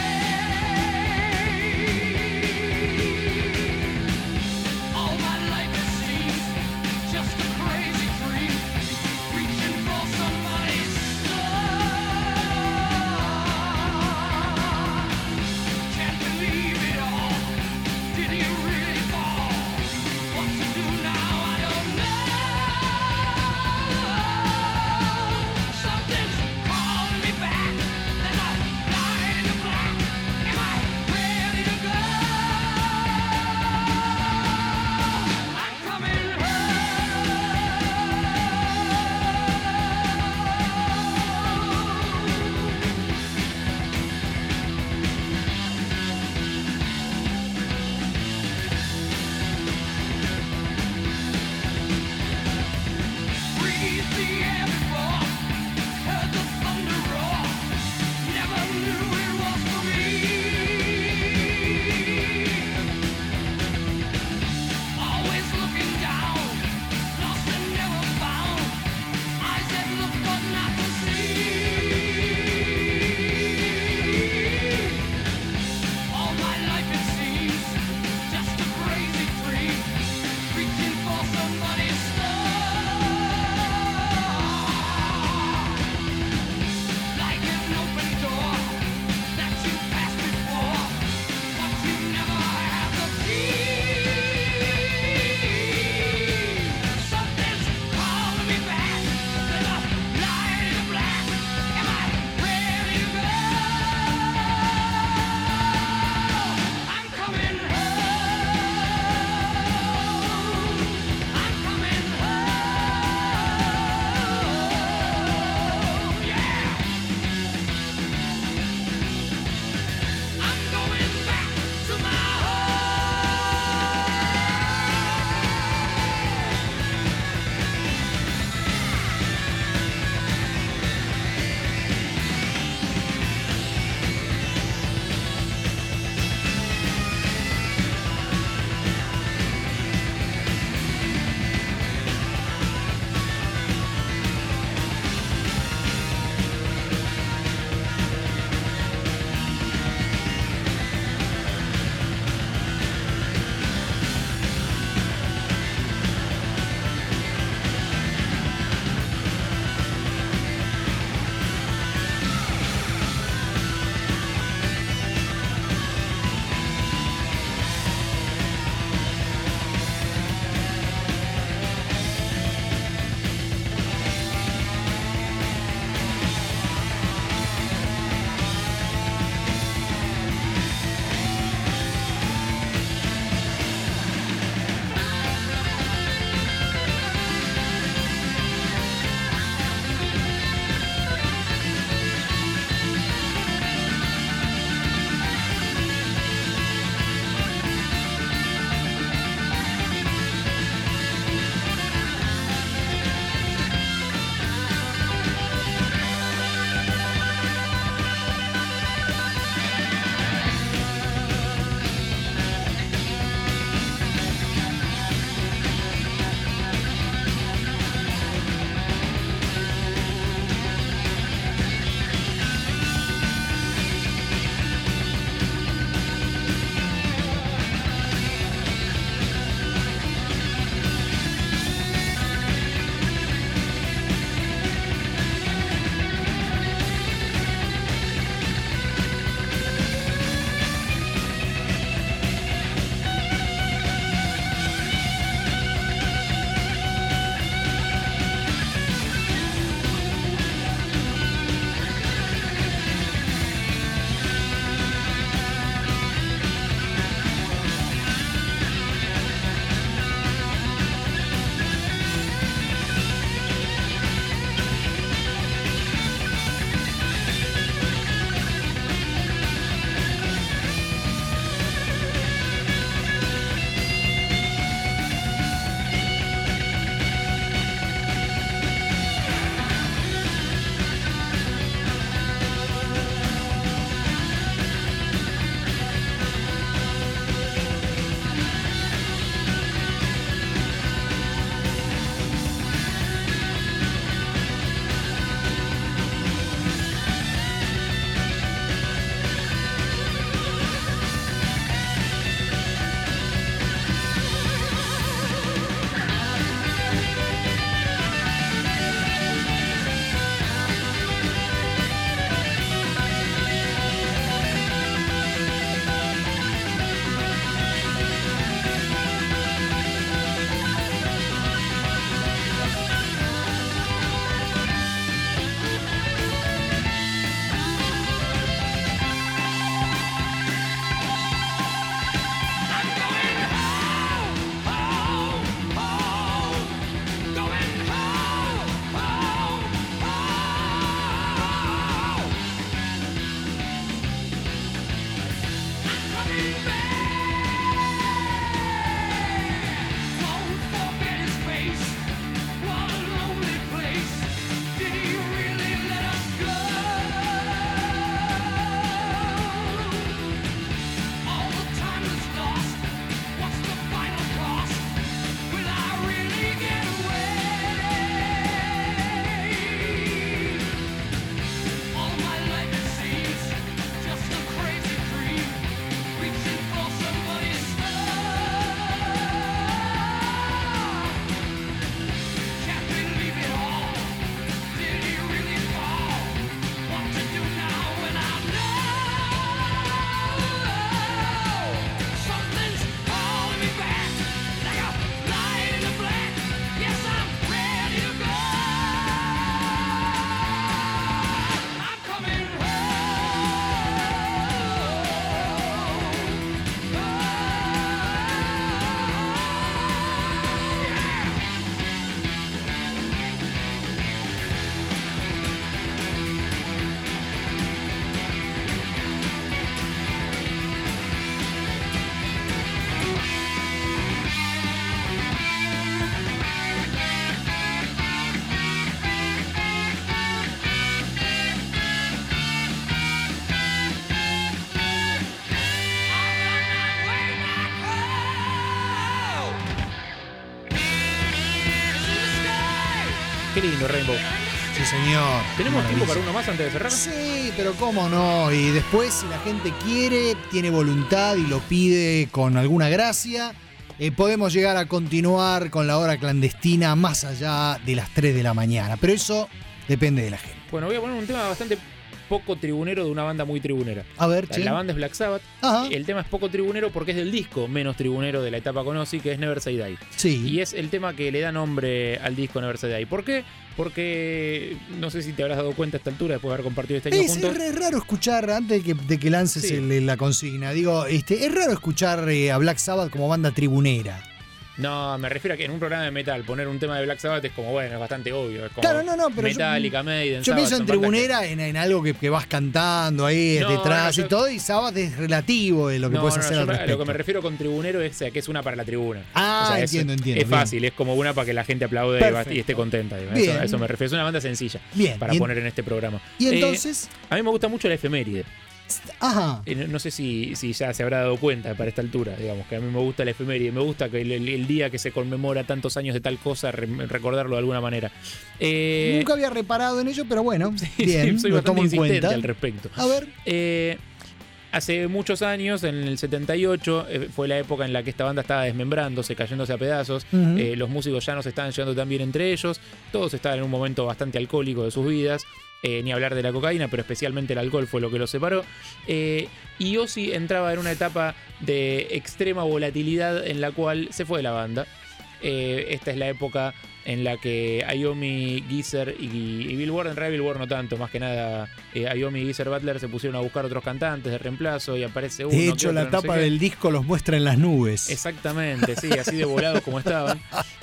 Qué lindo, Rainbow. Sí, señor. ¿Tenemos tiempo para uno más antes de cerrar? Sí, pero cómo no. Y después, si la gente quiere, tiene voluntad y lo pide con alguna gracia, podemos llegar a continuar con la hora clandestina más allá de las 3 de la mañana. Pero eso depende de la gente. Bueno, voy a poner un tema bastante poco tribunero de una banda muy tribunera. A ver, La banda es Black Sabbath. Ajá. El tema es poco tribunero porque es del disco menos tribunero de la etapa con Ozzy, que es Never Say Die. Sí. Y es el tema que le da nombre al disco Never Say Die. ¿Por qué? Porque no sé si te habrás dado cuenta a esta altura después de haber compartido este año juntos. Es raro escuchar, antes de que lances la consigna, digo, es raro escuchar a Black Sabbath como banda tribunera. No, me refiero a que en un programa de metal poner un tema de Black Sabbath es como, bueno, es bastante obvio. Es como Claro, no, pero Metallica, Maiden, yo Sabbath, pienso en son bandas tribunera en algo que vas cantando ahí No, detrás no, y todo, y Sabbath es relativo de lo que puedes hacer al a respecto. lo que me refiero con tribunero es que es una para la tribuna. Ah, O sea, entiendo. Es bien. fácil, es como una para que la gente aplaude y esté contenta. Digo. Bien. A eso me refiero. Es una banda sencilla Bien. para poner en este programa. Y entonces, a mí me gusta mucho la efeméride. ajá. No sé si ya se habrá dado cuenta para esta altura, digamos, que a mí me gusta la efeméride. Me gusta que el día que se conmemora tantos años de tal cosa, recordarlo de alguna manera. Nunca había reparado en ello, pero bueno, bien, soy lo bastante tomo en insistente cuenta. al respecto. A ver. Hace muchos años, en el 78, fue la época en la que esta banda estaba desmembrándose, cayéndose a pedazos. Ujú. Los músicos ya no se estaban llevando tan bien entre ellos. Todos estaban en un momento bastante alcohólico de sus vidas. Ni hablar de la cocaína, pero especialmente el alcohol fue lo que los separó. Y Ozzy entraba en una etapa de extrema volatilidad en la cual se fue de la banda. Esta es la época en la que Iommi, Geezer y Bill Ward, en realidad Bill Ward no tanto, más que nada Iommi y Geezer Butler se pusieron a buscar otros cantantes de reemplazo y aparece uno. De hecho, la tapa del disco los muestra en las nubes. Exactamente, sí, así de volados como estaban.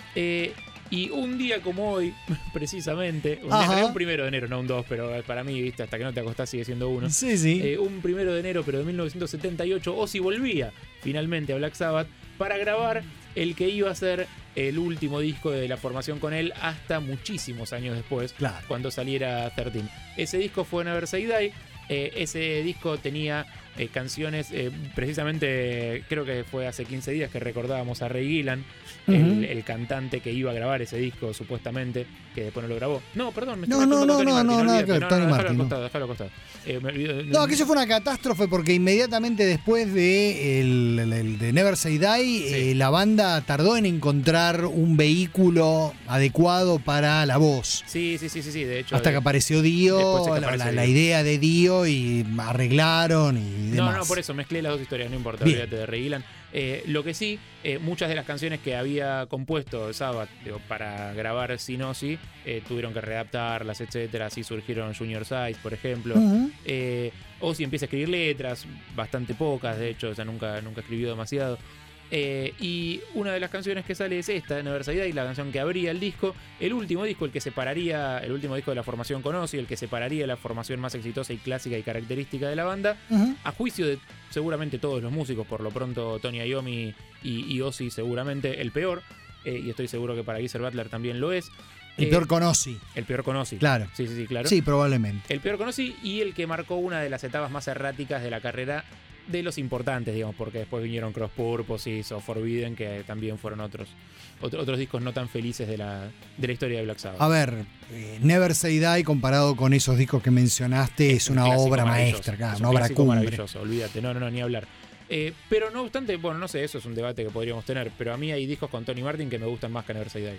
Y un día como hoy, precisamente, un 1 de enero, no un 2, pero para mí, viste, hasta que no te acostás sigue siendo 1. Sí, sí. Un 1 de enero, pero de 1978, Ozzy volvía finalmente a Black Sabbath para grabar el que iba a ser el último disco de la formación con él hasta muchísimos años después, claro, cuando saliera 13. Ese disco fue Never Say Die. Ese disco tenía canciones, precisamente creo que fue hace 15 días que recordábamos a Ray Gillan, el cantante que iba a grabar ese disco supuestamente, que después no lo grabó. No, perdón, me estoy metiendo con Tony Martin, nada que ver, Tony Martin. Déjalo al costado. Me olvidé. No, que eso fue una catástrofe porque inmediatamente después de el de Never Say Die, la banda tardó en encontrar un vehículo adecuado para la voz. Sí, de hecho. Hasta que apareció Dio, la idea de Dio, y arreglaron y demás. No, por eso mezclé las dos historias, no importa, Bien. olvídate de Ray Gillan. Lo que sí, muchas de las canciones que había compuesto Sabbath para grabar sin Ozzy, tuvieron que readaptarlas, etcétera. Así surgieron Junior Size, por ejemplo. Ozzy empieza a escribir letras, bastante pocas, de hecho, o sea, nunca escribió demasiado. Y una de las canciones que sale es esta, Never Say Die, la canción que abría el disco, el último disco el último disco de la formación con Ozzy, el que separaría la formación más exitosa y clásica y característica de la banda, a juicio de seguramente todos los músicos, por lo pronto Tony Iommi y Ozzy seguramente el peor, y estoy seguro que para Geezer Butler también lo es. El peor con Ozzy. El peor con Ozzy. Claro. Sí, claro. Sí, probablemente. El peor con Ozzy y el que marcó una de las etapas más erráticas de la carrera de los importantes, digamos, porque después vinieron Cross Purposes o Forbidden, que también fueron otros discos no tan felices de la historia de Black Sabbath. A ver, Never Say Die comparado con esos discos que mencionaste es una obra maestra, claro, una obra cumbre. Maravilloso, olvídate, no, ni hablar. Pero no obstante, bueno, no sé, eso es un debate que podríamos tener, pero a mí hay discos con Tony Martin que me gustan más que Never Say Die.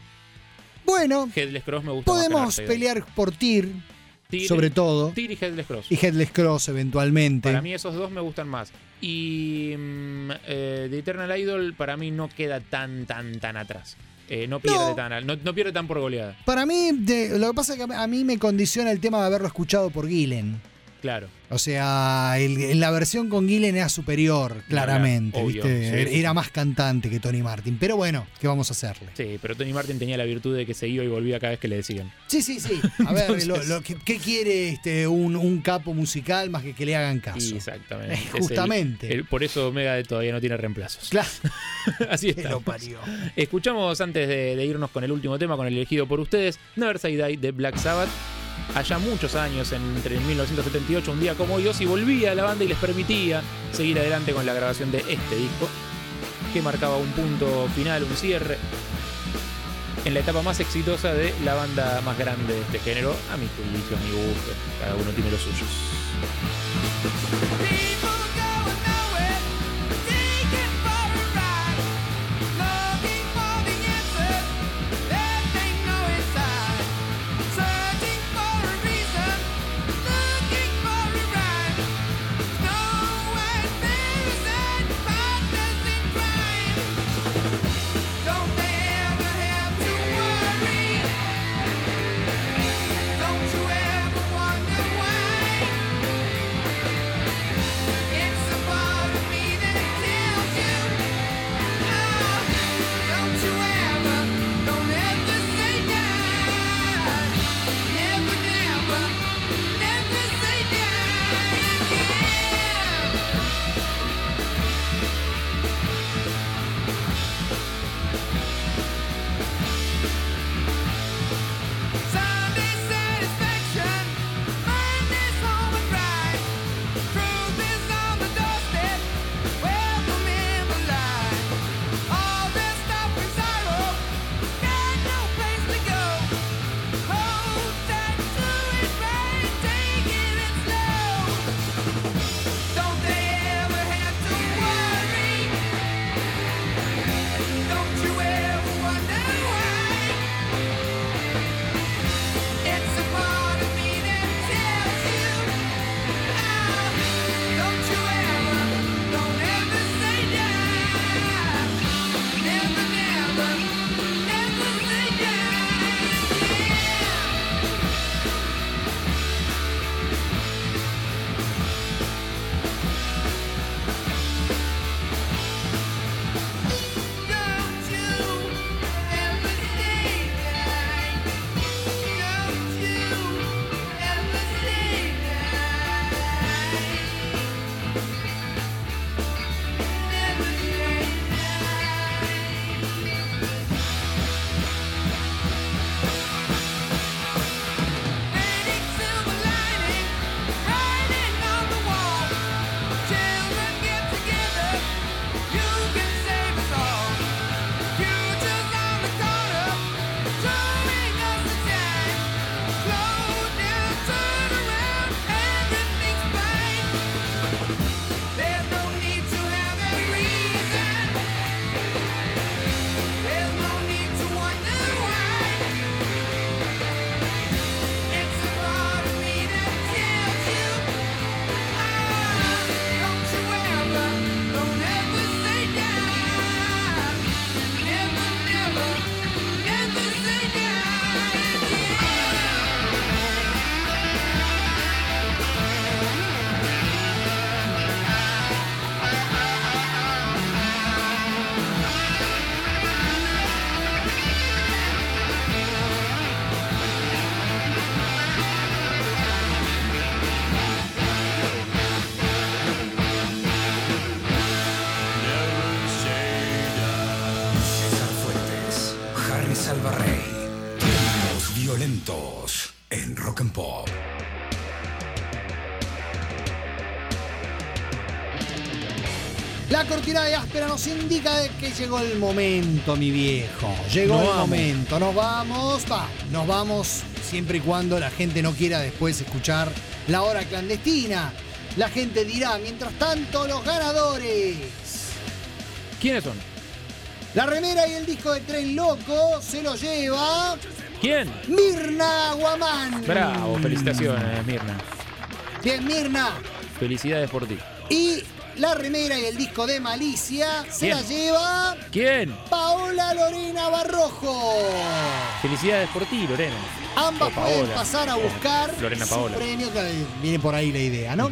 Bueno, Headless Cross me gusta podemos más que Never Say Die. pelear por Tyr, sobre todo. Tyr y Headless Cross. Y Headless Cross eventualmente. Para mí esos dos me gustan más. Y The Eternal Idol para mí no queda tan atrás. No pierde tan por goleada. Para mí, lo que pasa es que a mí me condiciona el tema de haberlo escuchado por Gillen. Claro. O sea, la versión con Gillen era superior, claramente. Obvio, ¿viste? sí. Era más cantante que Tony Martin. Pero bueno, ¿qué vamos a hacerle? Sí, pero Tony Martin tenía la virtud de que se iba y volvía cada vez que le decían. Sí. A ver, Entonces, ¿qué quiere un capo musical más que le hagan caso? Exactamente. Justamente. Por eso Megadeth todavía no tiene reemplazos. Claro. Así está. Lo parió. Escuchamos antes de irnos con el último tema, con el elegido por ustedes, Never Say Die de Black Sabbath. Allá muchos años, entre 1978, un día como hoy, Ozzy volvía a la banda y les permitía seguir adelante con la grabación de este disco, que marcaba un punto final, un cierre en la etapa más exitosa de la banda más grande de este género, a mi juicio, a mi gusto. Cada uno tiene los suyos. Violentos en Rock and Pop. La cortina de áspera nos indica de que llegó el momento, mi viejo. Llegó el momento. Nos vamos siempre y cuando la gente no quiera después escuchar la hora clandestina. La gente dirá, mientras tanto, los ganadores. ¿Quiénes son? La remera y el disco de Tren Loco se lo lleva... ¿Quién? Mirna Guamán. Bravo, felicitaciones, Mirna. Bien, Mirna. Felicidades por ti. Y la remera y el disco de Malicia se la lleva... ¿Quién? Paola Lorena Barrojo. Felicidades por ti, Lorena. Ambas pueden pasar a buscar Lorena su Paola. premio, que viene por ahí la idea, ¿no?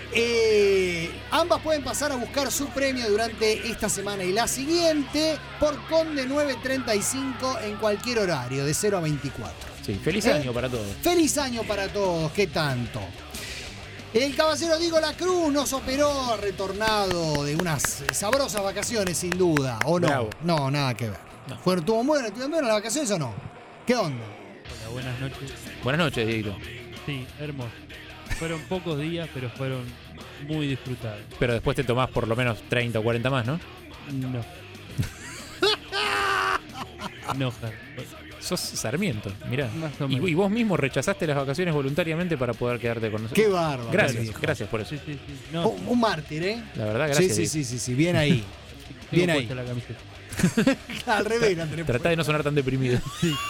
Ambas pueden pasar a buscar su premio durante esta semana y la siguiente por Conde 935 en cualquier horario, de 0 a 24. Sí, feliz año para todos. Feliz año para todos, ¿qué tanto? El caballero Diego Lacruz nos operó, retornado de unas sabrosas vacaciones, sin duda, ¿o no? Bravo. No, nada que ver. No. ¿Tuvieron buenas las vacaciones o no? ¿Qué onda? Hola, buenas noches. Buenas noches, Dieguito. Sí, hermoso. Fueron pocos días, pero fueron muy disfrutados. Pero después te tomás por lo menos 30 o 40 más, ¿no? No. No, Harry. Sos Sarmiento, mirá. Más o menos. Y vos mismo rechazaste las vacaciones voluntariamente para poder quedarte con nosotros. Qué bárbaro. Gracias, viejo. gracias por eso. Sí, sí, sí. No, Un mártir, ¿eh? La verdad, gracias. Sí, bien ahí. tengo Bien ahí. puesta la camiseta. Al revés, Andrés. Tratá de no sonar tan deprimido.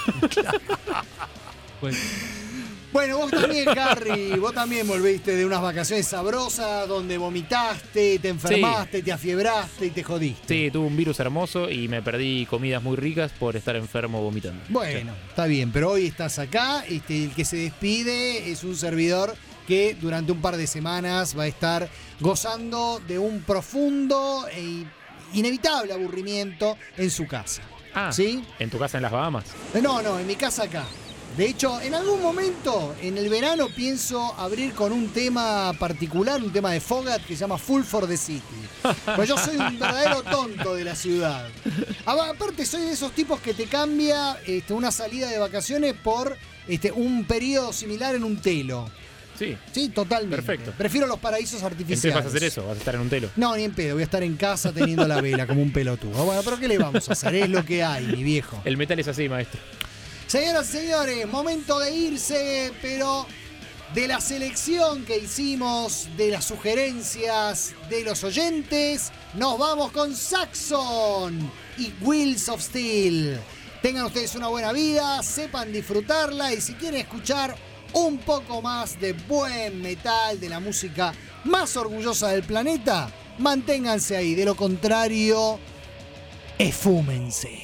Bueno, Bueno, vos también, Harry, vos también volviste de unas vacaciones sabrosas donde vomitaste, te enfermaste, te afiebraste y te jodiste. Sí, tuve un virus hermoso y me perdí comidas muy ricas por estar enfermo vomitando. Bueno, está bien, pero hoy estás acá. El que se despide es un servidor que durante un par de semanas va a estar gozando de un profundo e inevitable aburrimiento en su casa. Ah, ¿sí? ¿En tu casa en las Bahamas? No, en mi casa acá. De hecho, en algún momento, en el verano, pienso abrir con un tema particular, un tema de Fogat que se llama Full for the City. Pues yo soy un verdadero tonto de la ciudad. Aparte, soy de esos tipos que te cambia una salida de vacaciones por un periodo similar en un telo. Sí, totalmente. Perfecto. Prefiero los paraísos artificiales. Entonces vas a hacer eso, vas a estar en un telo. No, ni en pedo, voy a estar en casa teniendo la vela como un pelotudo. Bueno, pero ¿qué le vamos a hacer? Es lo que hay, mi viejo. El metal es así, maestro. Señoras y señores, momento de irse, pero de la selección que hicimos, de las sugerencias de los oyentes, nos vamos con Saxon y Wheels of Steel. Tengan ustedes una buena vida, sepan disfrutarla y si quieren escuchar un poco más de buen metal, de la música más orgullosa del planeta, manténganse ahí. De lo contrario, esfúmense.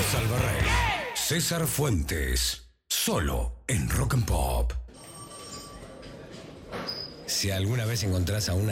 Salvarrey, César Fuentes, solo en Rock and Pop. Si alguna vez encontrás a una